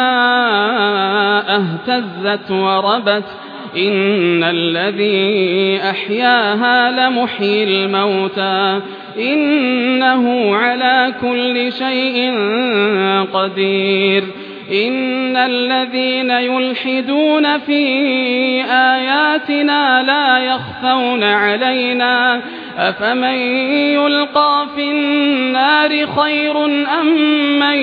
الماء اهتزت وربت إن الذي أحياها لمحيي الموتى إنه على كل شيء قدير إن الذين يلحدون في آياتنا لا يخفون علينا أفمن يلقى في النار خير أم من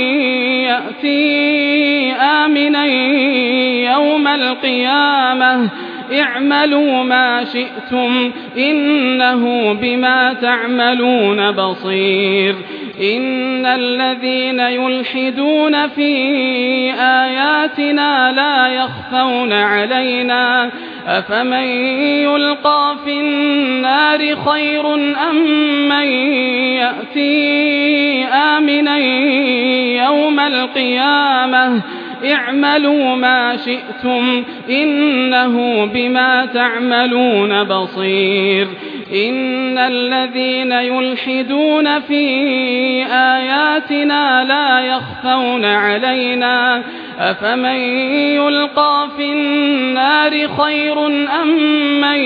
يأتي آمنا يوم القيامة اعملوا ما شئتم إنه بما تعملون بصير إن الذين يلحدون في آياتنا لا يخفون علينا أفمن يلقى في النار خير أم من يأتي آمنا يوم القيامة اعملوا ما شئتم إنه بما تعملون بصير إن الذين يلحدون في آياتنا لا يخفون علينا أفمن يلقى في النار خير أم من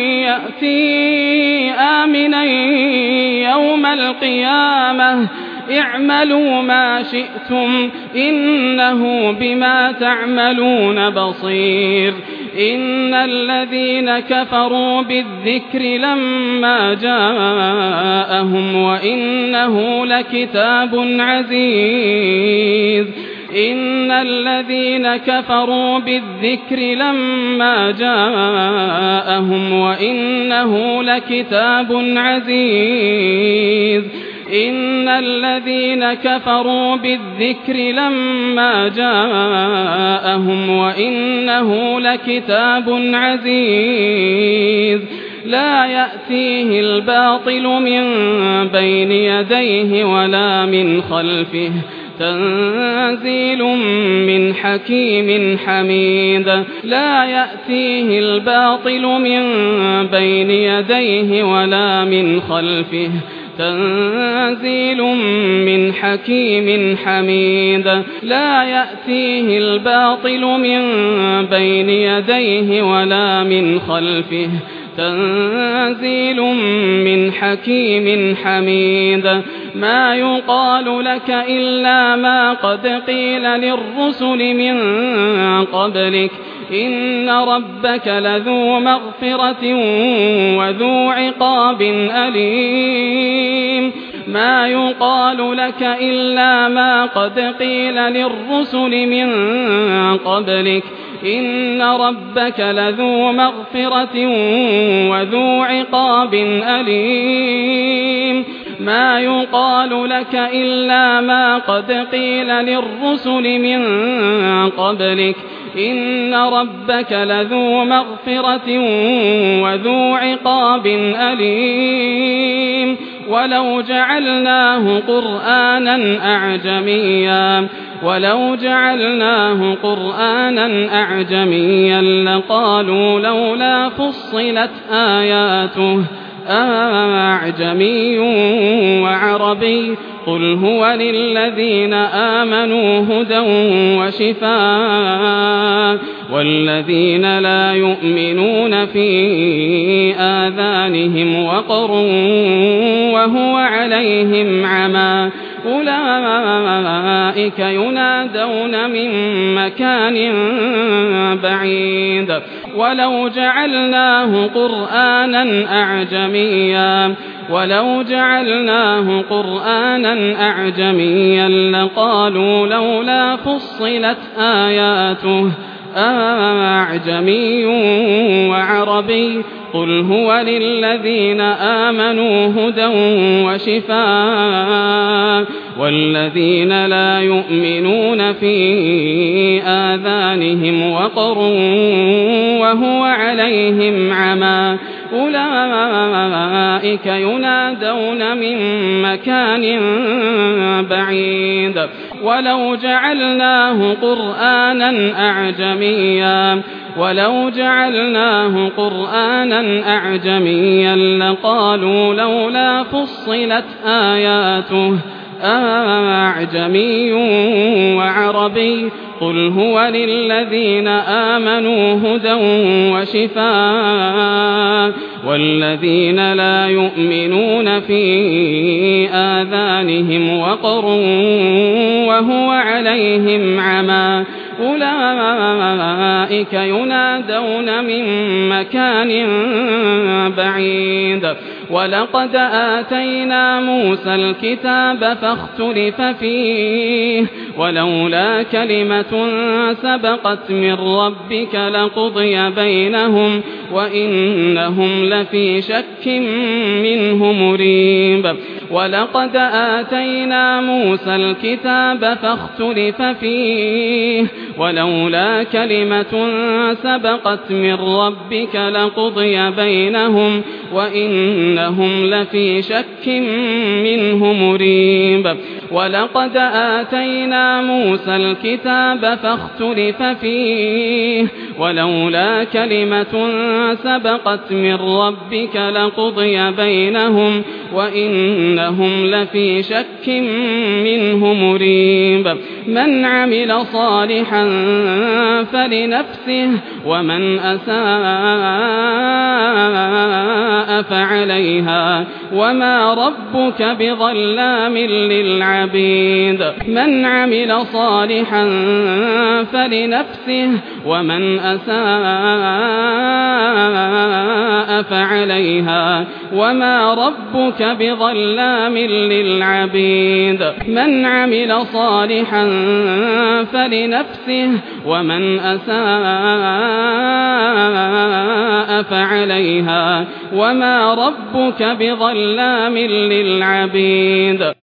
يأتي آمنا يوم القيامة اعملوا ما شئتم إنه بما تعملون بصير إن الذين كفروا بالذكر لما جاءهم وإنه لكتاب عزيز إن الذين كفروا بالذكر لما جاءهم وإنه لكتاب عزيز إن الذين كفروا بالذكر لما جاءهم وإنه لكتاب عزيز لا يأتيه الباطل من بين يديه ولا من خلفه تنزيل من حكيم حميد لا يأتيه الباطل من بين يديه ولا من خلفه تنزيل من حكيم حميد لا يأتيه الباطل من بين يديه ولا من خلفه تنزيل من حكيم حميد ما يقال لك إلا ما قد قيل للرسل من قبلك إن ربك لذو مغفرة وذو عقاب أليم ما يقال لك إلا ما قد قيل للرسل من قبلك إن ربك لذو مغفرة وذو عقاب أليم ما يقال لك إلا ما قد قيل للرسل من قبلك إن ربك لذو مغفرة وذو عقاب أليم ولو جعلناه قرآنا أعجميا ولو جعلناه قرآنا أعجميا لقالوا لولا فصلت آياته أعجمي وعربي قل هو للذين آمنوا هدى وشفاء والذين لا يؤمنون في آذانهم وقر وهو عليهم عمى أولئك ينادون من مكان بعيد ولو جعلناه قرآنا أعجميا ولو جعلناه قرآنا أعجميا لقالوا لولا فصلت آياته أعجمي وعربي قل هو للذين آمنوا هدى وشفاء والذين لا يؤمنون في آذانهم وقر وهو عليهم عمى أولئك ينادون من مكان بعيد ولو جعلناه قرآنا أعجميا ولو جعلناه قرآنا أعجميا لقالوا لولا فصلت آياته أعجمي وعربي قل هو للذين آمنوا هدى وشفاء والذين لا يؤمنون في آذانهم وقر وهو عليهم عمى أولئك ينادون من مكان بعيد ولقد آتينا موسى الكتاب فاختلف فيه ولولا كلمة سبقت من ربك لقضي بينهم وإنهم لفي شك منه مريب ولقد آتينا موسى الكتاب فاختلف فيه ولولا كلمة سبقت من ربك لقضي بينهم وإنهم لفي شك منه مريب ولقد آتينا موسى الكتاب فاختلف فيه ولولا كلمة سبقت من ربك لقضي بينهم وإنهم لفي شك منه مريب من عمل صالحا فلنفسه ومن أساء فعليها وما ربك بظلام للعبيد من عمل صالحا فلنفسه ومن أساء فعليها وما ربك بظلام للعبيد من عمل صالحا فلنفسه ومن أساء فعليها وما ربك بظلام للعبيد